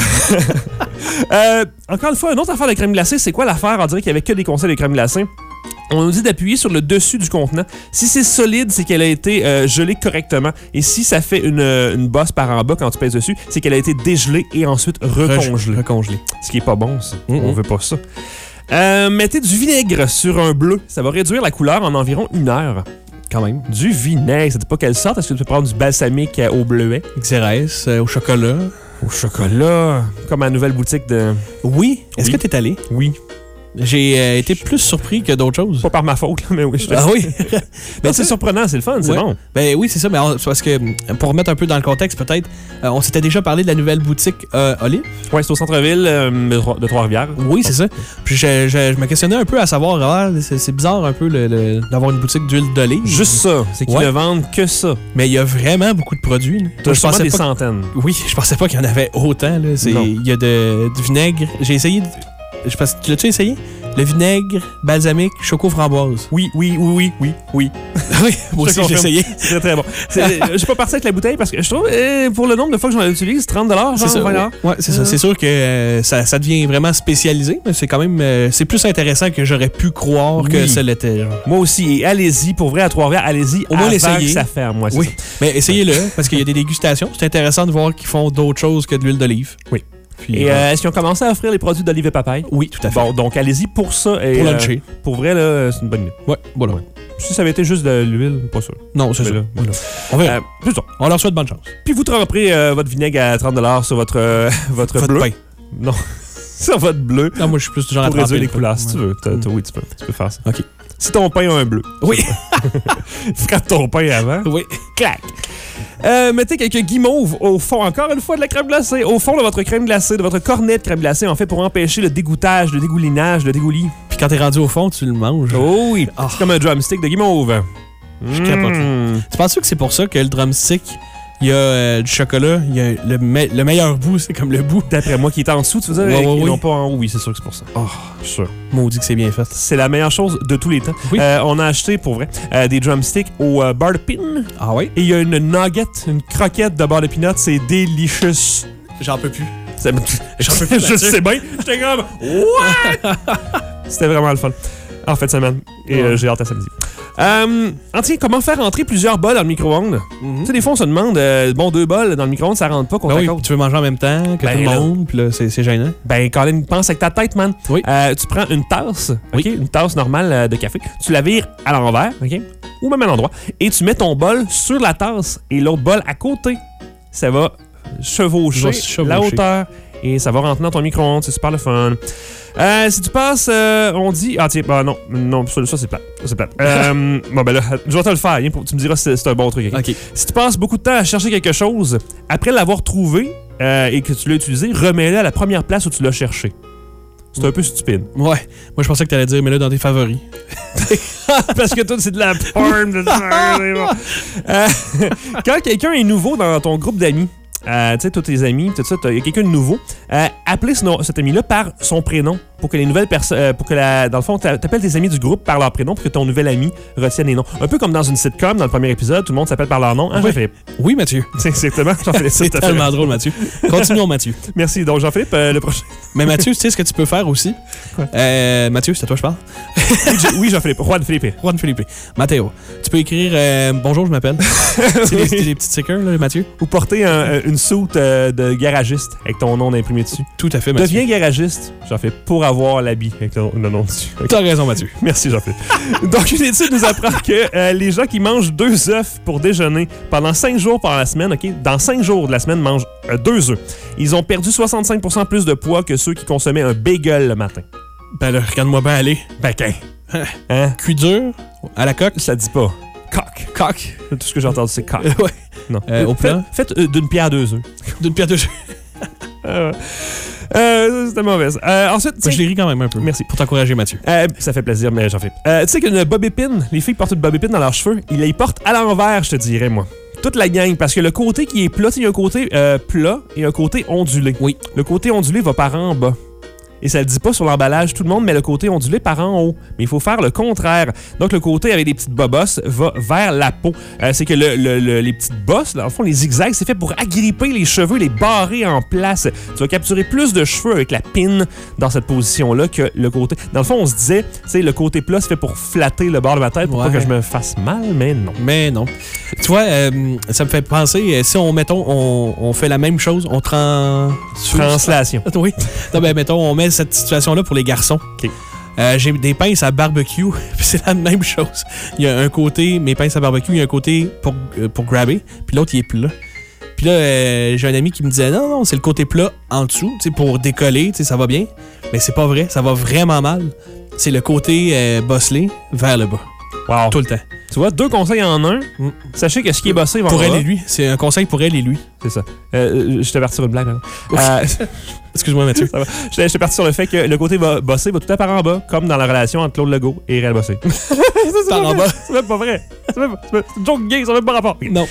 Encore une fois, une autre affaire de crème glacée, c'est quoi l'affaire? On dirait qu'il n'y avait que des conseils de crème glacée. On nous dit d'appuyer sur le dessus du contenant. Si c'est solide, c'est qu'elle a été gelée correctement. Et si ça fait une bosse par en bas quand tu pèses dessus, c'est qu'elle a été dégelée et ensuite recongelée. Ce qui est pas bon, ça. On veut pas ça. Mettez du vinaigre sur un bleu. Ça va réduire la couleur en environ 1 heure. Quand même. Du vinaigre. Ça dit pas quelle sorte. Est-ce que tu peux prendre du balsamique au bleuet? Xérès, au chocolat. Au chocolat. Comme à la nouvelle boutique de... Oui. Est-ce que t'es allé? Oui. J'ai été plus surpris que d'autres choses. Pas par ma faute, mais oui. Ah oui? Ben, c'est surprenant, c'est le fun, c'est bon. Ben oui, c'est ça, mais c'est parce que, pour remettre un peu dans le contexte, peut-être, on s'était déjà parlé de la nouvelle boutique Olive. Oui, c'est au centre-ville de Trois-Rivières. Oui, c'est ça. Puis je me questionnais un peu à savoir, c'est bizarre un peu d'avoir une boutique d'huile d'olive. Juste ça, c'est qu'ils ne vendent que ça. Mais il y a vraiment beaucoup de produits. Je pensais des centaines. Oui, je pensais pas qu'il y en avait autant. Il y a du vinaigre. J'ai essayé... Tu l'as-tu essayé? Le vinaigre, balsamique, choco-framboise. Oui. Oui, moi aussi, j'ai essayé. C'est très, très bon. Je suis pas parti avec la bouteille parce que je trouve, pour le nombre de fois que j'en utilise, 30 $, c'est ça. Ouais, c'est ça. C'est sûr que ça devient vraiment spécialisé, mais c'est quand même... c'est plus intéressant que j'aurais pu croire que ça l'était. Genre. Moi aussi. Et allez-y, pour vrai, à Trois-Rivières, allez-y au moins l'essayer. Que ça ferme. Moi, oui, mais essayez-le, parce qu'il y a des dégustations. C'est intéressant de voir qu'ils font d'autres choses que de l'huile d'olive. Oui. Puis, est-ce qu'ils ont commencé à offrir les produits d'olive et papaye? Oui, tout à fait. Bon, donc allez-y pour ça. Et, pour luncher. Pour vrai, là, c'est une bonne idée. Ouais, voilà. Si ça avait été juste de l'huile, pas sûr. Non, c'est ça. Voilà. On verra. C'est ça. On leur souhaite bonne chance. Puis vous tremperez votre vinaigre à 30 $ sur votre bleu. Pain. Non. Sur votre bleu. Non, moi, je suis plus du genre pour à réduire les couleurs, si tu veux. Oui, tu peux faire ça. OK. Si ton pain a un bleu. Oui. Frappe ton pain avant. Oui. Clac. Mettez quelques guimauves au fond, encore une fois, de la crème glacée. Au fond de votre crème glacée, de votre cornet de crème glacée, en fait, pour empêcher le dégoûtage, le dégoulinage, le dégoulis. Puis quand t'es rendu au fond, tu le manges. Oh oui. Oh. C'est comme un drumstick de guimauve. Je capote. Tu penses que c'est pour ça que le drumstick, il y a du chocolat, il y a le meilleur bout, c'est comme le bout. D'après moi, qui est en dessous, tu veux dire? Oui. Non, pas en haut, oui, c'est sûr que c'est pour ça. Oh, je suis sûr. Maudit que c'est bien fait. C'est la meilleure chose de tous les temps. Oui. On a acheté, pour vrai, des drumsticks au beurre de peanut. Ah oui? Et il y a une nugget, une croquette de beurre de peanut, c'est délicieux. J'en peux plus. J'en peux plus. Je sais bien. J'étais comme, what? C'était vraiment le fun. En fin de semaine. Et j'ai hâte à samedi. Tiens, comment faire entrer plusieurs bols dans le micro-ondes? Tu sais, des fois, on se demande, 2 bols dans le micro-ondes, ça rentre pas. Oui, tu veux manger en même temps que tout le monde, puis là, c'est gênant. Ben, Colin, pense avec ta tête, man. Oui. Tu prends une tasse, OK? Une tasse normale de café. Tu la vires à l'envers, OK? Ou même à l'endroit. Et tu mets ton bol sur la tasse et l'autre bol à côté. Ça va chevaucher la hauteur et ça va rentrer dans ton micro-ondes. C'est super le fun. Si tu passes, on dit... Ah, tiens, non, ça c'est plate. C'est plate. Bon, ben là, je vais te le faire. Tu me diras si c'est un bon truc. OK. Si tu passes beaucoup de temps à chercher quelque chose, après l'avoir trouvé et que tu l'as utilisé, remets-le à la première place où tu l'as cherché. C'est un peu stupide. Ouais. Moi, je pensais que tu allais dire, mais là, dans tes favoris. Parce que toi, c'est de la porn. Quand quelqu'un est nouveau dans ton groupe d'amis, tu sais, tous tes amis, tout ça, il y a quelqu'un de nouveau, appelez cet ami-là par son prénom pour que les nouvelles personnes, dans le fond, t'appelles tes amis du groupe par leur prénom pour que ton nouvel ami retienne les noms. Un peu comme dans une sitcom, dans le premier épisode, tout le monde s'appelle par leur nom. Hein, oui. Jean-Philippe? Oui, Mathieu. C'est exactement, Jean-Philippe. C'est tellement drôle, Mathieu. Continuons, Mathieu. Merci. Donc, Jean-Philippe, le prochain. Mais Mathieu, tu sais ce que tu peux faire aussi? Mathieu, c'est à toi que je parle? Oui, Jean-Philippe. Juan Philippe. Mathéo. Tu peux écrire bonjour, je m'appelle. C'est les petits stickers, là, Mathieu. Ou porter une soute de garagiste avec ton nom imprimé dessus. Tout à fait, Mathieu. Deviens garagiste, Jean-Philippe, pour avoir l'habit avec le nom dessus. Okay. T'as raison, Mathieu. Merci, Jean-Philippe. Donc, une étude nous apprend que les gens qui mangent 2 œufs pour déjeuner pendant 5 jours par la semaine, OK, dans 5 jours de la semaine, mangent 2 œufs. Ils ont perdu 65% plus de poids que ceux qui consommaient un bagel le matin. Ben là, regarde-moi bien aller. Ben, hein? Cuit dur, à la coque? Ça dit pas. Coq. Tout ce que j'ai entendu, c'est coq. Ouais. Non. Au plat? Faites d'une pierre 2 œufs. D'une pierre 2 œufs. C'était mauvaise. Ensuite, je les ris quand même un peu. Merci. Pour t'encourager, Mathieu. Ça fait plaisir, mais j'en fais. Tu sais qu'une bob épine, les filles portent une bob épine dans leurs cheveux, ils les portent à l'envers, je te dirais, moi. Toute la gang, parce que le côté qui est plat, il y a un côté plat et un côté ondulé. Oui. Le côté ondulé va par en bas. Et ça le dit pas sur l'emballage, tout le monde met le côté ondulé par en haut. Mais il faut faire le contraire. Donc, le côté avec des petites bobosses va vers la peau. C'est que les petites bosses, dans le fond, les zigzags, c'est fait pour agripper les cheveux, les barrer en place. Tu vas capturer plus de cheveux avec la pin dans cette position-là que le côté... Dans le fond, on se disait, tu sais, le côté plat, c'est fait pour flatter le bord de ma tête pour pas que je me fasse mal, mais non. Mais non. Tu vois, ça me fait penser, si on fait la même chose, Translation. Oui. Non, ben, mettons, on met cette situation-là pour les garçons. OK. J'ai des pinces à barbecue, puis c'est la même chose. Il y a un côté, mes pinces à barbecue, il y a un côté pour grabber, puis l'autre, il est plat. Puis là, j'ai un ami qui me disait, non, c'est le côté plat en dessous, tu sais, pour décoller, tu sais, ça va bien. Mais c'est pas vrai, ça va vraiment mal. C'est le côté bosselé vers le bas. Wow. Tout le temps. Tu vois, 2 conseils en un. Sachez que ce qui est bossé va pour en elle bas. et lui. C'est un conseil pour elle et lui. C'est ça. Je t'ai parti sur une blague. Excuse-moi, Mathieu. Ça va. Je t'ai parti sur le fait que le côté bossé va tout à part en bas, comme dans la relation entre Claude Legault et Réal Bossé. Par en bas. C'est même pas vrai. C'est une joke gay, ça n'a même pas rapport. Non.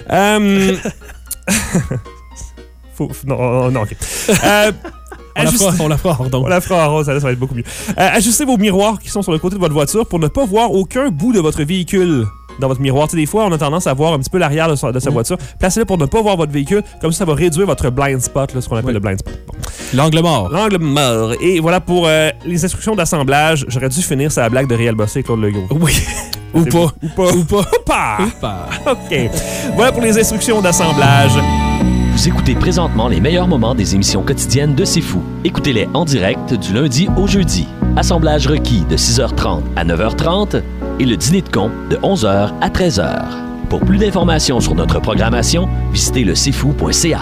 Non, OK. On la fera hors donc. On la fera hors, ça va être beaucoup mieux. Ajustez vos miroirs qui sont sur le côté de votre voiture pour ne pas voir aucun bout de votre véhicule dans votre miroir. Tu sais, des fois, on a tendance à voir un petit peu l'arrière de sa voiture. Placez-le pour ne pas voir votre véhicule. Comme ça va réduire votre blind spot, là, ce qu'on appelle le blind spot. Bon. L'angle mort. L'angle mort. Et voilà pour les instructions d'assemblage. J'aurais dû finir sur la blague de Réal Bossé et Claude Legault. Oui. Ou pas. OK. Voilà pour les instructions d'assemblage. Vous écoutez présentement les meilleurs moments des émissions quotidiennes de C'est Fou. Écoutez-les en direct du lundi au jeudi. Assemblage requis de 6h30 à 9h30 et le dîner de con de 11h à 13h. Pour plus d'informations sur notre programmation, visitez le cfou.ca.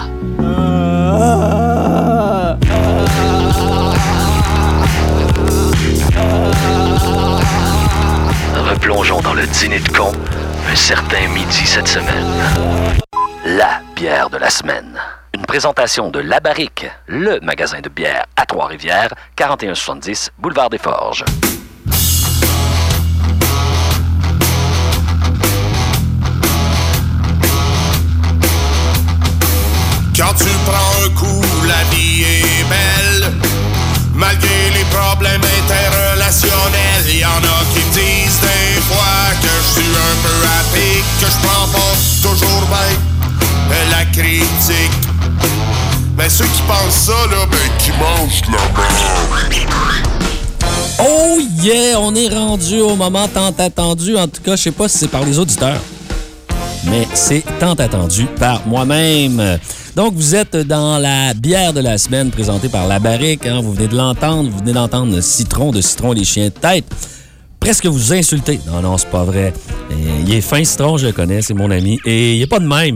Replongeons dans le dîner de con un certain midi cette semaine. La bière de la semaine. Une présentation de La Barrique, le magasin de bière à Trois-Rivières, 4170 Boulevard des Forges. Quand tu prends un coup, la vie est belle. Malgré les problèmes interrelationnels, y en a qui me disent des fois que je suis un peu à pic, que je prends pas toujours bien la critique. Mais ceux qui pensent ça, là, qui mangent la merde. Oh yeah, on est rendu au moment tant attendu. En tout cas, je sais pas si c'est par les auditeurs, mais c'est tant attendu par moi-même. Donc, vous êtes dans la bière de la semaine présentée par La Barrique. Hein? Vous venez de l'entendre. Vous venez d'entendre Citron de Citron les chiens de tête. Presque vous insulter. Non, c'est pas vrai. Il est fin, Citron, je le connais, c'est mon ami. Et il est pas de même.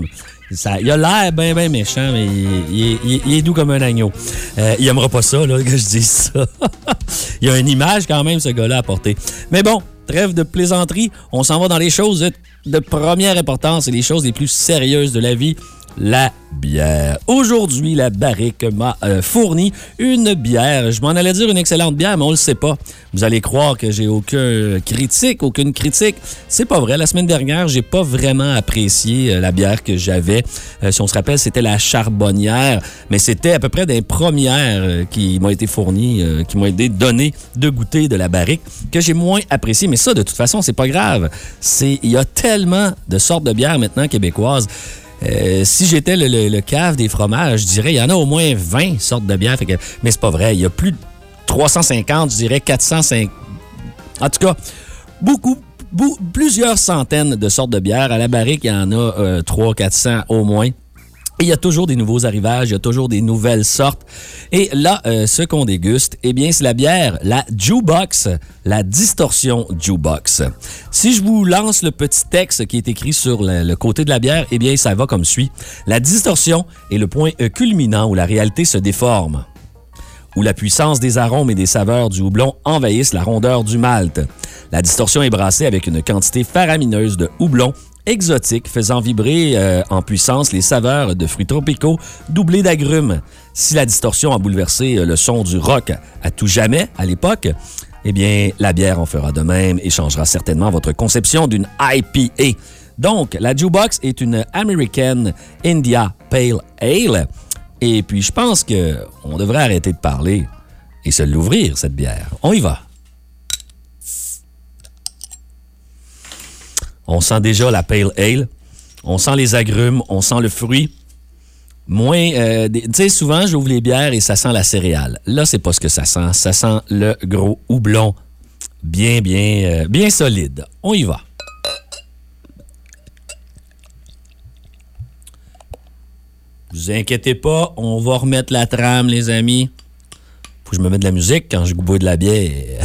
Il a l'air bien, bien méchant, mais il est doux comme un agneau. Il aimera pas ça, là, que je dise ça. Il a une image quand même, ce gars-là, à porter. Mais bon, trêve de plaisanterie, on s'en va dans les choses de première importance et les choses les plus sérieuses de la vie. La bière. Aujourd'hui, la Barrique m'a fourni une bière. Je m'en allais dire une excellente bière, mais on le sait pas. Vous allez croire que j'ai aucune critique. C'est pas vrai. La semaine dernière, j'ai pas vraiment apprécié la bière que j'avais. Si on se rappelle, c'était la Charbonnière, mais c'était à peu près des premières qui m'ont été fournies, qui m'ont été données de goûter de la Barrique, que j'ai moins apprécié. Mais ça, de toute façon, c'est pas grave. Il y a tellement de sortes de bières maintenant québécoises. Si j'étais le cave des fromages, je dirais il y en a au moins 20 sortes de bières. Mais c'est pas vrai. Il y a plus de 350, je dirais 450. En tout cas, plusieurs centaines de sortes de bières. À la Barrique, il y en a 300-400 au moins. Et il y a toujours des nouveaux arrivages, il y a toujours des nouvelles sortes. Et là, ce qu'on déguste, eh bien, c'est la bière, la Jukebox, la Distorsion Jukebox. Si je vous lance le petit texte qui est écrit sur le côté de la bière, eh bien, ça va comme suit. La distorsion est le point culminant où la réalité se déforme, où la puissance des arômes et des saveurs du houblon envahissent la rondeur du malt. La distorsion est brassée avec une quantité faramineuse de houblon exotique, faisant vibrer en puissance les saveurs de fruits tropicaux doublés d'agrumes. Si la distorsion a bouleversé le son du rock à tout jamais à l'époque, eh bien, la bière en fera de même et changera certainement votre conception d'une IPA. Donc, la Jukebox est une American India Pale Ale. Et puis, je pense qu'on devrait arrêter de parler et se l'ouvrir, cette bière. On y va. On sent déjà la Pale Ale. On sent les agrumes, on sent le fruit. Tu sais, souvent, j'ouvre les bières et ça sent la céréale. Là, c'est pas ce que ça sent. Ça sent le gros houblon bien solide. On y va. Vous inquiétez pas, on va remettre la trame, les amis. Faut que je me mette de la musique quand je bois de la bière.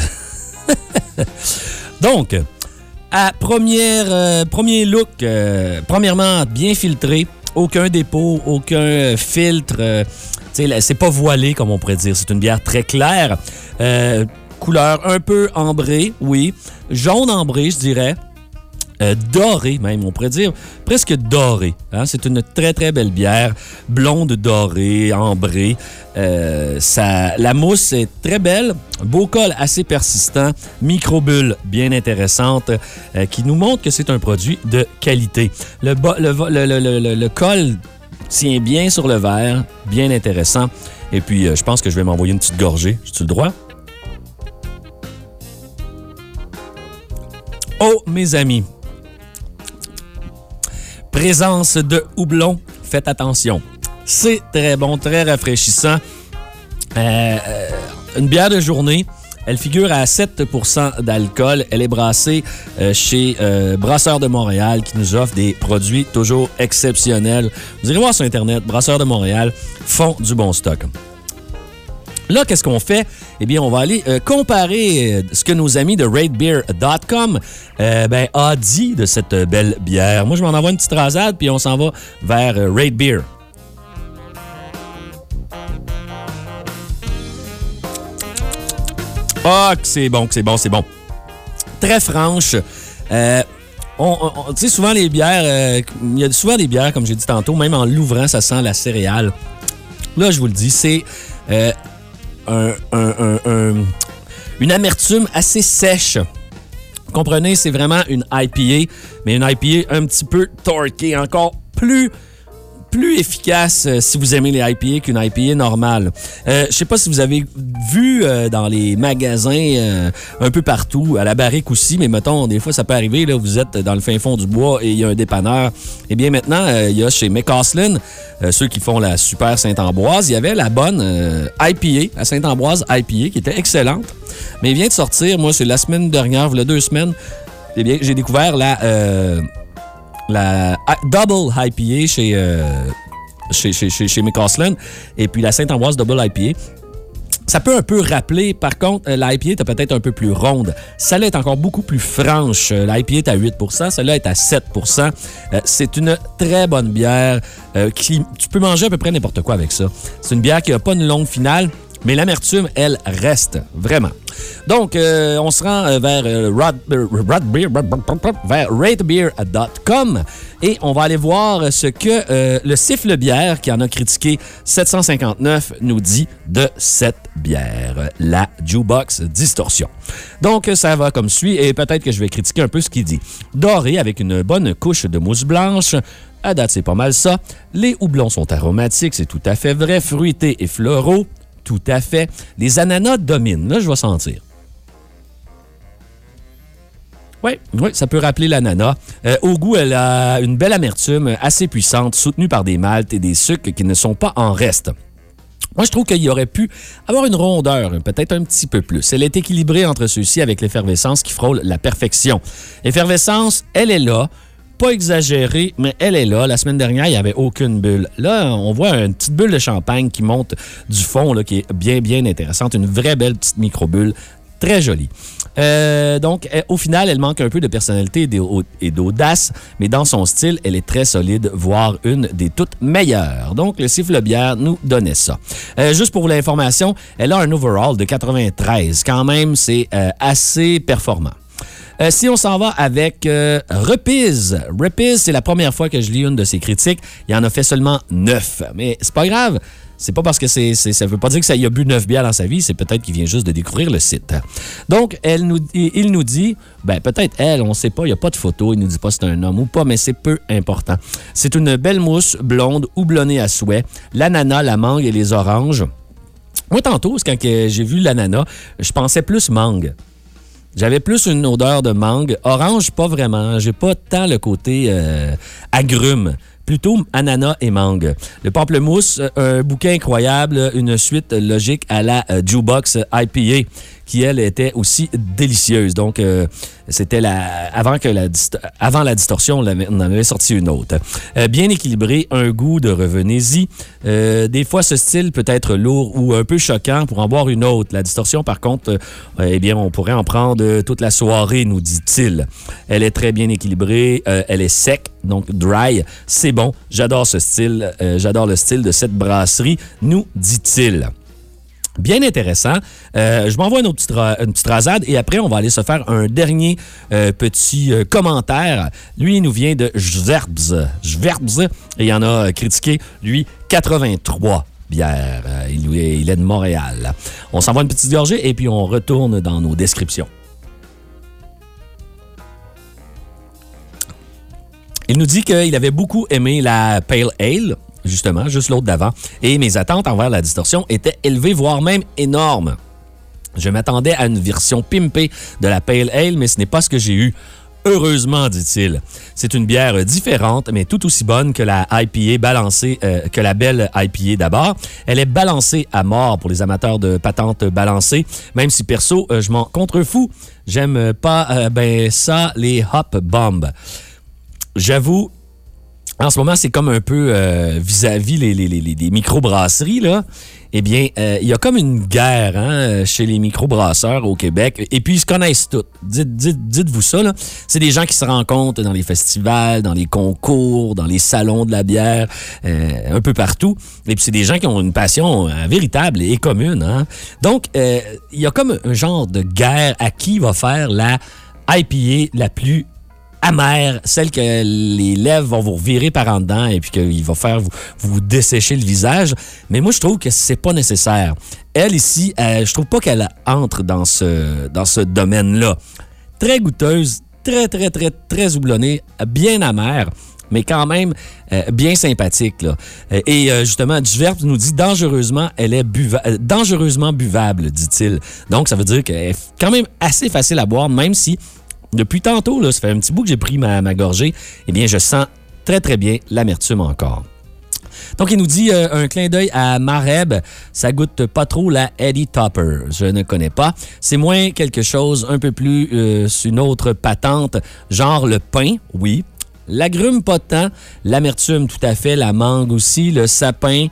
Donc, à premier look, premièrement, bien filtré. Aucun dépôt, aucun filtre. C'est pas voilé, comme on pourrait dire. C'est une bière très claire. Couleur un peu ambrée, oui. Jaune ambré, je dirais. Dorée, même, on pourrait dire. Presque dorée. Hein? C'est une très, très belle bière. Blonde dorée, ambrée. La mousse est très belle. Beau col assez persistant. Microbulle bien intéressante qui nous montre que c'est un produit de qualité. Le col tient bien sur le verre. Bien intéressant. Et puis, je pense que je vais m'envoyer une petite gorgée. J'ai-tu le droit? Oh, mes amis! Présence de houblon, faites attention. C'est très bon, très rafraîchissant. Une bière de journée, elle figure à 7% d'alcool. Elle est brassée chez Brasseurs de Montréal qui nous offre des produits toujours exceptionnels. Vous irez voir sur Internet, Brasseurs de Montréal font du bon stock. Là, qu'est-ce qu'on fait? Eh bien, on va aller comparer ce que nos amis de ratebeer.com a dit de cette belle bière. Moi, je m'en envoie une petite rasade, puis on s'en va vers Rate Beer. Ah, que c'est bon, que c'est bon, c'est bon. Très franche. Tu sais, souvent, les bières, il y a souvent des bières, comme j'ai dit tantôt, même en l'ouvrant, ça sent la céréale. Là, je vous le dis, c'est... une amertume assez sèche. Comprenez, c'est vraiment une IPA, mais une IPA un petit peu torquée, encore plus efficace si vous aimez les IPA qu'une IPA normale. Je sais pas si vous avez vu dans les magasins un peu partout, à la Barrique aussi, mais mettons, des fois, ça peut arriver, là, vous êtes dans le fin fond du bois et il y a un dépanneur. Eh bien, maintenant, il y a chez McCausland, ceux qui font la Super Saint-Ambroise, il y avait la bonne IPA, la Saint-Ambroise IPA, qui était excellente. Mais il vient de sortir, moi, c'est la semaine dernière, il y a 2 semaines, eh bien, j'ai découvert la Double IPA chez McCausland et puis la Saint-Ambroise Double IPA. Ça peut un peu rappeler, par contre, l'IPA est peut-être un peu plus ronde. Celle-là est encore beaucoup plus franche. L'IPA est à 8 %, celle-là est à 7 %. C'est une très bonne bière qui tu peux manger à peu près n'importe quoi avec ça. C'est une bière qui n'a pas une longue finale, mais l'amertume, elle, reste vraiment. Donc, on se rend vers ratebeer.com et on va aller voir ce que le Siffle Bière, qui en a critiqué 759, nous dit de cette bière, la Jukebox Distortion. Donc, ça va comme suit et peut-être que je vais critiquer un peu ce qu'il dit. Doré avec une bonne couche de mousse blanche. À date, c'est pas mal ça. Les houblons sont aromatiques, c'est tout à fait vrai. Fruités et floraux. Tout à fait. Les ananas dominent. Là, je vais sentir. Oui, ça peut rappeler l'ananas. Au goût, elle a une belle amertume assez puissante, soutenue par des maltes et des sucres qui ne sont pas en reste. Moi, je trouve qu'il y aurait pu avoir une rondeur, peut-être un petit peu plus. Elle est équilibrée entre ceux-ci avec l'effervescence qui frôle la perfection. L'effervescence, elle est là. Pas exagérée, mais elle est là. La semaine dernière, il n'y avait aucune bulle. Là, on voit une petite bulle de champagne qui monte du fond, là, qui est bien, bien intéressante. Une vraie belle petite micro-bulle. Très jolie. Donc, au final, elle manque un peu de personnalité et d'audace, mais dans son style, elle est très solide, voire une des toutes meilleures. Donc, le Siffle Bière nous donnait ça. Juste pour l'information, elle a un overall de 93. Quand même, c'est assez performant. Si on s'en va avec Repiz. Repiz, c'est la première fois que je lis une de ses critiques. Il en a fait seulement 9. Mais c'est pas grave. C'est pas parce que ça veut pas dire qu'il a bu 9 bières dans sa vie. C'est peut-être qu'il vient juste de découvrir le site. Donc, il nous dit, peut-être elle, on sait pas, il n'y a pas de photo. Il nous dit pas si c'est un homme ou pas, mais c'est peu important. C'est une belle mousse blonde, houblonnée à souhait. L'ananas, la mangue et les oranges. Moi, tantôt, quand j'ai vu l'ananas, je pensais plus mangue. J'avais plus une odeur de mangue. Orange, pas vraiment. J'ai pas tant le côté agrume. Plutôt ananas et mangue. Le pamplemousse, un bouquet incroyable, une suite logique à la Jukebox IPA, qui, elle, était aussi délicieuse. Donc, c'était avant la distorsion, on en avait sorti une autre. Bien équilibré, un goût de revenez-y. Des fois, ce style peut être lourd ou un peu choquant pour en boire une autre. La distorsion, par contre, on pourrait en prendre toute la soirée, nous dit-il. Elle est très bien équilibrée, elle est sec, donc dry. C'est bon, j'adore ce style, j'adore le style de cette brasserie, nous dit-il. Bien intéressant. Je m'envoie une petite rasade et après, on va aller se faire un dernier petit commentaire. Lui, il nous vient de Schwerbs et il en a critiqué, lui, 83 bières. Il est de Montréal. On s'envoie une petite gorgée et puis on retourne dans nos descriptions. Il nous dit qu'il avait beaucoup aimé la Pale Ale, justement, juste l'autre d'avant. Et mes attentes envers la distorsion étaient élevées, voire même énormes. Je m'attendais à une version pimpée de la Pale Ale, mais ce n'est pas ce que j'ai eu. Heureusement, dit-il. C'est une bière différente, mais tout aussi bonne que la IPA balancée, que la belle IPA d'abord. Elle est balancée à mort pour les amateurs de patentes balancées, même si perso, je m'en contrefous. J'aime pas ça, les hop bombs. J'avoue, en ce moment, c'est comme un peu vis-à-vis les microbrasseries, là. Eh bien, il y a comme une guerre chez les microbrasseurs au Québec. Et puis, ils se connaissent tous. Dites-vous ça, là. C'est des gens qui se rencontrent dans les festivals, dans les concours, dans les salons de la bière, un peu partout. Et puis, c'est des gens qui ont une passion véritable et commune. Hein? Donc, il y a comme un genre de guerre à qui va faire la IPA la plus amère, celle que les lèvres vont vous revirer par en dedans et puis qu'il va faire vous dessécher le visage. Mais moi, je trouve que c'est pas nécessaire. Elle, ici, je trouve pas qu'elle entre dans ce domaine-là. Très goûteuse, très, très, très, très houblonnée, bien amère, mais quand même bien sympathique. Là. Et justement, Duvert nous dit dangereusement, elle est dangereusement buvable, dit-il. Donc, ça veut dire qu'elle est quand même assez facile à boire, même si depuis tantôt, là, ça fait un petit bout que j'ai pris ma gorgée, eh bien, je sens très, très bien l'amertume encore. Donc, il nous dit un clin d'œil à Mareb. Ça goûte pas trop la Eddie Topper. Je ne connais pas. C'est moins quelque chose, un peu plus une autre patente, genre le pain, oui. L'agrume, pas tant. L'amertume, tout à fait. La mangue aussi. Le sapin,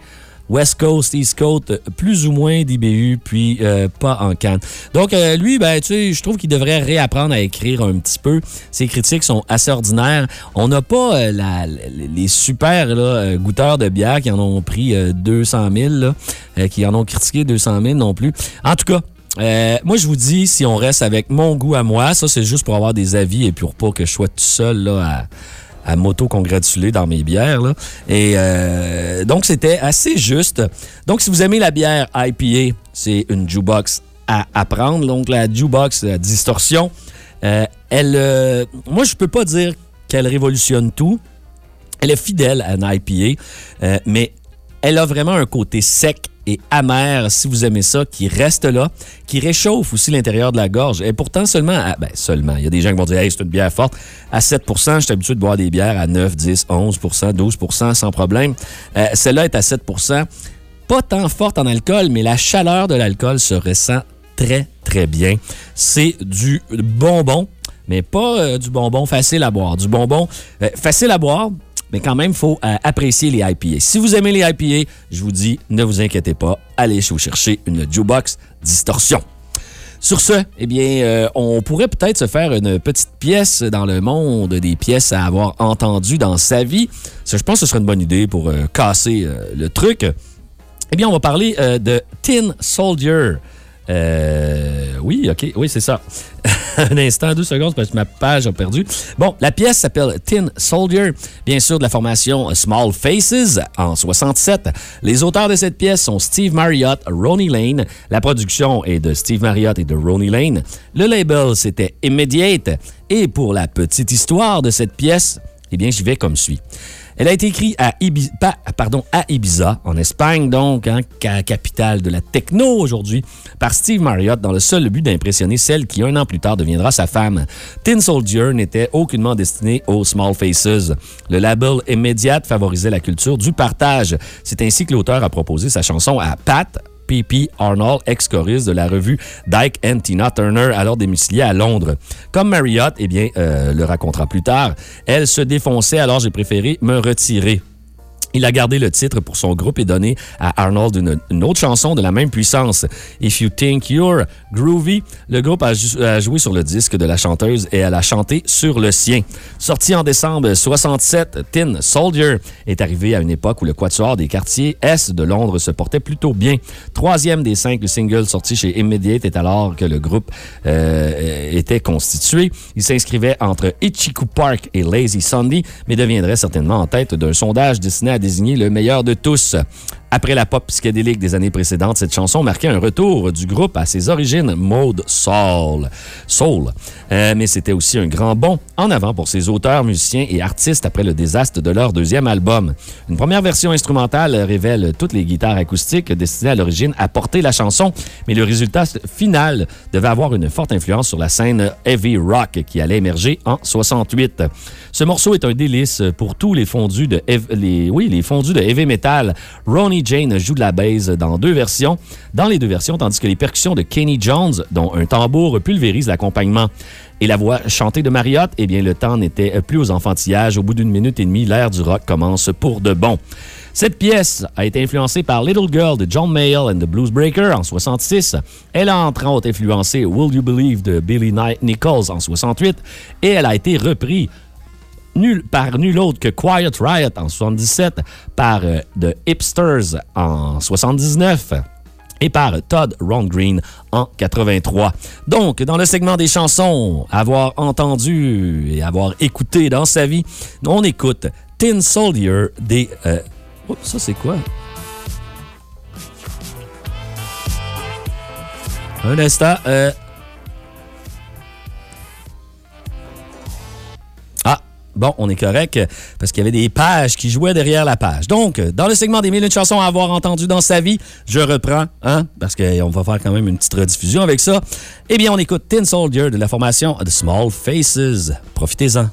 West Coast, East Coast, plus ou moins d'IBU, puis pas en canne. Donc, lui, ben, tu sais, je trouve qu'il devrait réapprendre à écrire un petit peu. Ses critiques sont assez ordinaires. On n'a pas les super là, goûteurs de bière qui en ont pris 200 000, là, qui en ont critiqué 200 000 non plus. En tout cas, moi, je vous dis, si on reste avec mon goût à moi, ça, c'est juste pour avoir des avis et pour pas que je sois tout seul là, à m'auto-congratuler dans mes bières. Là. Et donc, c'était assez juste. Donc, si vous aimez la bière IPA, c'est une jukebox à apprendre. Donc, la jukebox Distorsion, moi, je peux pas dire qu'elle révolutionne tout. Elle est fidèle à une IPA, mais elle a vraiment un côté sec et amer, si vous aimez ça, qui reste là, qui réchauffe aussi l'intérieur de la gorge. Et pourtant, seulement, il y a des gens qui vont dire « Hey, c'est une bière forte ». À 7 % je suis habitué de boire des bières à 9, 10, 11 12 % sans problème. Celle-là est à 7 %. Pas tant forte en alcool, mais la chaleur de l'alcool se ressent très, très bien. C'est du bonbon, mais pas du bonbon facile à boire. Du bonbon facile à boire, mais quand même, il faut apprécier les IPA. Si vous aimez les IPA, je vous dis, ne vous inquiétez pas, allez vous chercher une jukebox Distorsion. Sur ce, eh bien, on pourrait peut-être se faire une petite pièce dans le monde des pièces à avoir entendues dans sa vie. Ça, je pense que ce serait une bonne idée pour casser le truc. Eh bien, on va parler de Tin Soldier. Oui, OK, oui, c'est ça. Un instant, 2 secondes, parce que ma page a perdu. Bon, la pièce s'appelle Tin Soldier, bien sûr de la formation Small Faces en 67. Les auteurs de cette pièce sont Steve Marriott, Ronnie Lane. La production est de Steve Marriott et de Ronnie Lane. Le label, c'était Immediate. Et pour la petite histoire de cette pièce, eh bien, j'y vais comme suit. Elle a été écrite à Ibiza, en Espagne, donc, capitale de la techno aujourd'hui, par Steve Marriott dans le seul but d'impressionner celle qui, 1 an plus tard, deviendra sa femme. Tin Soldier n'était aucunement destiné aux Small Faces. Le label Immediate favorisait la culture du partage. C'est ainsi que l'auteur a proposé sa chanson à Pat P.P. Arnold, ex-choriste de la revue Dyke and Tina Turner, alors domiciliée à Londres. Comme Marriott, eh bien, le racontera plus tard, elle se défonçait, alors j'ai préféré me retirer. Il a gardé le titre pour son groupe et donné à Arnold une autre chanson de la même puissance. If You Think You're Groovy, le groupe a joué sur le disque de la chanteuse et elle a chanté sur le sien. Sorti en décembre 67, Tin Soldier est arrivé à une époque où le quatuor des quartiers Est de Londres se portait plutôt bien. 3e des 5 singles sortis chez Immediate est alors que le groupe était constitué. Il s'inscrivait entre Itchy-Coo Park et Lazy Sunday, mais deviendrait certainement en tête d'un sondage destiné à désigner le meilleur de tous. Après la pop psychédélique des années précédentes, cette chanson marquait un retour du groupe à ses origines, mode soul. Mais c'était aussi un grand bond en avant pour ses auteurs, musiciens et artistes après le désastre de leur 2e album. Une première version instrumentale révèle toutes les guitares acoustiques destinées à l'origine à porter la chanson, mais le résultat final devait avoir une forte influence sur la scène heavy rock qui allait émerger en 68. Ce morceau est un délice pour tous les fondus de heavy metal. Ronnie Jane joue de la bass dans les deux versions, tandis que les percussions de Kenny Jones, dont un tambour, pulvérisent l'accompagnement. Et la voix chantée de Marriott, eh bien, le temps n'était plus aux enfantillages. Au bout d'1 minute et demie, l'ère du rock commence pour de bon. Cette pièce a été influencée par Little Girl de John Mayall and the Bluesbreakers en 66. Elle a entre autres influencé Will You Believe de Billy Nichols en 68 et elle a été reprise par nul autre que Quiet Riot en 77, par The Hipsters en 79 et par Todd Rundgren en 83. Donc, dans le segment des chansons, avoir entendu et avoir écouté dans sa vie, on écoute Tin Soldier des... Oh, ça c'est quoi? Un instant. Bon, on est correct parce qu'il y avait des pages qui jouaient derrière la page. Donc, dans le segment des 1001 chansons à avoir entendues dans sa vie, je reprends, parce qu'on va faire quand même une petite rediffusion avec ça. Eh bien, on écoute Tin Soldier de la formation The Small Faces. Profitez-en.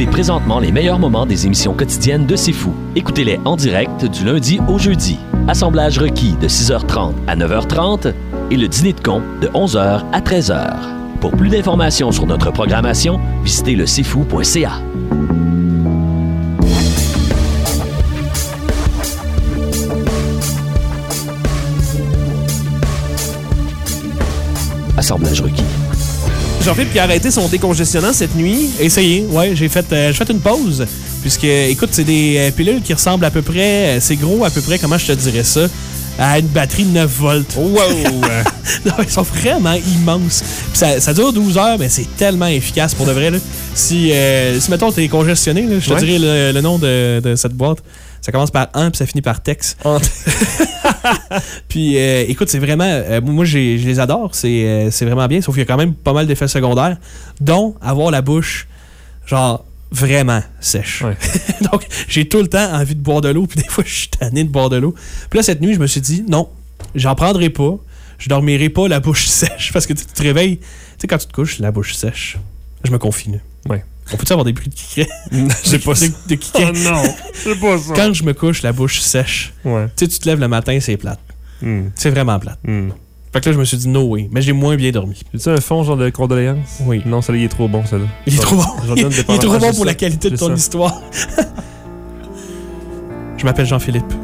écoutez présentement les meilleurs moments des émissions quotidiennes de C'est Fou. Écoutez-les en direct du lundi au jeudi. Assemblage requis de 6h30 à 9h30 et le dîner de con de 11h à 13h. Pour plus d'informations sur notre programmation, visitez le cfou.ca. Assemblage requis. Jean-Philippe qui a arrêté son décongestionnant cette nuit. Essayez, ouais, j'ai fait une pause. Puisque, écoute, c'est des pilules qui ressemblent à peu près, c'est gros à peu près, comment je te dirais ça, à une batterie de 9 volts. Wow! Non, ils sont vraiment immenses. Puis ça dure 12 heures, mais c'est tellement efficace pour de vrai. Là. Si mettons, t'es congestionné, là, je te dirais le nom de cette boîte. Ça commence par 1 puis ça finit par Tex. Puis, écoute, c'est vraiment... moi, je les adore. C'est vraiment bien, sauf qu'il y a quand même pas mal d'effets secondaires, dont avoir la bouche, genre, vraiment sèche. Ouais. Donc, j'ai tout le temps envie de boire de l'eau, puis des fois, je suis tanné de boire de l'eau. Puis là, cette nuit, je me suis dit, non, j'en prendrai pas. Je dormirai pas la bouche sèche, parce que tu te réveilles, tu sais, quand tu te couches, la bouche sèche. Je me confie, là. Ouais. On peut-tu avoir des bruits de kiké? J'ai pas ça. De kiké. Oh non, c'est pas ça. Quand je me couche, la bouche sèche. Ouais. Tu sais, tu te lèves le matin, c'est plate. C'est vraiment plate. Fait que là, je me suis dit, no way. Mais j'ai moins bien dormi. C'est-tu un fond genre de condoléances? Oui. Non, ça, il est trop bon, ça. Il est trop bon. Il est trop bon pour la qualité de ton histoire. Je m'appelle Jean-Philippe.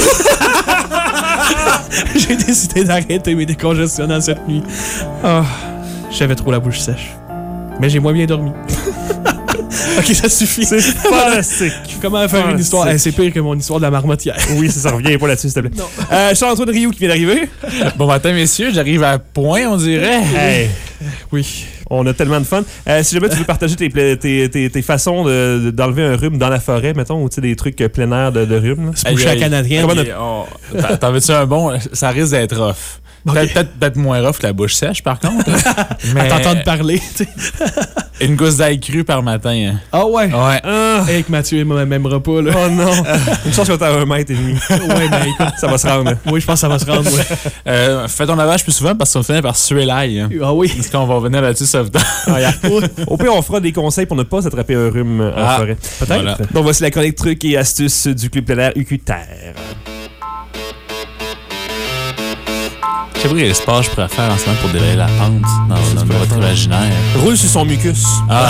J'ai décidé d'arrêter mes décongestionnants cette nuit. Oh, j'avais trop la bouche sèche. Mais j'ai moins bien dormi. Ok, ça suffit. C'est fantastique. Comment faire une histoire? C'est pire que mon histoire de la marmotière. Oui, ça reviens pas là-dessus, s'il te plaît. Charles-Antoine Rioux qui vient d'arriver. Bon matin, messieurs. J'arrive à point, on dirait. Hey. Oui. On a tellement de fun. Si jamais tu veux partager tes façons d'enlever un rhume dans la forêt, mettons, ou des trucs plein air de rhume. Se boucher à canadien. T'en veux-tu un bon? Ça risque d'être rough. Okay. Peut-être moins rough que la bouche sèche, par contre. Mais... À t'entendre parler, tu sais. Une gousse d'ail crue par matin. Ah ouais? Ouais. Avec Mathieu et moi, même repas, là. Oh non. Une chance que t'as 1,5 mètre. Ouais, mais écoute, ça va se rendre. Oui, je pense que ça va se rendre, ouais. Fais ton lavage plus souvent parce qu'on finit par suer l'ail. Hein. Ah oui. Parce qu'on va revenir là-dessus sauvetant. Au pire, on fera des conseils pour ne pas s'attraper un rhume en forêt. Peut-être. Voilà. Donc, voici la chronique trucs et astuces du Club plein air UQTR. Je sais pas quel sport je pourrais faire en ce moment pour délayer la pente dans votre imaginaire. Roule sur son mucus. Ah!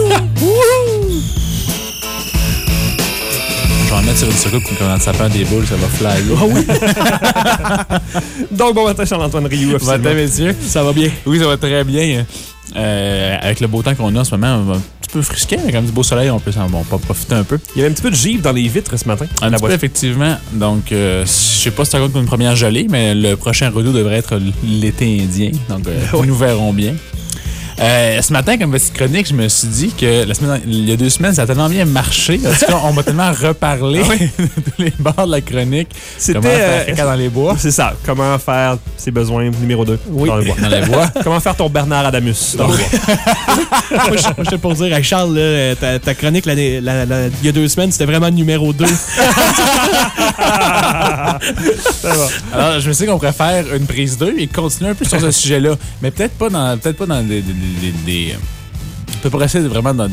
Je vais en mettre sur une soucoupe quand ça perd des boules, ça va flyer. Ah oui! Donc, bon matin, Charles-Antoine Rioux. Bon matin, messieurs. Ça va bien? Oui, ça va très bien. Avec le beau temps qu'on a en ce moment, on va un petit peu frisqué, mais comme du beau soleil, on peut pas profiter un peu. Il y avait un petit peu de givre dans les vitres ce matin. Un petit peu, effectivement. Donc, je sais pas si c'est encore une première gelée, mais le prochain redout devrait être l'été indien. Donc, nous verrons bien. Ce matin, comme petite chronique, je me suis dit que il y a 2 semaines, ça a tellement bien marché. En tout cas, on m'a tellement reparlé de tous les bords de la chronique. C'était comment faire caca dans les bois. C'est ça. Comment faire ses besoins numéro 2 dans les bois. Dans les bois. Comment faire ton Bernard Adamus dans le bois. Moi, j'étais pour dire à Charles, là, ta chronique il y a 2 semaines, c'était vraiment numéro 2. Alors, je me suis dit qu'on pourrait faire une prise 2 et continuer un peu sur ce sujet-là. Mais peut-être pas dans des on peut pas rester vraiment dans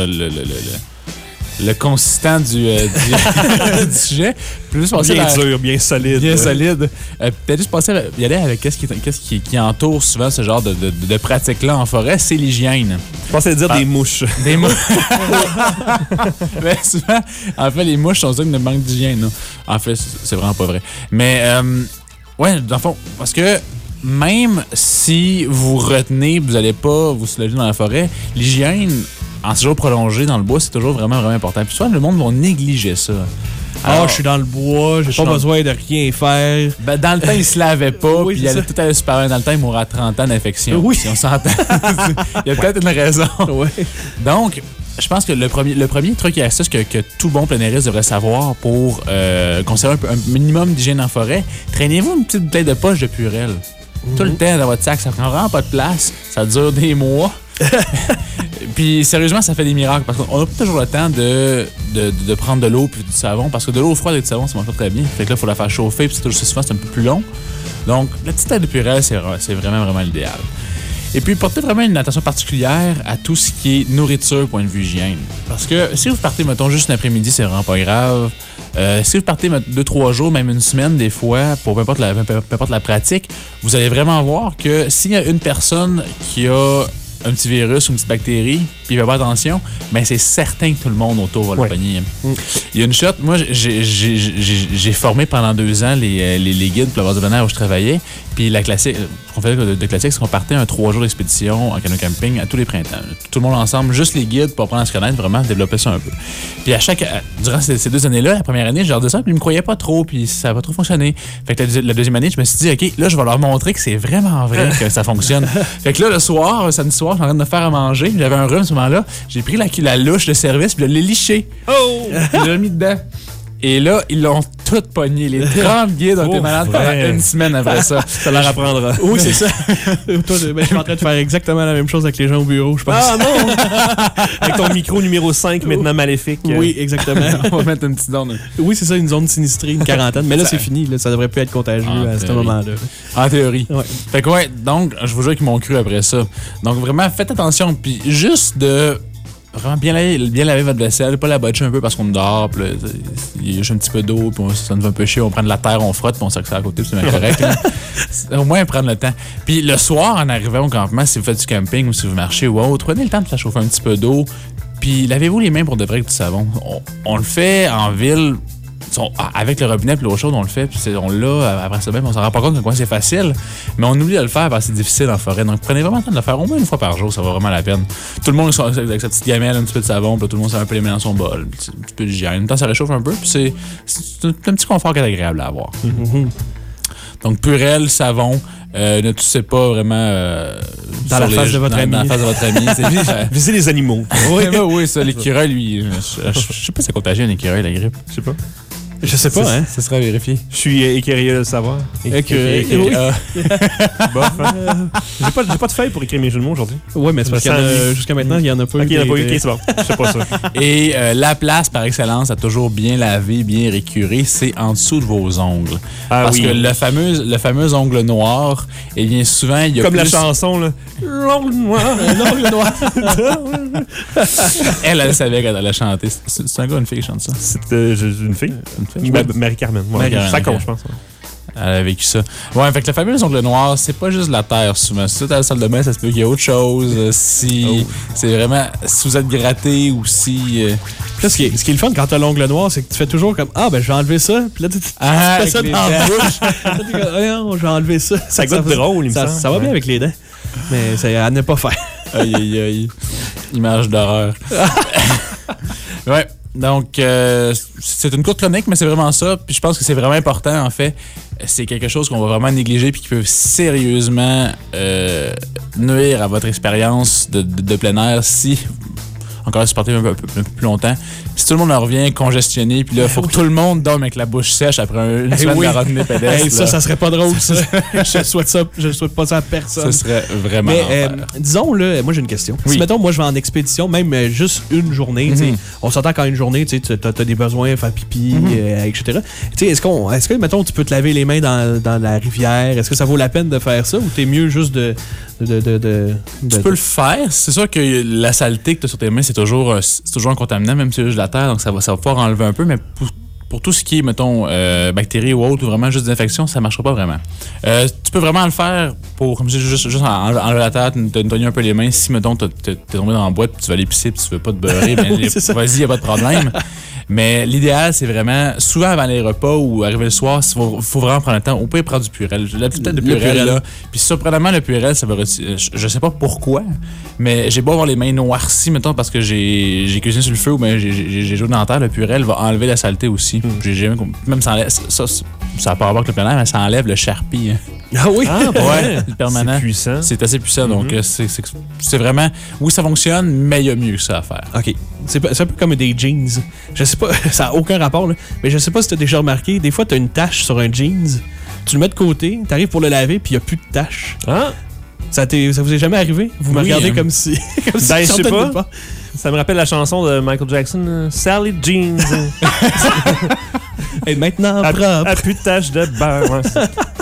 le consistant du sujet. Plus passer bien dur, bien solide. Bien solide. Peut-être juste passer y aller avec qu'est-ce qui entoure souvent ce genre de pratique-là en forêt, c'est l'hygiène. Je pensais dire des mouches. Des mouches. Mais souvent, en fait, les mouches sont une manque d'hygiène. En fait, c'est vraiment pas vrai. Mais, ouais, dans le fond, parce que même si vous retenez, vous n'allez pas vous soulager dans la forêt, l'hygiène, en séjour prolongé dans le bois, c'est toujours vraiment, vraiment important. Puis souvent, le monde va négliger ça. Alors, je suis dans le bois, j'ai pas besoin de rien faire. Ben, dans le temps, il se lavait pas, puis il allait tout aller super bien. Dans le temps, il mourra à 30 ans d'infection. Oui. Si on s'entend. Il y a peut-être une raison. Ouais. Donc, je pense que le premier truc et astuce que tout bon plein airiste devrait savoir pour conserver un minimum d'hygiène en forêt, traînez-vous une petite bouteille de poche de Purel. Tout le temps dans votre sac, ça prend vraiment pas de place, ça dure des mois. Puis sérieusement, ça fait des miracles parce qu'on n'a pas toujours le temps de prendre de l'eau puis du savon parce que de l'eau froide et du savon, ça marche pas très bien. Fait que là, il faut la faire chauffer puis souvent, c'est un peu plus long. Donc, la petite tête de Purel, c'est vraiment, vraiment l'idéal. Et puis, portez vraiment une attention particulière à tout ce qui est nourriture, point de vue hygiène. Parce que si vous partez, mettons, juste l'après-midi, c'est vraiment pas grave. Si vous partez 2-3 jours, même une semaine, des fois, pour peu importe la pratique, vous allez vraiment voir que s'il y a une personne qui a un petit virus ou une petite bactérie, puis il fait pas attention, ben c'est certain que tout le monde autour va le pogner. Il y a une shot, moi j'ai formé pendant 2 ans les guides pour l'avoir de bonheur où je travaillais, puis la classique, ce qu'on faisait de classique, c'est qu'on partait un 3 jours d'expédition en canot camping à tous les printemps. Tout le monde ensemble, juste les guides pour apprendre à se connaître, vraiment développer ça un peu. Puis durant ces 2 années-là, la première année, je leur disais ça, puis ils me croyaient pas trop, puis ça n'a pas trop fonctionné. Fait que la deuxième année, je me suis dit, OK, là, je vais leur montrer que c'est vraiment vrai que ça fonctionne. Fait que là, le soir, samedi soir, je suis en train de me faire à manger. J'avais un rhume à ce moment-là. J'ai pris la louche de service puis je l'ai liché. Oh! Je l'ai mis dedans. Et là, ils l'ont tout pogné. Les 30 guides ont été malades pendant une semaine après ça. Ça leur apprendra. Oui, c'est ça. Toi, je suis en train de faire exactement la même chose avec les gens au bureau, je pense. Ah non! Avec ton micro numéro 5, maintenant maléfique. Oui, exactement. On va mettre une petite zone. Oui, c'est ça, une zone sinistrée, une quarantaine. Mais là, c'est fini. Là, ça devrait plus être contagieux à ce moment-là. En théorie. Ouais. Fait que ouais, donc, je vous jure qu'ils m'ont cru après ça. Donc, vraiment, faites attention. Puis juste de... Vraiment bien laver votre vaisselle, pas la botcher un peu parce qu'on dort, puis il y a juste un petit peu d'eau, puis ça nous fait un peu chier, on prend de la terre, on frotte, puis on sait que c'est à côté, puis c'est bien correct. Au moins, prendre le temps. Puis le soir, en arrivant au campement, si vous faites du camping ou si vous marchez ou autre, prenez le temps de faire chauffer un petit peu d'eau, puis lavez-vous les mains pour de vrai avec du savon. On le fait en ville. Avec le robinet et l'eau chaude, on le fait, puis on l'a après ça même. On s'en rend pas compte que c'est facile, mais on oublie de le faire parce que c'est difficile en forêt. Donc prenez vraiment le temps de le faire au moins une fois par jour, ça vaut vraiment la peine. Tout le monde avec sa petite gamelle, un petit peu de savon, puis tout le monde s'en un peu les mains dans son bol, un petit peu d'hygiène. En même temps, ça réchauffe un peu, puis c'est un petit confort qui est agréable à avoir. Donc Purell, savon. Ne toussez pas vraiment dans la face de votre ami. Dans la face de votre ami. Visez les animaux. Oui, ça, l'écureuil, lui. Je sais pas si c'est contagieux, un écureuil, la grippe. Je sais pas. Je sais pas, hein. Ça sera vérifié. Je suis écurieux de le savoir. Écurieux. Bof, hein? J'ai pas de feuille pour écrire mes jeux de mots aujourd'hui. Oui, mais c'est parce que jusqu'à maintenant, il n'y en a pas eu. OK, il n'y en a pas eu. OK, c'est bon. Je sais pas ça. Et la place, par excellence, à toujours bien laver, bien récurer, c'est en dessous de vos ongles. Parce que le fameux ongle noir, eh bien, souvent, il y a comme plus... la chanson, là. L'ongle noir. L'ongle noir. Elle savait quand elle a chanté. C'est un gars ou une fille qui chante ça? C'est une fille. Marie-Carmen. Ça compte, je pense. Elle a vécu ça. Ouais, fait que le fameux ongle noir, c'est pas juste la terre souvent. Si tu es à la salle de bain, ça se peut qu'il y ait autre chose. Si c'est vraiment... Si vous êtes gratté ou si... Là, ce qui est le fun quand t'as l'ongle noir, c'est que tu fais toujours comme je vais enlever ça. Puis là, tu fais ça dans la bouche. Je vais enlever ça. Ça goûte drôle, il me semble. Ça va bien avec les dents. Mais c'est à ne pas faire. Aïe, aïe, aïe. Image d'horreur. Ouais. Donc, c'est une courte chronique, mais c'est vraiment ça. Puis je pense que c'est vraiment important, en fait. C'est quelque chose qu'on va vraiment négliger puis qui peut sérieusement nuire à votre expérience de plein air si... Encore supporter un peu plus longtemps. Si tout le monde en revient congestionné, puis là, il faut que tout le monde dorme avec la bouche sèche après une semaine de randonnée pédestre. Ça serait pas drôle, ça. Je souhaite pas ça à personne. Ce serait vraiment disons, là, moi j'ai une question. Oui. Si, mettons, moi je vais en expédition, même juste une journée, on s'entend quand une journée, tu as des besoins, faire pipi, etc. Est-ce que, mettons, tu peux te laver les mains dans la rivière? Est-ce que ça vaut la peine de faire ça ou t'es mieux juste tu peux le faire. C'est sûr que la saleté que tu as sur tes mains, c'est toujours un contaminant, même si c'est juste de la terre, donc ça va pouvoir enlever un peu, mais pour tout ce qui est, mettons, bactéries ou autre, ou vraiment juste désinfection, ça ne marchera pas vraiment. Tu peux vraiment le faire pour, comme je dis, juste enlever la terre, te nettoyer un peu les mains. Si, mettons, t'es tombé dans la boîte, puis tu vas aller pisser, puis tu veux pas te beurrer, vas-y, il n'y a pas de problème. Mais l'idéal, c'est vraiment, souvent avant les repas ou arriver le soir, il faut vraiment prendre le temps. On peut prendre du Purell. La petite tête de Purell, là. Puis surprenamment, le Purell, ça va retirer. Je sais pas pourquoi, mais j'ai beau avoir les mains noircies, mettons, parce que j'ai cuisiné sur le feu ou bien j'ai joué dans la terre, le Purell va enlever la saleté aussi. Même ça enlève. Ça n'a pas à voir avec le plein air, mais ça enlève le Sharpie. Ah oui? Ouais, c'est permanent. C'est puissant. C'est assez puissant, donc c'est vraiment... Oui, ça fonctionne, mais il y a mieux que ça à faire. OK. C'est un peu comme des jeans. Je sais pas, ça n'a aucun rapport, là, mais je sais pas si tu as déjà remarqué, des fois, tu as une tache sur un jeans, tu le mets de côté, tu arrives pour le laver, puis il n'y a plus de tache. Ah? Ça vous est jamais arrivé? Vous me regardez comme si... je sais pas. Ça me rappelle la chanson de Michael Jackson, Sally Jeans. Et maintenant propre. À plus de taches de beurre.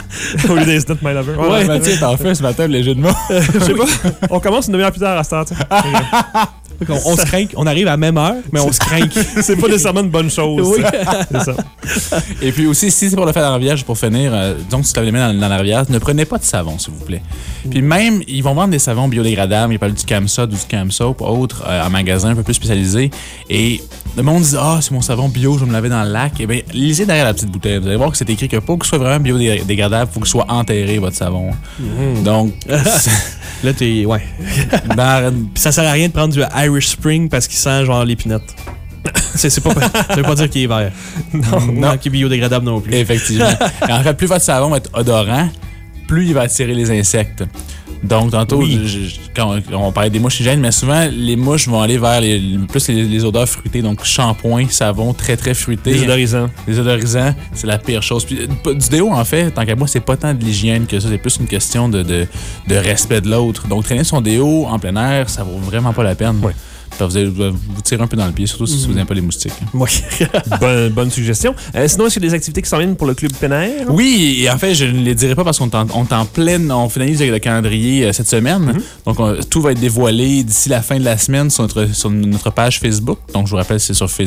Au lieu d'Instant My Lover. Ouais, Mathieu t'en fais ce matin, les jeux de mots. Je sais pas. On commence une demi-heure plus tard à ce temps. On se craint, on arrive à la même heure, mais on se craint. C'est pas nécessairement une bonne chose. Oui. C'est ça. Et puis aussi, si c'est pour le faire dans la rivière, juste pour finir, donc si tu laves les mains dans la rivière, ne prenez pas de savon, s'il vous plaît. Puis même, ils vont vendre des savons biodégradables, ils parlent du Camsod ou du Camsoap, autres, en magasin un peu plus spécialisés. Et le monde dit, c'est mon savon bio, je vais me laver dans le lac. Eh bien, lisez derrière la petite bouteille. Vous allez voir que c'est écrit que pour que ce soit vraiment biodégradable, il faut que ce soit enterré, votre savon. Donc, là, t'es. Ouais. Puis ça sert à rien de prendre du Irish Spring parce qu'il sent genre l'épinette. C'est pas, ça veut pas dire qu'il est vert. Non, qu'il est biodégradable non plus. Effectivement. Et en fait, plus votre savon va être odorant, plus il va attirer les insectes. Donc, tantôt, quand on parlait des mouches hygiènes, mais souvent, les mouches vont aller vers les odeurs fruitées. Donc, shampoing, savon, très, très fruité. Les odorisants, c'est la pire chose. Puis, du déo, en fait, tant qu'à moi, c'est pas tant de l'hygiène que ça. C'est plus une question de respect de l'autre. Donc, traîner son déo en plein air, ça vaut vraiment pas la peine. Ouais. Vous allez vous tirer un peu dans le pied, surtout si vous n'aimez pas les moustiques. Oui. bonne suggestion. Sinon, est-ce qu'il y a des activités qui s'en viennent pour le club plein air? Oui, et en fait, je ne les dirai pas parce qu'on est en pleine... On finalise le calendrier cette semaine. Donc, tout va être dévoilé d'ici la fin de la semaine sur notre page Facebook. Donc, je vous rappelle, c'est sur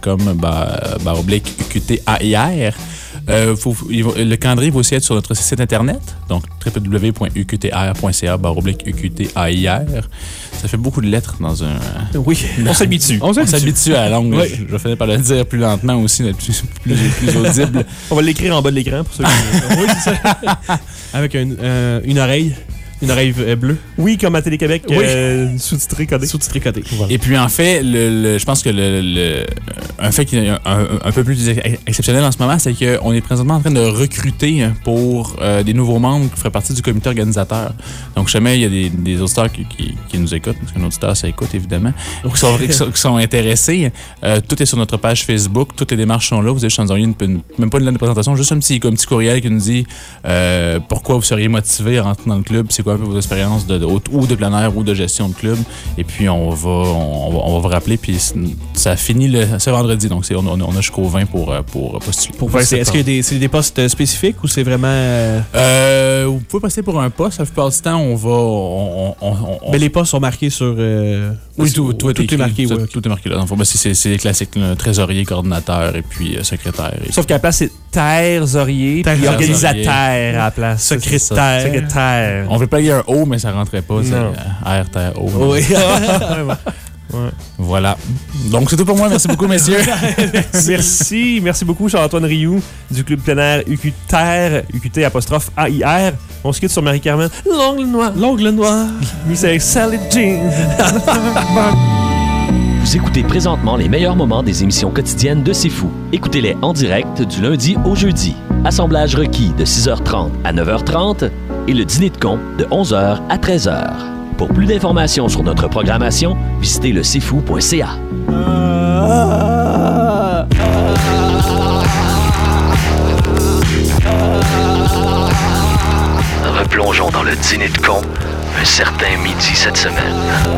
facebook.com/UQTAIR. Le calendrier va aussi être sur notre site internet, donc www.uqtr.ca/UQTAIR. Ça fait beaucoup de lettres dans un... Oui, on s'habitue. On s'habitue à la longue. Oui. Je vais finir par le dire plus lentement aussi, plus audible. On va l'écrire en bas de l'écran pour ceux qui... Oui, c'est ça. Avec une oreille. Une oreille bleue. Oui, comme à Télé-Québec, sous-titré codé. Sous-titré codé. Voilà. Et puis en fait, je pense que un fait qui est un peu plus exceptionnel en ce moment, c'est qu'on est présentement en train de recruter pour des nouveaux membres qui feraient partie du comité organisateur. Donc jamais il y a des auditeurs qui nous écoutent, parce qu'un auditeur, ça écoute évidemment, qui sont intéressés. Tout est sur notre page Facebook, toutes les démarches sont là. Vous avez juste envoyer même pas une lettre de présentation, juste un petit courriel qui nous dit pourquoi vous seriez motivé à rentrer dans le club, c'est quoi un peu vos expériences ou de plein air ou de gestion de club. Et puis, on va vous rappeler. Puis, ça finit ce vendredi. Donc, on a jusqu'au 20 pour postuler. Est-ce qu'il y a des postes spécifiques ou c'est vraiment... vous pouvez passer pour un poste. La plupart du temps, Mais les postes sont marqués sur... Oui, tout est marqué. Ouais, tout est marqué là. C'est les classiques. Trésorier, coordinateur et puis secrétaire. Sauf qu'à la place, c'est trésorier puis organisateur à la place. Secrétaire. On veut pas y un O, mais ça rentrait pas. C'est R-T-O. Oui. Ouais. Voilà. Donc, c'est tout pour moi. Merci beaucoup, messieurs. Merci beaucoup, Charles-Antoine Rioux du club plein air UQTAIR, UQT''AIR. On se quitte sur Marie-Carmen. L'ongle noir. Lui, c'est Sally Jean. Vous écoutez présentement les meilleurs moments des émissions quotidiennes de C'est Fou. Écoutez-les en direct du lundi au jeudi. Assemblage requis de 6h30 à 9h30 et le dîner de con de 11h à 13h. Pour plus d'informations sur notre programmation, visitez le cfou.ca. Replongeons dans le dîner de con un certain midi cette semaine.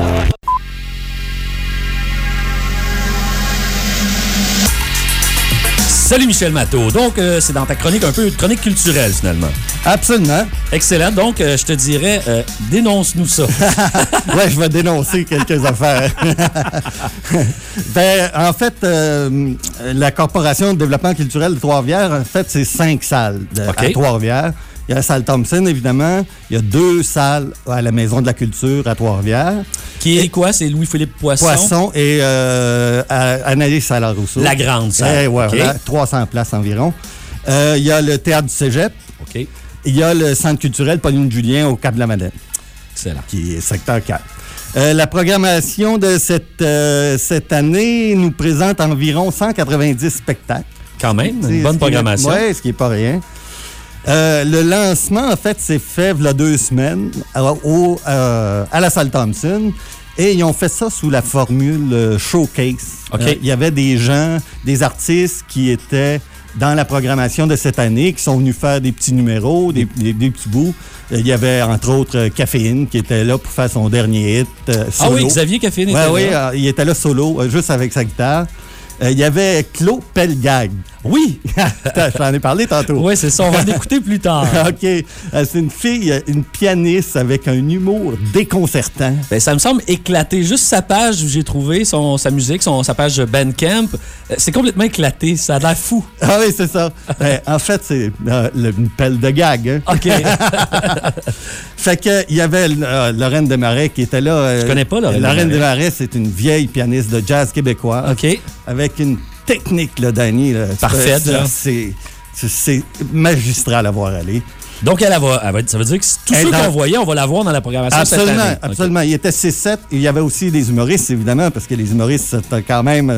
Salut Michel Matteau. Donc, c'est dans ta chronique un peu chronique culturelle, finalement. Absolument. Excellent. Donc, je te dirais, dénonce-nous ça. Ouais, je vais dénoncer quelques affaires. En fait, la Corporation de développement culturel de Trois-Rivières, en fait, c'est 5 salles à Trois-Rivières. Il y a la salle Thompson, évidemment. Il y a 2 salles à la Maison de la Culture à Trois-Rivières. Qui est quoi? C'est Louis-Philippe Poisson? Poisson et Anaïs Salard-Rousseau. La grande salle. Voilà, 300 places environ. Il y a le Théâtre du Cégep. OK. Il y a le Centre culturel Pauline Julien au Cap-de-la-Madeleine. Excellent. Qui est secteur 4. La programmation de cette année nous présente environ 190 spectacles. Quand même, une bonne programmation. Oui, ce qui n'est pas rien. Le lancement, en fait, s'est fait il y a 2 semaines à la salle Thompson. Et ils ont fait ça sous la formule showcase. Okay. Il y avait des gens, des artistes qui étaient dans la programmation de cette année, qui sont venus faire des petits numéros, des petits bouts. Il y avait, entre autres, Caféine, qui était là pour faire son dernier hit solo. Ah oui, Xavier Caféine était là. Oui, il était là solo, juste avec sa guitare. Il y avait Claude Pelgag. Oui! Je t'en ai parlé tantôt. Oui, c'est ça. On va l'écouter plus tard. OK. C'est une fille, une pianiste avec un humour déconcertant. Ben, ça me semble éclaté. Juste sa page où j'ai trouvé sa musique, sa page Bandcamp, c'est complètement éclaté. Ça a l'air fou. Ah oui, c'est ça. En fait, c'est une pelle de gag. Hein? OK. Fait que il y avait Lorraine Desmarais qui était là. Je connais pas Lorraine Desmarais, c'est une vieille pianiste de jazz québécois. OK. Avec une technique, là, Danny. Là, parfaite. C'est magistral à voir aller. Donc, ça veut dire que tous ceux qu'on voyait, on va la voir dans la programmation absolument, cette année. Absolument. Okay. Il était 6-7. Il y avait aussi des humoristes, évidemment, parce que les humoristes, c'était quand même,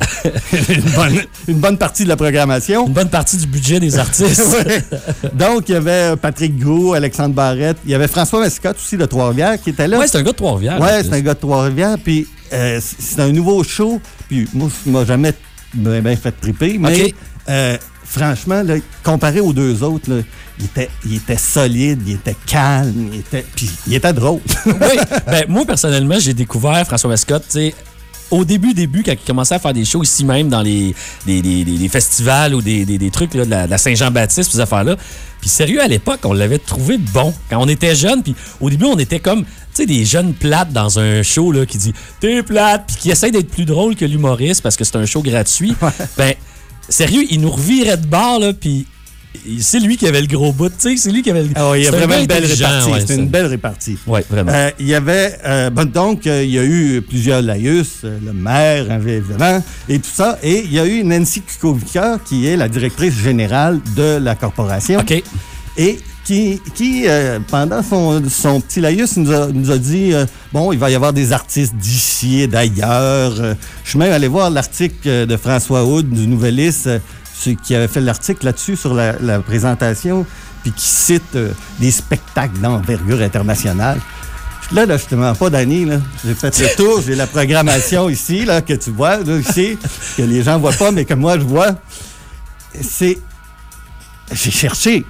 une bonne partie de la programmation. Une bonne partie du budget des artistes. Ouais. Donc, il y avait Patrick Gros, Alexandre Barrette. Il y avait François Mascotte aussi de Trois-Rivières qui était là. Oui, c'est un gars de Trois-Rivières. Oui, c'est un gars de Trois-Rivières. Puis, c'est un nouveau show. Puis, moi, ça m'a jamais bien fait triper. Mais, franchement, là, comparé aux deux autres, là, il était solide, il était calme, puis il était drôle. Oui, ben, moi, personnellement, j'ai découvert François Mascotte, tu sais, au début, quand il commençait à faire des shows ici même dans les festivals ou des trucs là, de la Saint-Jean-Baptiste, ces affaires-là. Puis sérieux, à l'époque, on l'avait trouvé bon. Quand on était jeunes, puis au début, on était comme, tu sais, des jeunes plates dans un show là, qui dit « T'es plate », puis qui essaie d'être plus drôle que l'humoriste parce que c'est un show gratuit. Ben, sérieux, il nous revirait de bord, là, puis c'est lui qui avait le gros bout, tu sais, c'est lui qui avait le... Ah oui, il y a vraiment une belle répartie. Ouais, c'est une belle répartie. Oui, vraiment. Il y avait... donc, il y a eu plusieurs laïus, le maire, évidemment, et tout ça. Et il y a eu Nancy Kukovica, qui est la directrice générale de la corporation. OK. Et qui pendant son petit laïus, nous a dit bon, il va y avoir des artistes d'ici et d'ailleurs. Je suis même allé voir l'article de François Houd du Nouvelliste, qui avait fait l'article là-dessus sur la présentation, puis qui cite des spectacles d'envergure internationale. Là, je te mens pas, Danny, là. J'ai fait le tour, j'ai la programmation ici, là, que tu vois, là, ici, que les gens voient pas, mais que moi, je vois. J'ai cherché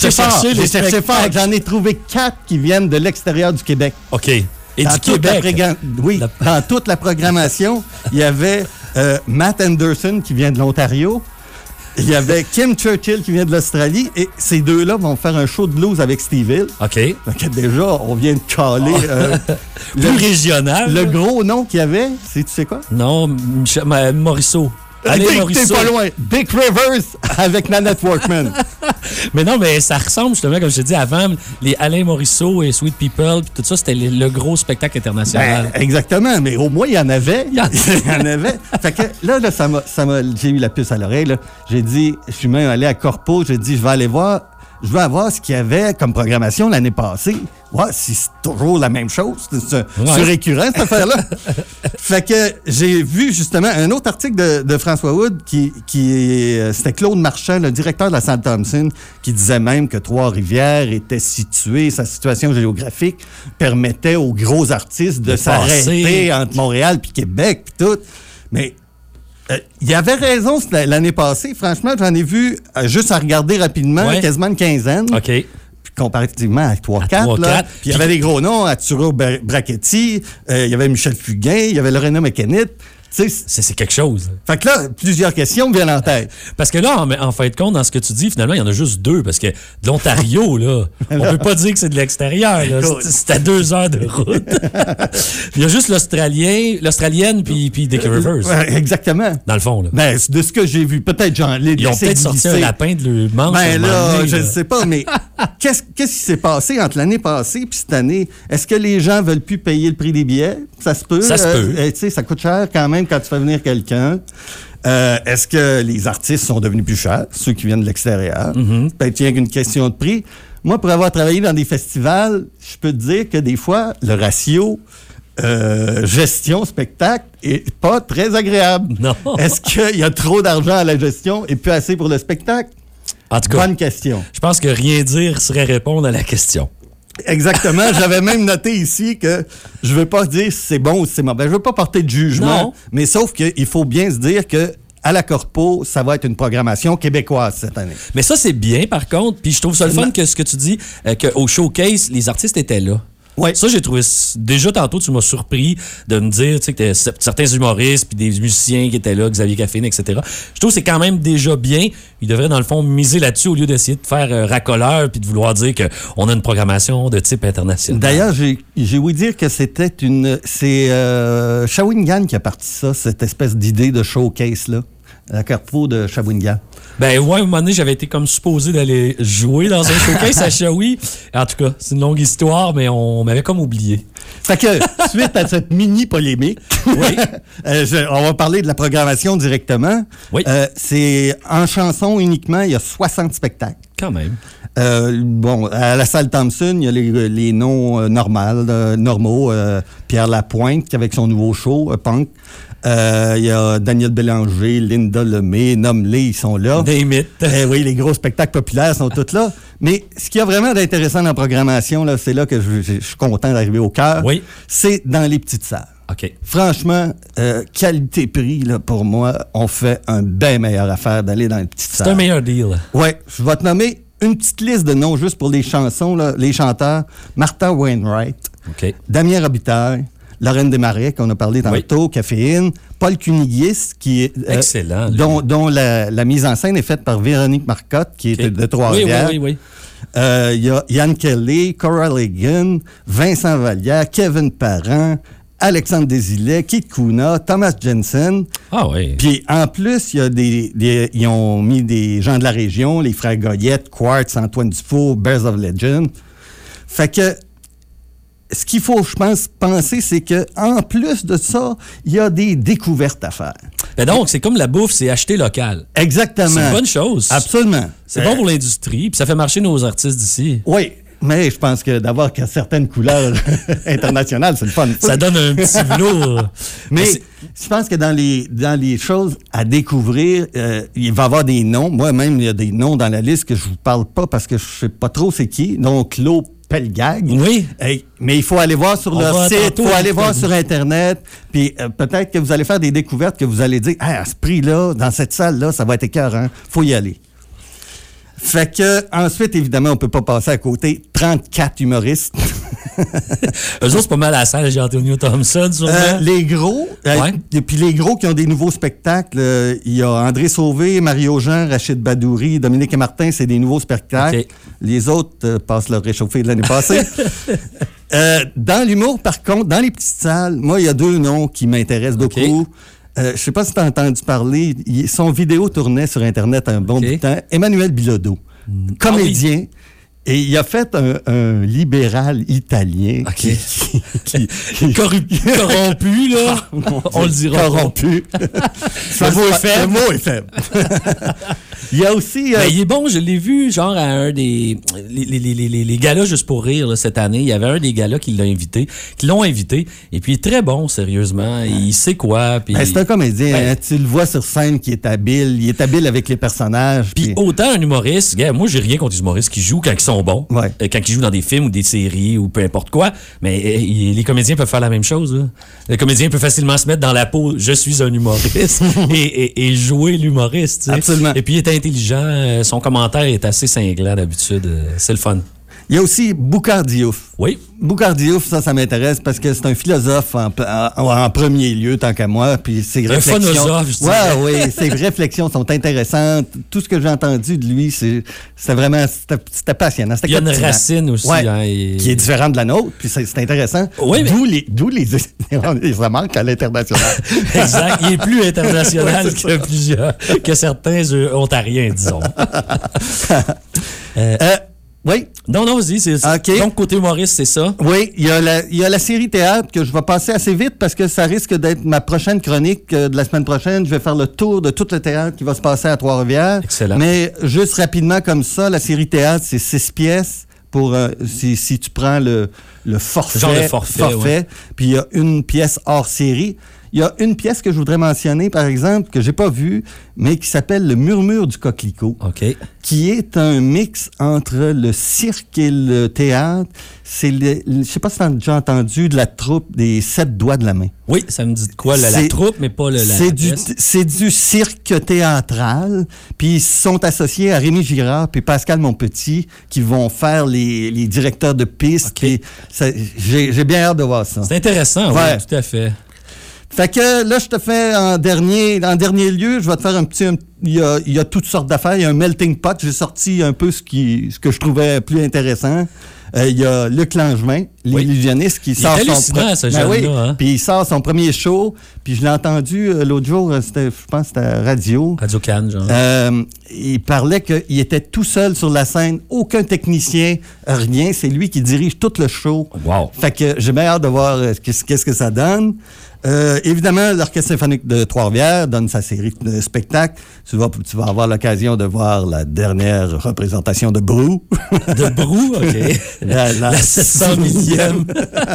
fort. J'en ai trouvé 4 qui viennent de l'extérieur du Québec. OK. Et du Québec? Oui, dans toute la programmation, il y avait Matt Anderson qui vient de l'Ontario. Il y avait Kim Churchill qui vient de l'Australie. Et ces deux-là vont faire un show de blues avec Steve Hill. OK. Donc déjà, on vient de caler... plus régional. Le gros nom qu'il y avait, tu sais quoi? Non, Morisseau. Allez, T'es pas loin. Dick Rivers avec Nanette Workman. Mais non, mais ça ressemble justement, comme je t'ai dit avant, les Alain Morisseau et Sweet People, puis tout ça, c'était le gros spectacle international. Ben, exactement, mais au moins, il y en avait. Il y en avait. Fait que là j'ai eu la puce à l'oreille. Là. J'ai dit, je suis même allé à Corpo, j'ai dit, je vais aller voir. Je veux avoir ce qu'il y avait comme programmation l'année passée. Ouais, si c'est toujours la même chose. C'est récurrent, cette affaire-là. Fait que j'ai vu justement un autre article de François Houd c'était Claude Marchand, le directeur de la salle Thompson, qui disait même que Trois-Rivières était située, sa situation géographique permettait aux gros artistes de s'arrêter entre Montréal puis Québec puis tout. Mais il avait raison l'année passée. Franchement, j'en ai vu, juste à regarder rapidement, quasiment une quinzaine. OK. Puis comparativement à 3-4, là. Puis il y avait des gros noms, Arturo Brachetti, il y avait Michel Fugain, il y avait Lorena McKennitt. C'est quelque chose. Fait que là, plusieurs questions me viennent en tête. Parce que là, en fin de compte, dans ce que tu dis, finalement, il y en a juste 2. Parce que de l'Ontario, là, on peut pas dire que c'est de l'extérieur. C'est à 2 heures de route. Il y a juste l'Australienne puis Dick Rivers. Ouais, exactement. Dans le fond, là. Ben, de ce que j'ai vu, peut-être ils ont peut-être sorti un lapin de leur manche. Ben là, je ne sais pas, mais qu'est-ce qui s'est passé entre l'année passée et cette année? Est-ce que les gens veulent plus payer le prix des billets? Ça se peut. Ça se peut. Tu sais, ça coûte cher quand même quand tu fais venir quelqu'un. Est-ce que les artistes sont devenus plus chers, ceux qui viennent de l'extérieur? Peut-être qu'il y a une question de prix. Moi, pour avoir travaillé dans des festivals, je peux te dire que des fois, le ratio gestion-spectacle est pas très agréable. Non. Est-ce qu'il y a trop d'argent à la gestion et plus assez pour le spectacle? En tout cas, bonne question. Je pense que rien dire serait répondre à la question. Exactement. J'avais même noté ici que je ne veux pas dire si c'est bon ou si c'est mauvais. Je ne veux pas porter de jugement. Non. Mais sauf qu'il faut bien se dire que à la Corpo, ça va être une programmation québécoise cette année. Mais ça, c'est bien, par contre. Puis je trouve ça le fun que ce que tu dis, qu'au showcase, les artistes étaient là. Ouais. Ça, j'ai trouvé... Déjà, tantôt, tu m'as surpris de me dire, tu sais, que certains humoristes puis des musiciens qui étaient là, Xavier Caffine, etc. Je trouve que c'est quand même déjà bien. Ils devraient, dans le fond, miser là-dessus au lieu d'essayer de faire racoleur puis de vouloir dire qu'on a une programmation de type international. D'ailleurs, j'ai ouï dire que c'était c'est Shawinigan qui a parti ça, cette espèce d'idée de showcase-là. À Carrefour de Shawinigan. Ben ouais, à un moment donné, j'avais été comme supposé d'aller jouer dans un showcase à Shawi. En tout cas, c'est une longue histoire, mais on m'avait comme oublié. Fait que, suite à cette mini-polémique, oui. On va parler de la programmation directement. Oui. C'est en chanson uniquement, il y a 60 spectacles. Quand même. Bon, à la salle Thompson, il y a les noms normaux. Pierre Lapointe, avec son nouveau show, Punk. Il y a Daniel Bélanger, Linda Lemay, Nomme-les, ils sont là. Name it. Oui, les gros spectacles populaires sont tous là. Mais ce qu'il y a vraiment d'intéressant dans la programmation, là, c'est là que je suis content d'arriver au cœur. Oui. C'est dans les petites salles. OK. Franchement, qualité-prix, là, pour moi, on fait un bien meilleure affaire d'aller dans les petites salles. C'est un meilleur deal. Oui. Je vais te nommer une petite liste de noms juste pour les chansons, là, les chanteurs. Martha Wainwright, Damien Robitaille, Lorraine Desmarais, qu'on a parlé tantôt, Caféine, Paul Cunigis, qui est excellent, dont la mise en scène est faite par Véronique Marcotte, qui est de Trois-Rivières. Oui. Il y a Yann Kelly, Cora Ligon, Vincent Vallière, Kevin Parent, Alexandre Desilets, Keith Kuna, Thomas Jensen. Ah oui. Puis en plus, ils ont mis des gens de la région, les frères Goyette, Quartz, Antoine Dufault, Bears of Legend. Fait que ce qu'il faut, je pense, penser, c'est qu'en plus de ça, il y a des découvertes à faire. Ben donc, c'est comme la bouffe, c'est acheter local. Exactement. C'est une bonne chose. Absolument. C'est bon pour l'industrie, puis ça fait marcher nos artistes d'ici. Oui, mais je pense que d'avoir certaines couleurs internationales, c'est le fun. Ça donne un petit velours. Mais je pense que dans les choses à découvrir, il va y avoir des noms. Moi-même, il y a des noms dans la liste que je vous parle pas parce que je sais pas trop c'est qui. Donc, Claude Pelgag. Oui. Mais il faut aller voir sur leur site, il faut aller voir sur Internet. Puis peut-être que vous allez faire des découvertes que vous allez dire, à ce prix-là, dans cette salle-là, ça va être écœurant. Faut y aller. Fait que, ensuite, évidemment, on peut pas passer à côté. 34 humoristes. Eux autres, c'est pas mal à la salle, j'ai Antonio Thompson, sûrement. Les gros, et puis les gros qui ont des nouveaux spectacles, il y a André Sauvé, Mario Jean, Rachid Badouri, Dominique et Martin, c'est des nouveaux spectacles. Okay. Les autres passent leur réchauffé de l'année passée. Dans l'humour, par contre, dans les petites salles, moi, il y a deux noms qui m'intéressent beaucoup. Je sais pas si tu as entendu parler, son vidéo tournait sur Internet un bon bout de temps. Emmanuel Bilodeau, comédien. Ah oui. Et il a fait un libéral italien qui corrompu, là. On le dira. Corrompu. Le mot est faible. Il y a aussi... Ben, il est bon, je l'ai vu, genre, à un des... Les galas Juste pour rire, là, cette année. Il y avait un des galas qui l'ont invité. Et puis, il est très bon, sérieusement. Il sait quoi. Puis... Ben, c'est un comédien. Hein, tu le vois sur scène qui est habile. Il est habile avec les personnages. Puis, autant un humoriste... Moi, j'ai rien contre les humoristes qui jouent quand ils sont bons. Ouais. Quand ils jouent dans des films ou des séries ou peu importe quoi. Mais les comédiens peuvent faire la même chose. Là. Le comédien peut facilement se mettre dans la peau « je suis un humoriste » et jouer l'humoriste. T'sais. Absolument. Et puis, il est intelligent. Son commentaire est assez cinglant d'habitude. C'est le fun. Il y a aussi Boukhar Diouf. Oui. Boukhar Diouf, ça m'intéresse parce que c'est un philosophe en premier lieu, tant qu'à moi. Puis ses réflexions. Un philosophe, je dirais. Oui, ses réflexions sont intéressantes. Tout ce que j'ai entendu de lui, c'était passionnant. Il y a une racine aussi. Qui est différente de la nôtre, puis c'est intéressant. Oui, D'où les remarques à l'international. Exact. Il est plus international que certains ontariens, disons. Oui. Non, vas-y. Okay. Donc, côté humoriste, c'est ça? Oui, il y a la série théâtre que je vais passer assez vite parce que ça risque d'être ma prochaine chronique de la semaine prochaine. Je vais faire le tour de tout le théâtre qui va se passer à Trois-Rivières. Excellent. Mais juste rapidement comme ça, la série théâtre, c'est 6 pièces pour si tu prends le forfait. Genre de forfait. Puis il y a une pièce hors série. Il y a une pièce que je voudrais mentionner, par exemple, que j'ai pas vue, mais qui s'appelle Le Murmure du Coquelicot. OK. Qui est un mix entre le cirque et le théâtre. C'est, je sais pas si tu as déjà entendu de la troupe des 7 doigts de la main. Oui, ça me dit de quoi, la troupe, mais pas la pièce. C'est du cirque théâtral, puis ils sont associés à Rémi Girard puis Pascal Monpetit, qui vont faire les directeurs de piste. Okay. J'ai bien hâte de voir ça. C'est intéressant, ouais. Oui, tout à fait. Fait que là, je te fais en dernier lieu, je vais te faire un petit... Il y a toutes sortes d'affaires. Il y a un melting pot. J'ai sorti un peu ce que je trouvais plus intéressant. Il y a Luc Langevin, l'illusionniste, qui sort puis il sort son premier show. Puis je l'ai entendu l'autre jour, je pense que c'était à Radio Cannes, genre. Il parlait qu'il était tout seul sur la scène, aucun technicien, rien. C'est lui qui dirige tout le show. Wow. Fait que j'ai bien hâte de voir qu'est-ce que ça donne. Évidemment, l'Orchestre symphonique de Trois-Rivières donne sa série de spectacles. Tu vas avoir l'occasion de voir la dernière représentation de Brou. De Brou, OK. La 700 millième.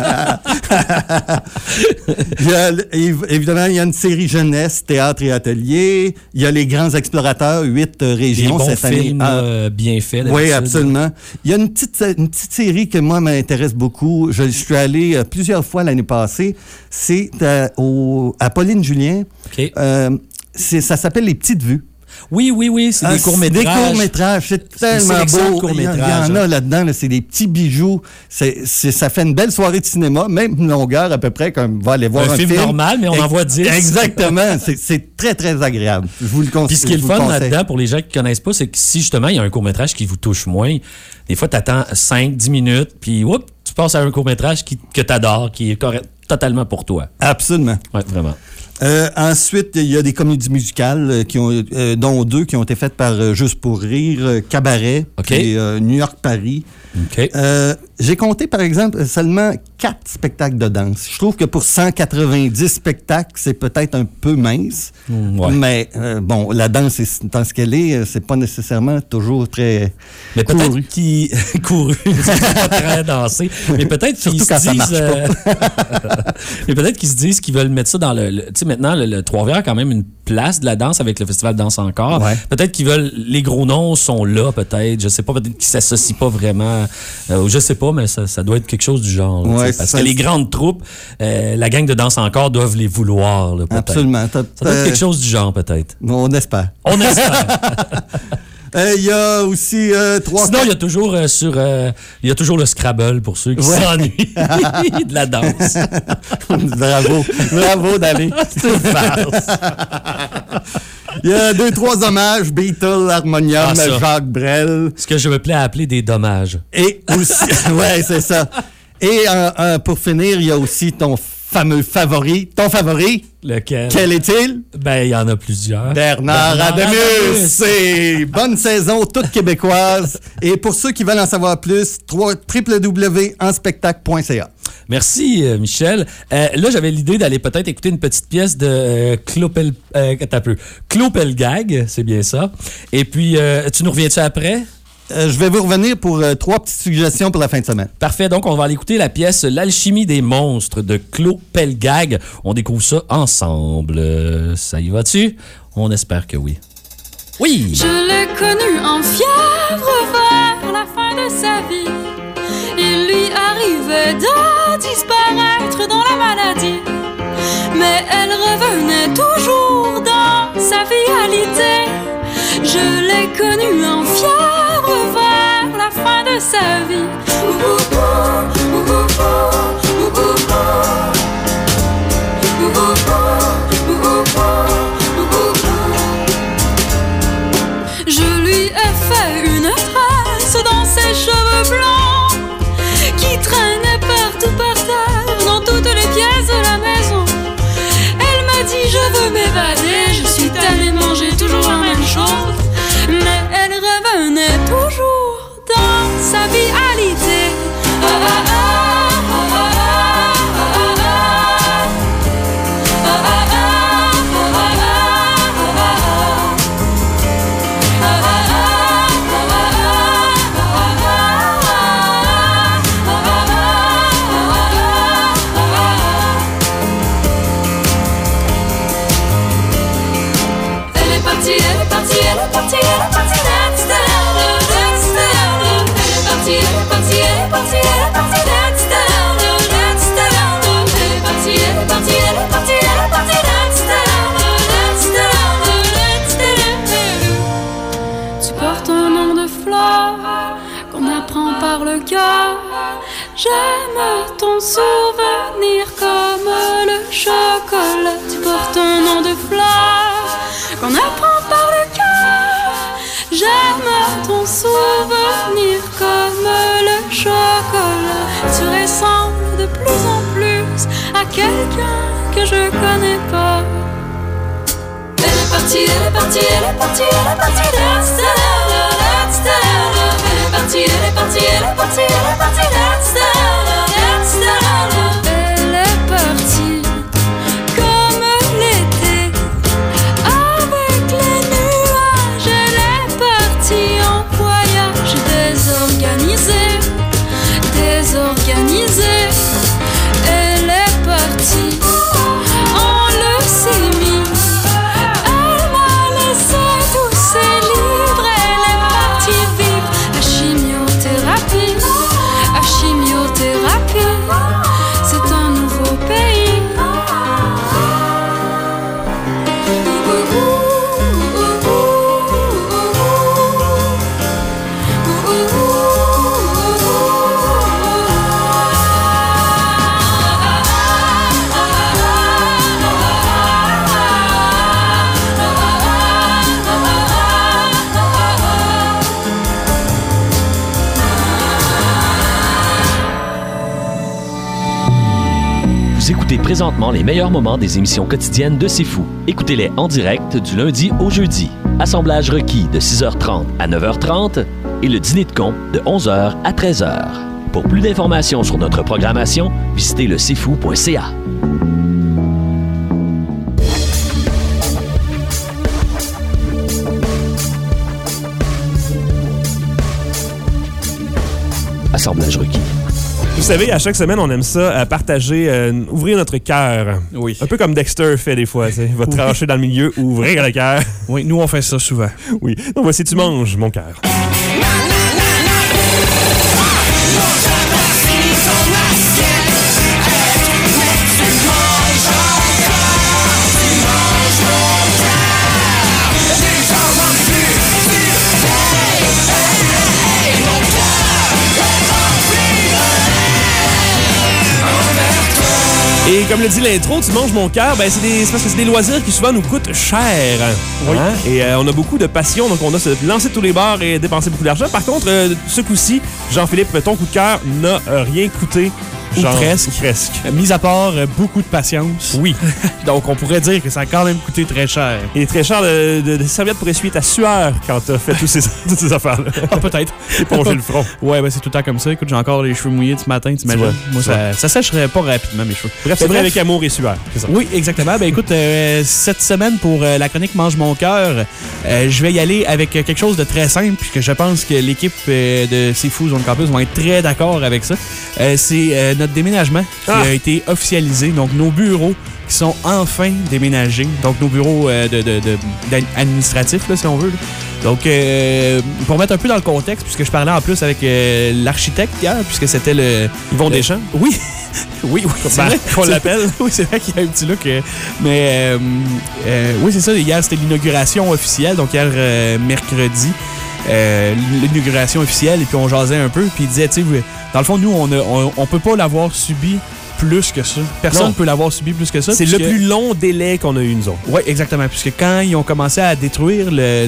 Évidemment, il y a une série jeunesse, théâtre et atelier. Il y a Les Grands Explorateurs, 8 régions cette année. Films bien faits. Oui, absolument. Il y a une petite série que moi m'intéresse beaucoup. Je suis allé plusieurs fois l'année passée. C'est à Pauline Julien. Okay. Ça s'appelle Les Petites Vues. Oui, c'est des courts-métrages. Des courts-métrages, c'est tellement beau. Il y en a là-dedans, c'est des petits bijoux. Ça fait une belle soirée de cinéma, même une longueur à peu près, comme on va aller voir un film. Normal, mais on en voit 10. Exactement, c'est très, très agréable. Je vous le conseille. Puis ce qui est le fun là-dedans, pour les gens qui ne connaissent pas, c'est que si justement il y a un court-métrage qui vous touche moins, des fois tu attends 5-10 minutes, puis tu passes à un court-métrage que tu adores, qui est totalement pour toi. Absolument. Oui, vraiment. Ensuite, il y a des comédies musicales dont 2 qui ont été faites par Juste pour rire, Cabaret et New York-Paris. Okay. J'ai compté, par exemple, seulement 4 spectacles de danse. Je trouve que pour 190 spectacles, c'est peut-être un peu mince. Ouais. Mais bon, la danse, dans ce qu'elle est, c'est pas nécessairement toujours très mais peut-être qu'ils couru, pas très dansé. Mais peut-être qu'ils se disent, mais peut-être qu'ils se disent qu'ils veulent mettre ça dans tu sais, maintenant, le Trois-Rivières a quand même une place de la danse avec le Festival Danse Encore. Ouais. Peut-être qu'ils veulent, les gros noms sont là, peut-être. Je sais pas, peut-être qu'ils s'associent pas vraiment. Je sais pas, mais ça doit être quelque chose du genre. Ouais, parce que les grandes troupes, la gang de Danse Encore doivent les vouloir. Là, peut-être. Absolument. Ça doit être quelque chose du genre, peut-être. On espère. On espère. Il y a aussi 3... Sinon, il y a toujours il y a toujours le Scrabble pour ceux qui s'ennuient de la danse. Bravo d'aller. C'est farce. Il y a 2-3 hommages, Beatles, Harmonium, Jacques Brel. Ce que je me plais à appeler des dommages. Et aussi, ouais, c'est ça. Et pour finir, il y a aussi ton fameux favori. Ton favori? Lequel? Quel est-il? Ben, il y en a plusieurs. Bernard Adamus! C'est bonne saison, toute québécoise. Et pour ceux qui veulent en savoir plus, www.enspectacle.ca. Merci, Michel. Là, j'avais l'idée d'aller peut-être écouter une petite pièce de Clopelgag, c'est bien ça. Et puis, tu nous reviens-tu après? Je vais vous revenir pour 3 petites suggestions pour la fin de semaine. Parfait. Donc, on va aller écouter la pièce L'alchimie des monstres de Clopelgag. On découvre ça ensemble. Ça y va-tu? On espère que oui. Oui! Je l'ai connu en fièvre vers la fin de sa vie. Il lui arrivait de disparaître dans la maladie. Mais elle revenait toujours dans sa vitalité. Je l'ai connue en fièvre vers la fin de sa vie. Je lui ai fait une tresse dans ses cheveux blancs qui traînaient partout par terre dans toutes les pièces de la maison. Elle m'a dit je veux m'évader, je suis allée manger toujours la même chose. Mais elle revenait toujours dans sa vitalité. J'aime ton souvenir comme le chocolat. Tu portes ton nom de fleur qu'on apprend par le cœur. J'aime ton souvenir comme le chocolat. Tu ressembles de plus en plus à quelqu'un que je connais pas. Elle est partie, elle est partie, elle est partie, elle est partie. Let's elle est partie, elle est partie, elle est partie, elle est partie. Let's elle est partie comme l'été avec les nuages. Elle est partie en voyage désorganisé, désorganisé. Elle est partie en leucémie. Elle m'a laissé tous ses livres. Elle est partie vivre la chimiothérapie. La chimiothérapie, c'est un nouveau pays. Vous écoutez présentement les meilleurs moments des émissions quotidiennes de C'est Fou. Écoutez-les en direct du lundi au jeudi. Assemblage requis de 6h30 à 9h30 et le dîner de con de 11h à 13h. Pour plus d'informations sur notre programmation, visitez le cfou.ca. Assemblage requis. Vous savez, à chaque semaine, on aime ça, partager, ouvrir notre cœur. Oui. Un peu comme Dexter fait des fois. Il va trancher dans le milieu, ouvrir le cœur. Oui, nous, on fait ça souvent. Oui. Donc voici Tu manges mon cœur. Et comme le dit l'intro, Tu manges mon cœur, ben c'est parce que c'est des loisirs qui souvent nous coûtent cher. Oui. Hein? Et on a beaucoup de passion, donc on a se lancé de tous les bords et dépensé beaucoup d'argent. Par contre, ce coup-ci, Jean-Philippe, ton coup de cœur n'a rien coûté. Genre, presque. Mis à part beaucoup de patience. Oui. Donc, on pourrait dire que ça a quand même coûté très cher. Et très cher de serviettes pour essuyer ta sueur quand t'as fait toutes ces affaires-là. Ah, peut-être. Éponger le front. Ouais, ben c'est tout le temps comme ça. Écoute, j'ai encore les cheveux mouillés ce matin, t'imagines? Moi, ça sècherait pas rapidement, mes cheveux. Bref, c'est vrai avec amour et sueur. C'est ça. Oui, exactement. Ben écoute, cette semaine, pour la chronique Mange mon cœur, je vais y aller avec quelque chose de très simple, puisque je pense que l'équipe de C'est Fou Zone Campus vont être très d'accord avec ça. C'est notre déménagement qui a été officialisé. Donc, nos bureaux qui sont enfin déménagés. Donc, nos bureaux administratifs, là, si on veut. Là. Donc, pour mettre un peu dans le contexte, puisque je parlais en plus avec l'architecte hier, puisque c'était le... Yvon Deschamps? Oui. Oui, c'est vrai qu'on l'appelle. Oui, c'est vrai qu'il y a un petit look. Mais oui, c'est ça. Hier, c'était l'inauguration officielle. Donc, hier, mercredi, l'inauguration officielle. Et puis, on jasait un peu. Puis, il disait, tu sais, dans le fond, nous, on peut pas l'avoir subi plus que ça. Personne ne peut l'avoir subi plus que ça. C'est le plus long délai qu'on a eu, nous autres. Oui, exactement. Puisque quand ils ont commencé à détruire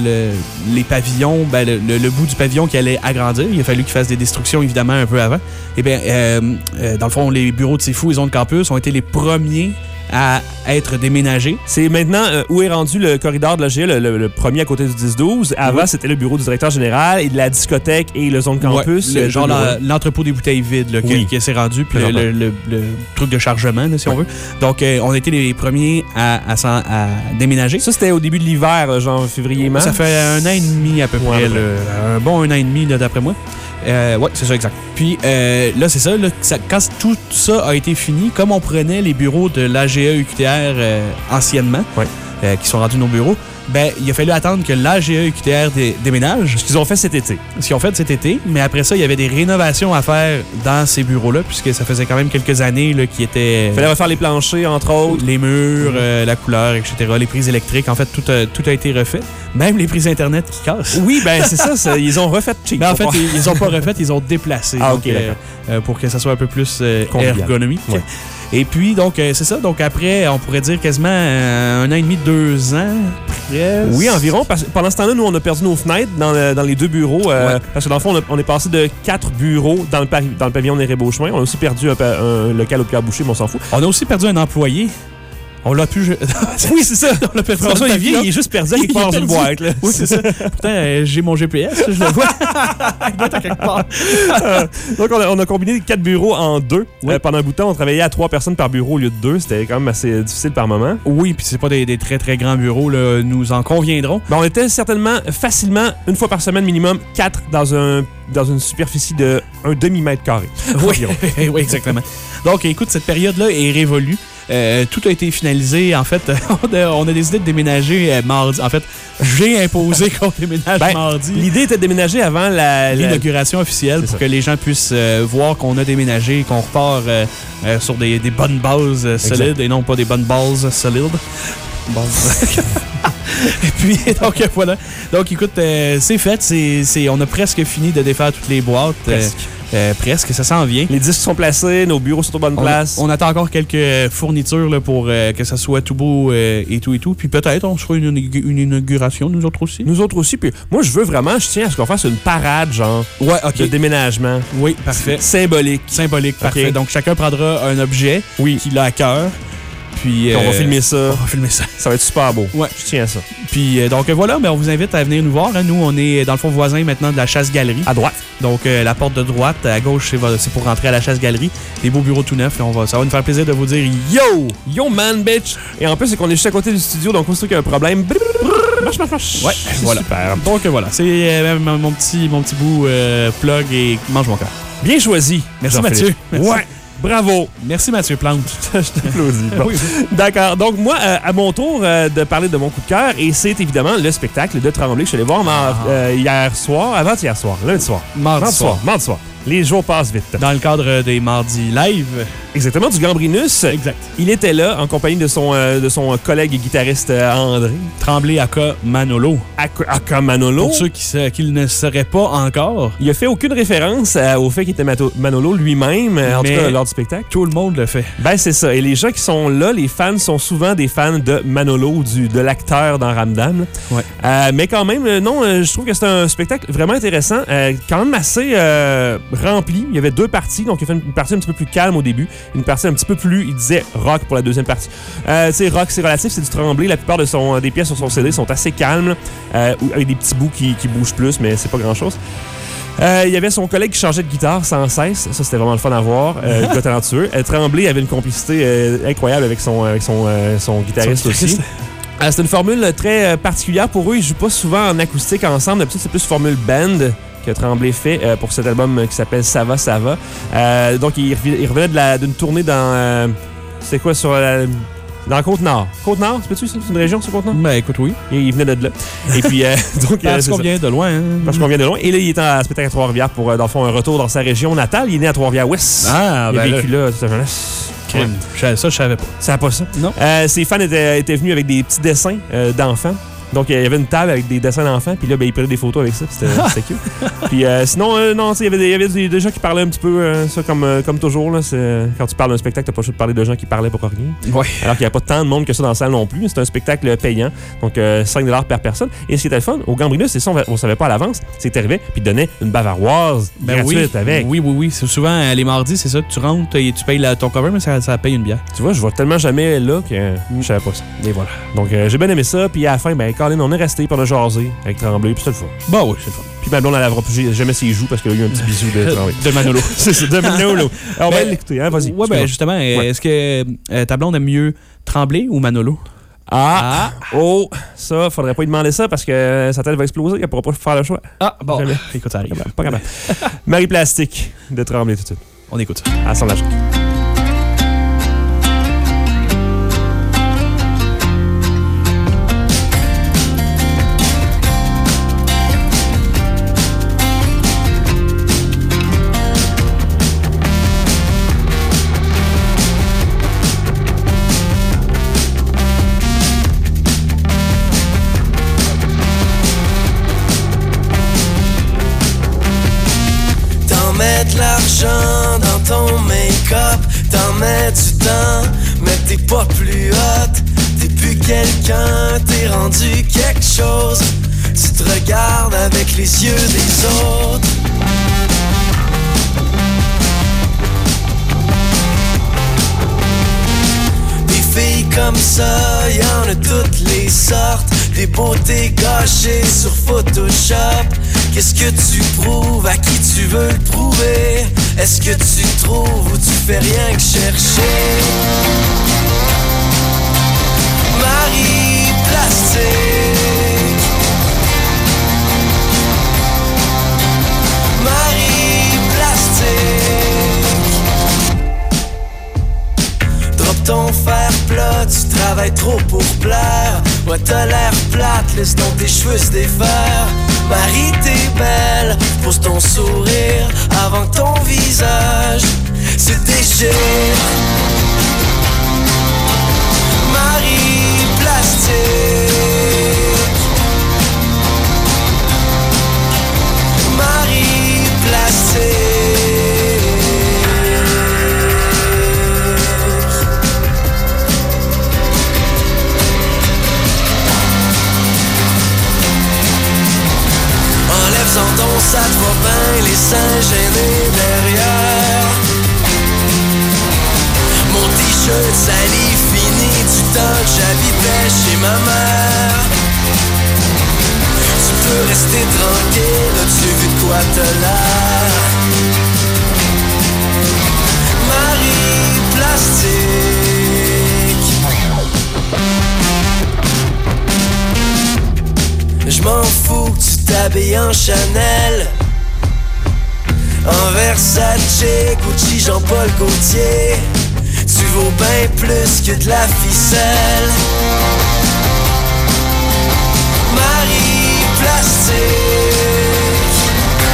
les pavillons, ben, le bout du pavillon qui allait agrandir, il a fallu qu'ils fassent des destructions, évidemment, un peu avant. Eh bien, dans le fond, les bureaux de C'est Fou et Zone Campus ont été les premiers à être déménagé. C'est maintenant où est rendu le corridor de l'AGE, le premier à côté du 10-12. Avant, c'était le bureau du directeur général et de la discothèque et le zone campus. Ouais, genre l'entrepôt des bouteilles vides là, qui s'est rendu, puis le truc de chargement, là, si on veut. Donc, on a été les premiers à déménager. Ça, c'était au début de l'hiver, genre février-mars. Ça fait 1 an et demi à peu près. Un bon 1 an et demi, là, d'après moi. Oui, c'est ça, exact. Puis là, c'est ça, là, quand tout ça a été fini, comme on prenait les bureaux de l'AGE UQTR anciennement, qui sont rendus nos bureaux, Ben, il a fallu attendre que l'AGE EQTR déménage. Ce qu'ils ont fait cet été. Ce qu'ils ont fait cet été. Mais après ça, il y avait des rénovations à faire dans ces bureaux-là, puisque ça faisait quand même quelques années là, qui étaient... Il fallait refaire les planchers, entre autres. Les murs, la couleur, etc. Les prises électriques. En fait, tout a été refait. Même les prises Internet qui cassent. Oui, ben c'est ça. Ils ont refait cheap. Ben, en fait, ils ont pas refait, ils ont déplacé. Ah, donc, OK, d'accord. pour que ça soit un peu plus ergonomique. Ouais. Et puis, donc, c'est ça. Donc, après, on pourrait dire quasiment 1 an et demi, 2 ans, presque. Oui, environ. Parce que pendant ce temps-là, nous, on a perdu nos fenêtres dans les 2 bureaux. Parce que dans le fond, on est passé de 4 bureaux dans le pavillon des Rébauchemins. On a aussi perdu un local au Pierre Boucher, mais on s'en fout. On a aussi perdu un employé. On l'a pu... Oui, c'est ça. On l'a perdu. François Olivier, il est juste perdu à quelque part dans une boîte. Là. Oui, c'est ça. Pourtant, j'ai mon GPS, je le vois. Il doit être à quelque part. Donc, on a combiné 4 bureaux en 2. Oui. Pendant un bout de temps, on travaillait à 3 personnes par bureau au lieu de 2. C'était quand même assez difficile par moment. Oui, puis c'est pas des très, très grands bureaux, là, nous en conviendrons. Ben, on était certainement, facilement, une fois par semaine minimum, 4 dans une superficie de 1 demi-mètre carré. Oui, oui, exactement. Donc, écoute, cette période-là est révolue. Tout a été finalisé. En fait, on a décidé de déménager mardi. En fait, j'ai imposé qu'on déménage mardi. L'idée était de déménager avant l'inauguration officielle pour que les gens puissent voir qu'on a déménagé et qu'on repart sur des bonnes bases solides et non pas des bonnes bases solides. Bon. Et puis, donc, voilà. Donc, écoute, c'est fait. On a presque fini de défaire toutes les boîtes. Presque, ça s'en vient. Les disques sont placés, nos bureaux sont aux bonnes places. On attend encore quelques fournitures là, pour que ça soit tout beau et tout. Puis peut-être on se fera une inauguration, nous autres aussi. Nous autres aussi. Puis moi, je tiens à ce qu'on fasse une parade, genre, de déménagement. Oui, parfait. Symbolique, parfait. Donc chacun prendra un objet qu'il a à cœur. Puis, on va filmer ça. On va filmer ça. Ça va être super beau. Ouais. Je tiens à ça. Puis, donc voilà, mais on vous invite à venir nous voir. Hein. Nous, on est dans le fond voisin maintenant de la Chasse-Galerie. À droite. Donc, la porte de droite. À gauche, c'est pour rentrer à la Chasse-Galerie. Des beaux bureaux tout neufs. Et ça va nous faire plaisir de vous dire yo! Yo, man, bitch! Et en plus, c'est qu'on est juste à côté du studio, donc on sait qu'il y a un problème. Marche. Ouais, voilà. Super. Donc, voilà. C'est mon petit bout plug et mange mon cœur. Bien choisi. Merci, Mathieu. Merci. Ouais. Bravo. Merci, Mathieu Plante. Je t'applaudis. Bon. Oui. D'accord. Donc, moi, à mon tour de parler de mon coup de cœur, et c'est évidemment le spectacle de Tremblay que je suis allé voir hier soir, avant-hier soir, lundi soir. Mardi soir. Les jours passent vite. Dans le cadre des mardis live. Exactement, du Gambrinus. Exact. Il était là en compagnie de son collègue et guitariste André. Tremblay aka Manolo. Aka Manolo. Pour ceux qui ne sauraient pas encore. Il a fait aucune référence au fait qu'il était Manolo lui-même, en tout cas lors du spectacle. Tout le monde le fait. Ben, c'est ça. Et les gens qui sont là, les fans, sont souvent des fans de Manolo, de l'acteur dans Ramdam. Ouais. Mais quand même, je trouve que c'est un spectacle vraiment intéressant, quand même assez rempli. Il y avait 2 parties, donc il a fait une partie un petit peu plus calme au début, une partie un petit peu plus, il disait rock pour la deuxième partie. Tu sais, rock, c'est relatif, c'est du Tremblay. La plupart des pièces sur son CD sont assez calmes, avec des petits bouts qui bougent plus, mais c'est pas grand-chose. Il y avait son collègue qui changeait de guitare sans cesse. Ça, c'était vraiment le fun à voir. Le gars talentueux. Tremblay avait une complicité incroyable avec son guitariste aussi. C'est une formule très particulière pour eux. Ils jouent pas souvent en acoustique ensemble. D'habitude, c'est plus formule band que Tremblay fait pour cet album qui s'appelle Ça va, ça va. Donc, il revenait d'une tournée dans... c'est quoi, dans la Côte-Nord. Côte-Nord, c'est une région, sur Côte-Nord? Ben, écoute, oui. Et il venait de là. Et puis, donc... Parce qu'on vient de loin. Hein? Parce qu'on vient de loin. Et là, il est en spectacle à Trois-Rivières pour, dans le fond, un retour dans sa région natale. Il est né à Trois-Rivières-Ouest. Ah, il a vécu là toute sa jeunesse. Ouais. Ça, je savais pas. Ça pas ça? Non. Ses fans étaient venus avec des petits dessins d'enfants. Donc, il y avait une table avec des dessins d'enfants, puis là, il prenait des photos avec ça, c'était cute. Puis sinon, non, il y avait des gens qui parlaient un petit peu, ça comme toujours. Là, quand tu parles d'un spectacle, t'as pas le choix de parler de gens qui parlaient pour rien. Ouais. Alors qu'il n'y a pas tant de monde que ça dans la salle non plus. C'est un spectacle payant, donc 5$ par personne. Et ce qui était le fun, au Gambrinus, c'est ça, on savait pas à l'avance, c'est que t'arrivais, puis ils te donnaient une bavaroise gratuite avec. Oui. C'est souvent, les mardis, c'est ça, tu rentres et tu payes ton cover, mais ça paye une bière. Tu vois, je vois tellement jamais là que je savais pas ça. Et voilà. Donc, j'ai bien aimé ça, puis à la fin, Colin, on est resté pour le jaser avec Tremblay, puis c'était le fun. Bah oui, c'est le fun. Puis ma blonde, elle lavera plus jamais ses joues parce qu'il y a eu un petit bisou de Tremblay. De Manolo. C'est ça, de Manolo. Alors, on va l'écouter, hein, vas-y. Ouais, justement, est-ce que ta blonde aime mieux Tremblay ou Manolo? Oh, ça, faudrait pas lui demander ça parce que sa tête va exploser, elle pourra pas faire le choix. Ah, bon. Jamais. Écoute, ça arrive. Pas capable. Marie Plastique de Tremblay tout de suite. On écoute ça. Assemblage. d'argent dans ton make-up, t'en mets du temps, mais t'es pas plus hot. T'es plus quelqu'un, t'es rendu quelque chose. Tu te regardes avec les yeux des autres. Filles comme ça, y'en a toutes les sortes. Des beautés gâchées sur Photoshop. Qu'est-ce que tu prouves, à qui tu veux le prouver? Est-ce que tu trouves ou tu fais rien que chercher? Marie Plastique, Marie Plastique. Drop ton fer plat, tu travailles trop pour plaire. Ouais, t'as l'air plate, laisse donc tes cheveux se défaire. Marie, t'es belle, pose ton sourire avant que ton visage se déchire. Marie Plastique, Marie Plastique. Sans ton ça te va bien, les seins gênés derrière. Mon t-shirt sali fini du temps que j'habitais chez ma mère. Tu peux rester tranquille, as-tu vu de quoi t'as l'air? Marie Plastique. Je m'en fous que tu t'habilles en Chanel, en Versace, Gucci, Jean-Paul Gaultier. Tu vaux bien plus que de la ficelle. Marie Plastique.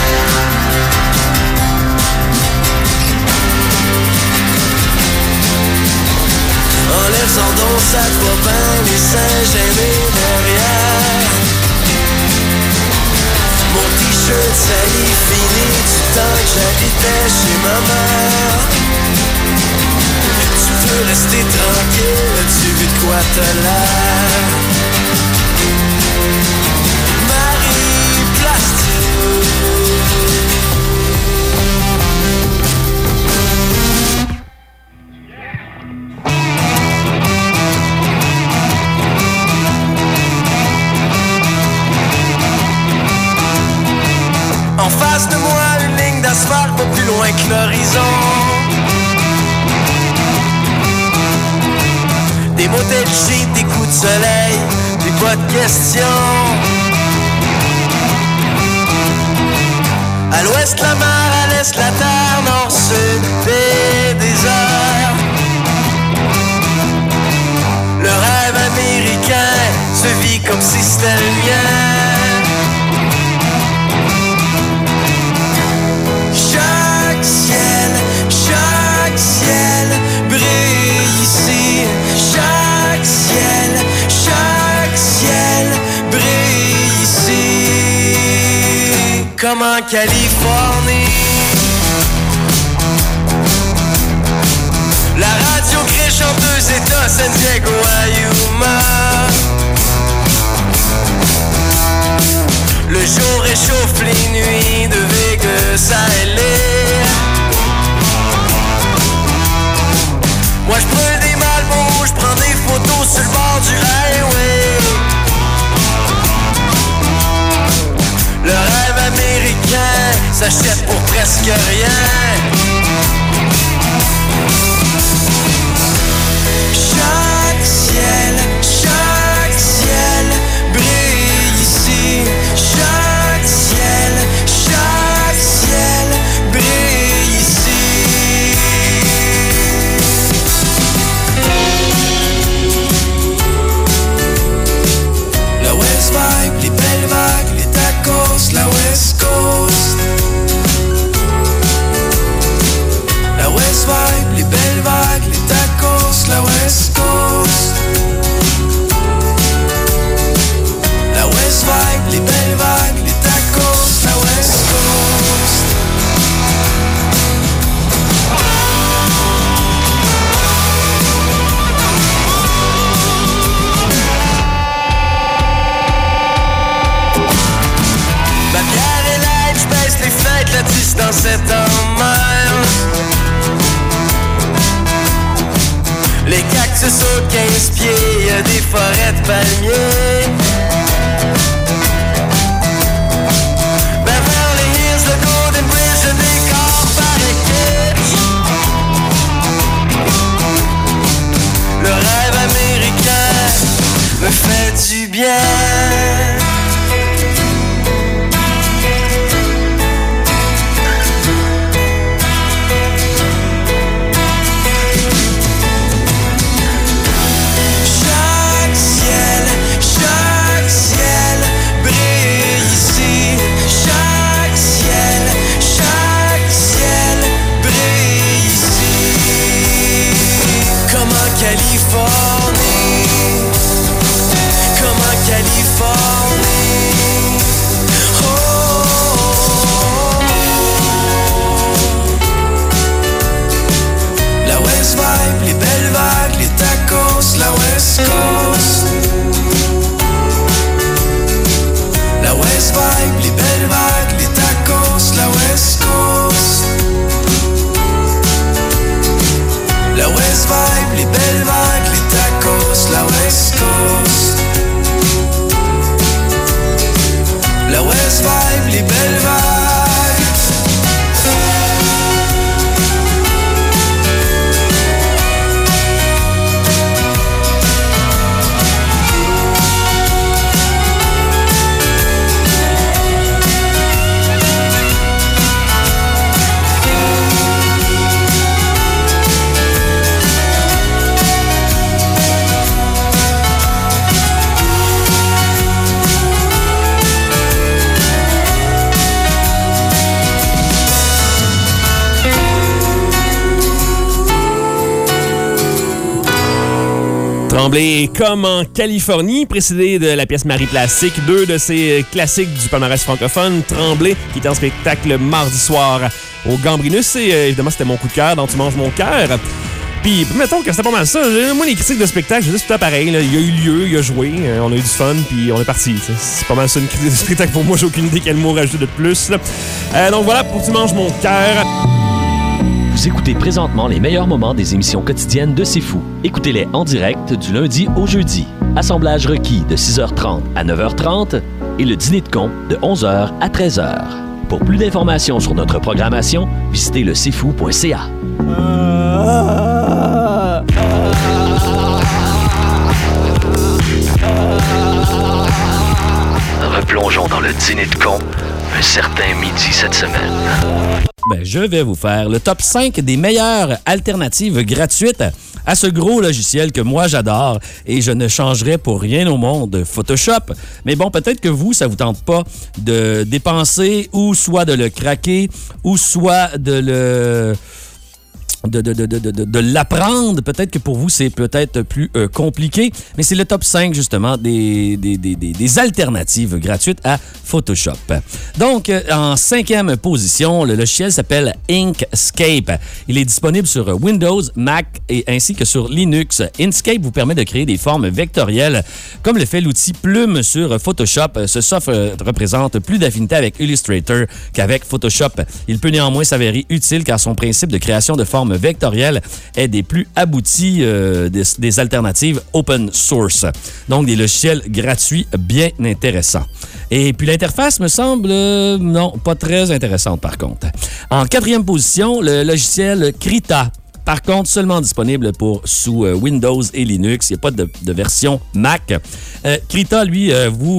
Enlève sans don, ça te va bien, les seins gênés derrière. Mon t-shirt sali fini du temps que j'habitais chez ma mère. Tu peux rester tranquille, as-tu vu de quoi t'as l'air? Marie Plastique. En face de moi, une ligne d'asphalte pas plus loin que l'horizon. Des motels cheap, des coups de soleil, des pas de questions. À l'ouest la mer, à l'est la terre, nord, sud, des déserts. Le rêve américain se vit comme si c'était le mien. Chaque ciel brille ici. Chaque ciel brille ici. Comme en Californie. La radio crée en 2 États, San Diego, Yuma. Le jour réchauffe les nuits de Vegas à LA. Moi je brûle des Malbos, je prends des photos sur le bord du highway. Le rêve américain s'achète pour presque rien. Chaque ciel brille ici. Chaque ciel brille ici. La West Vibe, les belles vagues, les tacos, la West Coast. 15 pieds, y a des forêts de palmiers. Beverly Hills, le Golden Bridge, le décor par équipe. Le rêve américain me fait du bien. Les belles vagues, les tacos, la West Coast. La West Vibe, les belles vagues, les tacos, la West Coast. La West Vibe, les belles vagues, les tacos, la West Coast. La West Vibe, les belles vagues. Tremblay comme en Californie, précédé de la pièce Marie Plastique, deux de ces classiques du palmarès francophone. Tremblay, qui était en spectacle mardi soir au Gambrinus. Et évidemment, c'était mon coup de cœur dans Tu manges mon cœur. Puis, mettons que c'était pas mal ça. Moi, les critiques de spectacle, je dis tout à pareil. Là. Il y a eu lieu, il a joué, on a eu du fun, puis on est parti. C'est pas mal ça, une critique de spectacle pour moi. J'ai aucune idée quel mot rajouter de plus. Donc voilà, pour Tu manges mon cœur. Vous écoutez présentement les meilleurs moments des émissions quotidiennes de C'est Fou. Écoutez-les en direct du lundi au jeudi. Assemblage requis de 6h30 à 9h30 et le dîner de con de 11h à 13h. Pour plus d'informations sur notre programmation, visitez le cfou.ca. Replongeons dans le dîner de con un certain midi cette semaine. Ben, je vais vous faire le top 5 des meilleures alternatives gratuites à ce gros logiciel que moi j'adore et je ne changerais pour rien au monde, Photoshop. Mais bon, peut-être que vous, ça vous tente pas de dépenser ou soit de le craquer ou soit de l'apprendre. Peut-être que pour vous, c'est peut-être plus compliqué, mais c'est le top 5, justement, des alternatives gratuites à Photoshop. Donc, en 5e position, le logiciel s'appelle Inkscape. Il est disponible sur Windows, Mac et ainsi que sur Linux. Inkscape vous permet de créer des formes vectorielles, comme le fait l'outil Plume sur Photoshop. Ce software représente plus d'affinité avec Illustrator qu'avec Photoshop. Il peut néanmoins s'avérer utile car son principe de création de formes vectorielles est des plus aboutis des alternatives open source. Donc, des logiciels gratuits bien intéressants. Et puis, l'interface me semble, non, pas très intéressante par contre. En 4e position, le logiciel Krita. Par contre, seulement disponible sous Windows et Linux. Il n'y a pas de version Mac. Krita, lui,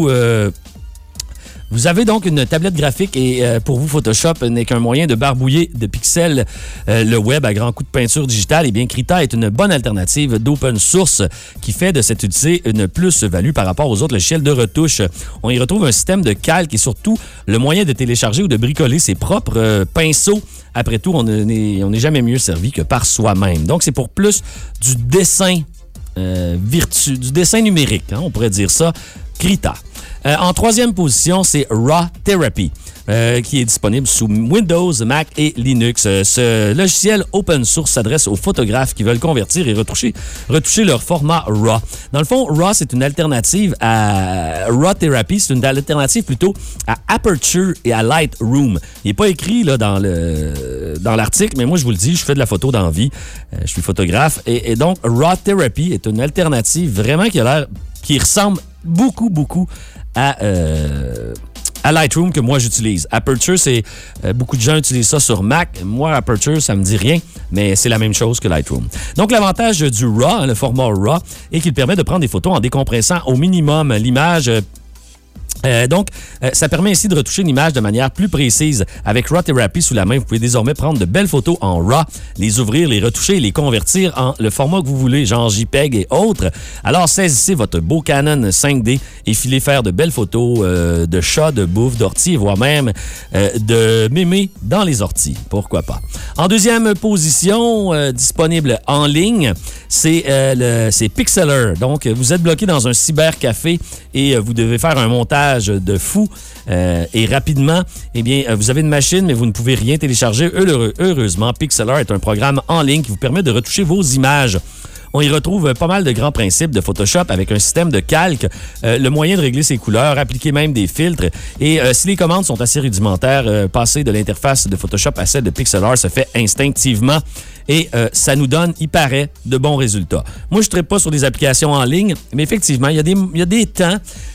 vous avez donc une tablette graphique et pour vous, Photoshop n'est qu'un moyen de barbouiller de pixels le web à grands coups de peinture digitale. Eh bien, Krita est une bonne alternative d'open source qui fait de cette outil une plus-value par rapport aux autres logiciels de retouche. On y retrouve un système de calque et surtout le moyen de télécharger ou de bricoler ses propres pinceaux. Après tout, on n'est jamais mieux servi que par soi-même. Donc, c'est pour plus du dessin du dessin numérique, hein, on pourrait dire ça, Krita. En 3e position, c'est Raw Therapy. qui est disponible sous Windows, Mac et Linux. Ce logiciel open source s'adresse aux photographes qui veulent convertir et retoucher leur format RAW. Dans le fond, RAW, c'est une alternative à RAW Therapy, c'est une alternative plutôt à Aperture et à Lightroom. Il n'est pas écrit là, dans l'article, mais moi, je vous le dis, je fais de la photo dans la vie. Je suis photographe. Et donc, RAW Therapy est une alternative vraiment qui ressemble beaucoup à Lightroom que moi j'utilise. Aperture, c'est beaucoup de gens utilisent ça sur Mac. Moi, Aperture, ça me dit rien, mais c'est la même chose que Lightroom. Donc, l'avantage du RAW, le format RAW, est qu'il permet de prendre des photos en décompressant au minimum l'image. Ça permet ainsi de retoucher une image de manière plus précise. Avec RAW Therapy sous la main, vous pouvez désormais prendre de belles photos en RAW, les ouvrir, les retoucher et les convertir en le format que vous voulez, genre JPEG et autres. Alors, saisissez votre beau Canon 5D et filez faire de belles photos de chats, de bouffe, d'orties, voire même de mémés dans les orties. Pourquoi pas? En deuxième position, disponible en ligne, c'est Pixlr. Donc, vous êtes bloqué dans un cybercafé et vous devez faire un montage de fou et rapidement, eh bien, vous avez une machine, mais vous ne pouvez rien télécharger. Heureusement, Pixlr est un programme en ligne qui vous permet de retoucher vos images. On y retrouve pas mal de grands principes de Photoshop avec un système de calque, le moyen de régler ses couleurs, appliquer même des filtres. Et si les commandes sont assez rudimentaires, passer de l'interface de Photoshop à celle de Pixlr se fait instinctivement. Et ça nous donne, il paraît, de bons résultats. Moi, je ne traite pas sur des applications en ligne, mais effectivement, il y a des temps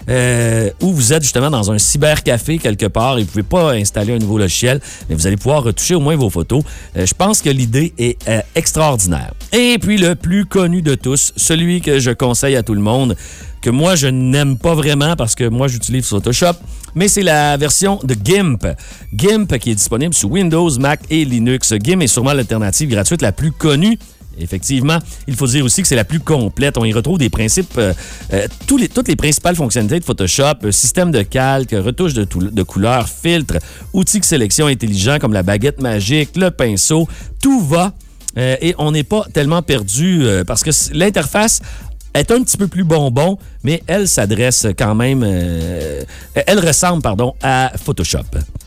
où vous êtes justement dans un cybercafé quelque part et vous ne pouvez pas installer un nouveau logiciel, mais vous allez pouvoir retoucher au moins vos photos. Je pense que l'idée est extraordinaire. Et puis, le plus connu de tous, celui que je conseille à tout le monde, que moi, je n'aime pas vraiment parce que moi, j'utilise Photoshop, mais c'est la version de GIMP. GIMP qui est disponible sous Windows, Mac et Linux. GIMP est sûrement l'alternative gratuite la plus connue. Effectivement, il faut dire aussi que c'est la plus complète. On y retrouve des principes, toutes les principales fonctionnalités de Photoshop, système de calque, retouche de couleurs, filtres, outils de sélection intelligents comme la baguette magique, le pinceau, tout va. Et on n'est pas tellement perdu parce que l'interface est un petit peu plus bonbon, mais elle s'adresse quand même... elle ressemble, à Photoshop.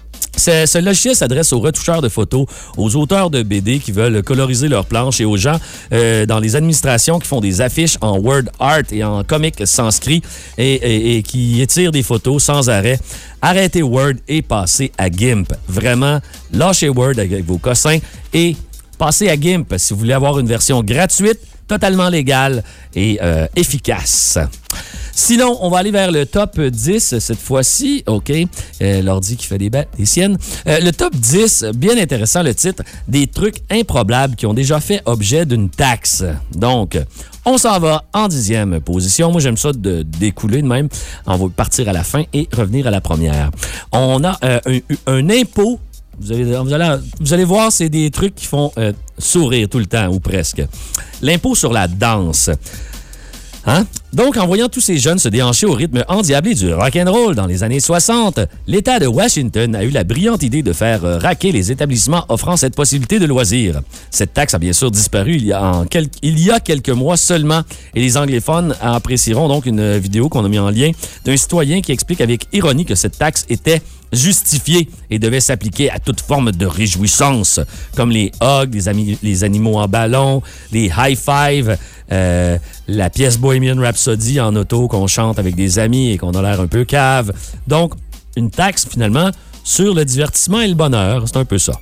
Ce logiciel s'adresse aux retoucheurs de photos, aux auteurs de BD qui veulent coloriser leurs planches et aux gens dans les administrations qui font des affiches en word art et en comic sanskrit et qui étirent des photos sans arrêt. Arrêtez Word et passez à GIMP. Vraiment, lâchez Word avec vos cossins et passez à GIMP si vous voulez avoir une version gratuite, totalement légale et efficace. Sinon, on va aller vers le top 10 cette fois-ci. OK, l'ordi qui fait des siennes. Le top 10, bien intéressant le titre, des trucs improbables qui ont déjà fait objet d'une taxe. Donc, on s'en va en 10e position. Moi, j'aime ça de découler de même. On va partir à la fin et revenir à la première. On a un impôt. Vous allez voir, c'est des trucs qui font sourire tout le temps, ou presque. L'impôt sur la danse. Hein? Donc, en voyant tous ces jeunes se déhancher au rythme endiablé du rock'n'roll dans les années 60, l'État de Washington a eu la brillante idée de faire raquer les établissements offrant cette possibilité de loisir. Cette taxe a bien sûr disparu il y a quelques mois seulement et les anglophones apprécieront donc une vidéo qu'on a mis en lien d'un citoyen qui explique avec ironie que cette taxe était justifiée et devait s'appliquer à toute forme de réjouissance, comme les hugs, les animaux en ballon, les high-five, la pièce Bohemian Rhapsody en auto qu'on chante avec des amis et qu'on a l'air un peu cave. Donc, une taxe, finalement, sur le divertissement et le bonheur. C'est un peu ça.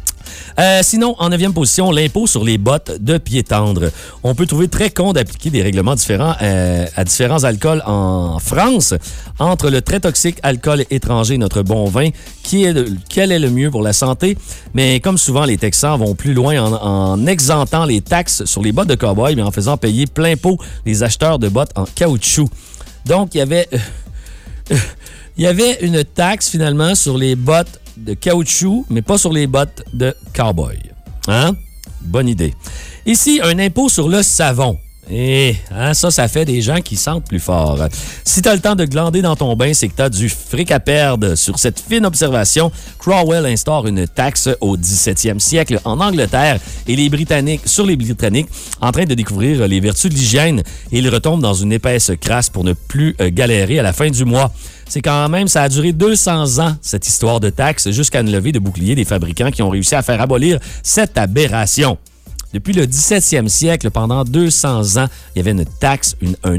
Sinon, en 9e position, l'impôt sur les bottes de pied tendre. On peut trouver très con d'appliquer des règlements différents à différents alcools en France. Entre le très toxique alcool étranger et notre bon vin, quel est le mieux pour la santé? Mais comme souvent, les Texans vont plus loin en exemptant les taxes sur les bottes de cow-boy, mais en faisant payer plein pot les acheteurs de bottes en caoutchouc. Donc, il y avait une taxe, finalement, sur les bottes de caoutchouc, mais pas sur les bottes de cowboy. Hein? Bonne idée. Ici, un impôt sur le savon. Et ça fait des gens qui sentent plus fort. Si t'as le temps de glander dans ton bain, c'est que t'as du fric à perdre. Sur cette fine observation, Cromwell instaure une taxe au 17e siècle en Angleterre et les Britanniques en train de découvrir les vertus de l'hygiène et ils retombent dans une épaisse crasse pour ne plus galérer à la fin du mois. C'est quand même, ça a duré 200 ans, cette histoire de taxe, jusqu'à une levée de boucliers des fabricants qui ont réussi à faire abolir cette aberration. Depuis le 17e siècle, pendant 200 ans, il y avait une taxe,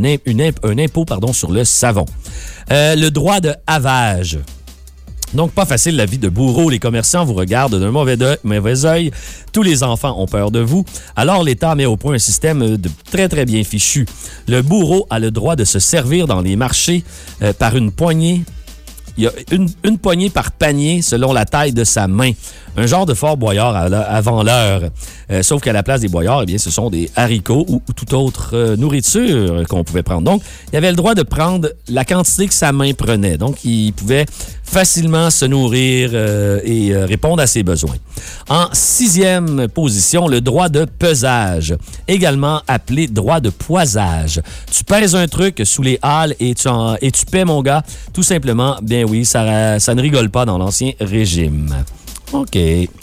un impôt sur le savon. Le droit de havage. Donc, pas facile la vie de bourreau. Les commerçants vous regardent d'un mauvais œil. Tous les enfants ont peur de vous. Alors, l'État met au point un système très, très bien fichu. Le bourreau a le droit de se servir dans les marchés par une poignée. Il y a une poignée par panier selon la taille de sa main. Un genre de Fort Boyard avant l'heure. Sauf qu'à la place des boyards, eh bien, ce sont des haricots ou toute autre nourriture qu'on pouvait prendre. Donc, il avait le droit de prendre la quantité que sa main prenait. Donc, il pouvait facilement se nourrir et répondre à ses besoins. En 6e position, le droit de pesage, également appelé droit de poisage. Tu pèses un truc sous les halles et tu paies, mon gars, tout simplement. Bien oui, ça ne rigole pas dans l'Ancien Régime. OK.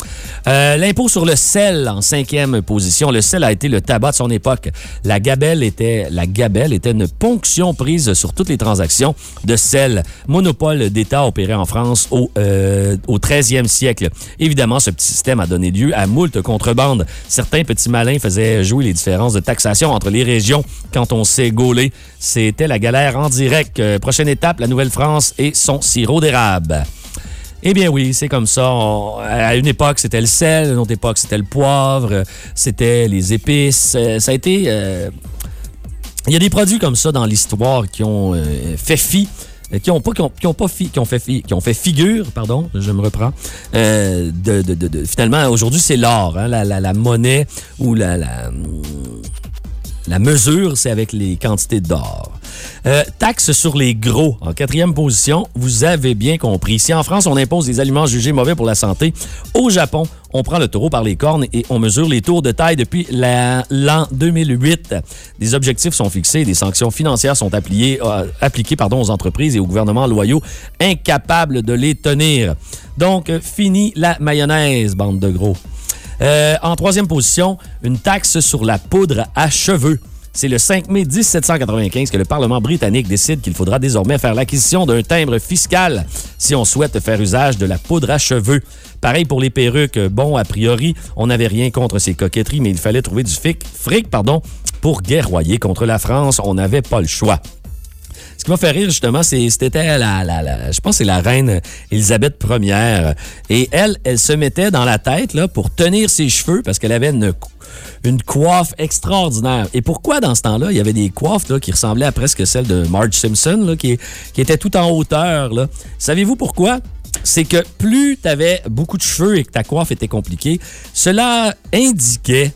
L'impôt sur le sel en 5e position. Le sel a été le tabac de son époque. La gabelle était une ponction prise sur toutes les transactions de sel. Monopole d'État opéré en France au 13e siècle. Évidemment, ce petit système a donné lieu à moult contrebandes. Certains petits malins faisaient jouer les différences de taxation entre les régions. Quand on s'est gaulé, c'était la galère en direct. Prochaine étape, la Nouvelle-France et son sirop d'érable. Eh bien oui, c'est comme ça. À une époque, c'était le sel. À une autre époque, c'était le poivre. C'était les épices. Ça a été... Il y a des produits comme ça dans l'histoire qui ont fait figure, pardon, je me reprends. Finalement, aujourd'hui, c'est l'or, hein, la monnaie ou la mesure, c'est avec les quantités d'or. Taxe sur les gros. En 4e position, vous avez bien compris. Si en France, on impose des aliments jugés mauvais pour la santé, au Japon, on prend le taureau par les cornes et on mesure les tours de taille depuis l'an 2008. Des objectifs sont fixés et des sanctions financières sont appliquées aux entreprises et aux gouvernements loyaux incapables de les tenir. Donc, fini la mayonnaise, bande de gros. En 3e position, une taxe sur la poudre à cheveux. C'est le 5 mai 1795 que le Parlement britannique décide qu'il faudra désormais faire l'acquisition d'un timbre fiscal si on souhaite faire usage de la poudre à cheveux. Pareil pour les perruques. Bon, a priori, on n'avait rien contre ces coquetteries, mais il fallait trouver du fric pour guerroyer contre la France. On n'avait pas le choix. Ce qui m'a fait rire, justement, c'était je pense que c'est la reine Élisabeth Ier. Et elle se mettait dans la tête là, pour tenir ses cheveux parce qu'elle avait une coiffe extraordinaire. Et pourquoi, dans ce temps-là, il y avait des coiffes là, qui ressemblaient à presque celles de Marge Simpson, là, qui étaient tout en hauteur, là. Savez-vous pourquoi? C'est que plus tu avais beaucoup de cheveux et que ta coiffe était compliquée, cela indiquait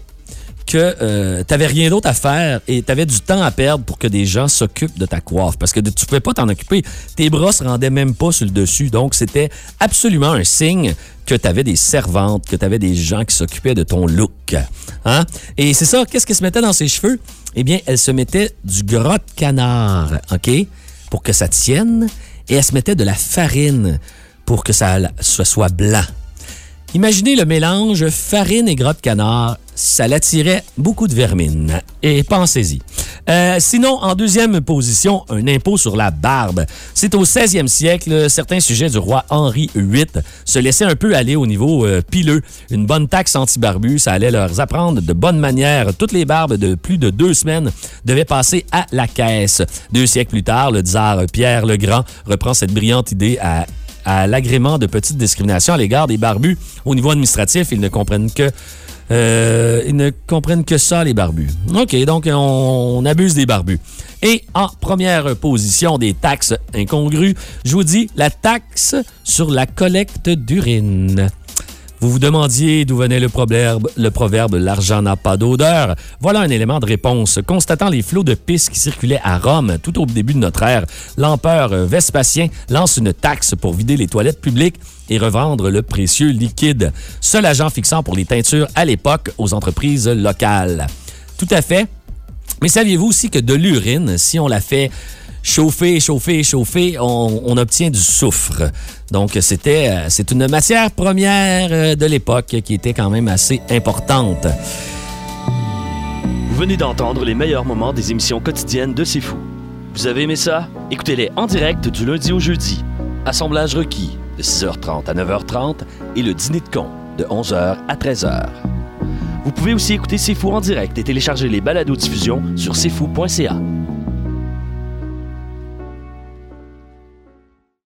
que tu n'avais rien d'autre à faire et tu avais du temps à perdre pour que des gens s'occupent de ta coiffe. Parce que tu ne pouvais pas t'en occuper. Tes bras ne se rendaient même pas sur le dessus. Donc, c'était absolument un signe que tu avais des servantes, que tu avais des gens qui s'occupaient de ton look. Hein? Et c'est ça, qu'est-ce qu'elle se mettait dans ses cheveux? Eh bien, elle se mettait du gras de canard, OK? Pour que ça tienne. Et elle se mettait de la farine pour que ça soit blanc. Imaginez le mélange farine et gras de canard. Ça l'attirait beaucoup de vermine. Et pensez-y. Sinon, en 2e position, un impôt sur la barbe. C'est au 16e siècle, certains sujets du roi Henri VIII se laissaient un peu aller au niveau pileux. Une bonne taxe anti-barbu, ça allait leur apprendre de bonnes manières. Toutes les barbes de plus de 2 semaines devaient passer à la caisse. 2 siècles plus tard, le tsar Pierre le Grand reprend cette brillante idée à l'agrément de petites discriminations à l'égard des barbus. Au niveau administratif, ils ne comprennent que ça, les barbus. OK, donc on abuse des barbus. Et en première position des taxes incongrues, je vous dis la taxe sur la collecte d'urine. Vous vous demandiez d'où venait le proverbe « l'argent n'a pas d'odeur ». Voilà un élément de réponse. Constatant les flots de pisse qui circulaient à Rome tout au début de notre ère, l'empereur Vespasien lance une taxe pour vider les toilettes publiques et revendre le précieux liquide. Seul agent fixant pour les teintures à l'époque aux entreprises locales. Tout à fait. Mais saviez-vous aussi que de l'urine, si on la fait chauffer, on obtient du soufre. Donc, c'est une matière première de l'époque qui était quand même assez importante. Vous venez d'entendre les meilleurs moments des émissions quotidiennes de C'est Fou. Vous avez aimé ça? Écoutez-les en direct du lundi au jeudi. Assemblage requis de 6h30 à 9h30 et le dîner de con de 11h à 13h. Vous pouvez aussi écouter C'est Fou en direct et télécharger les balados-diffusions sur cetfou.ca.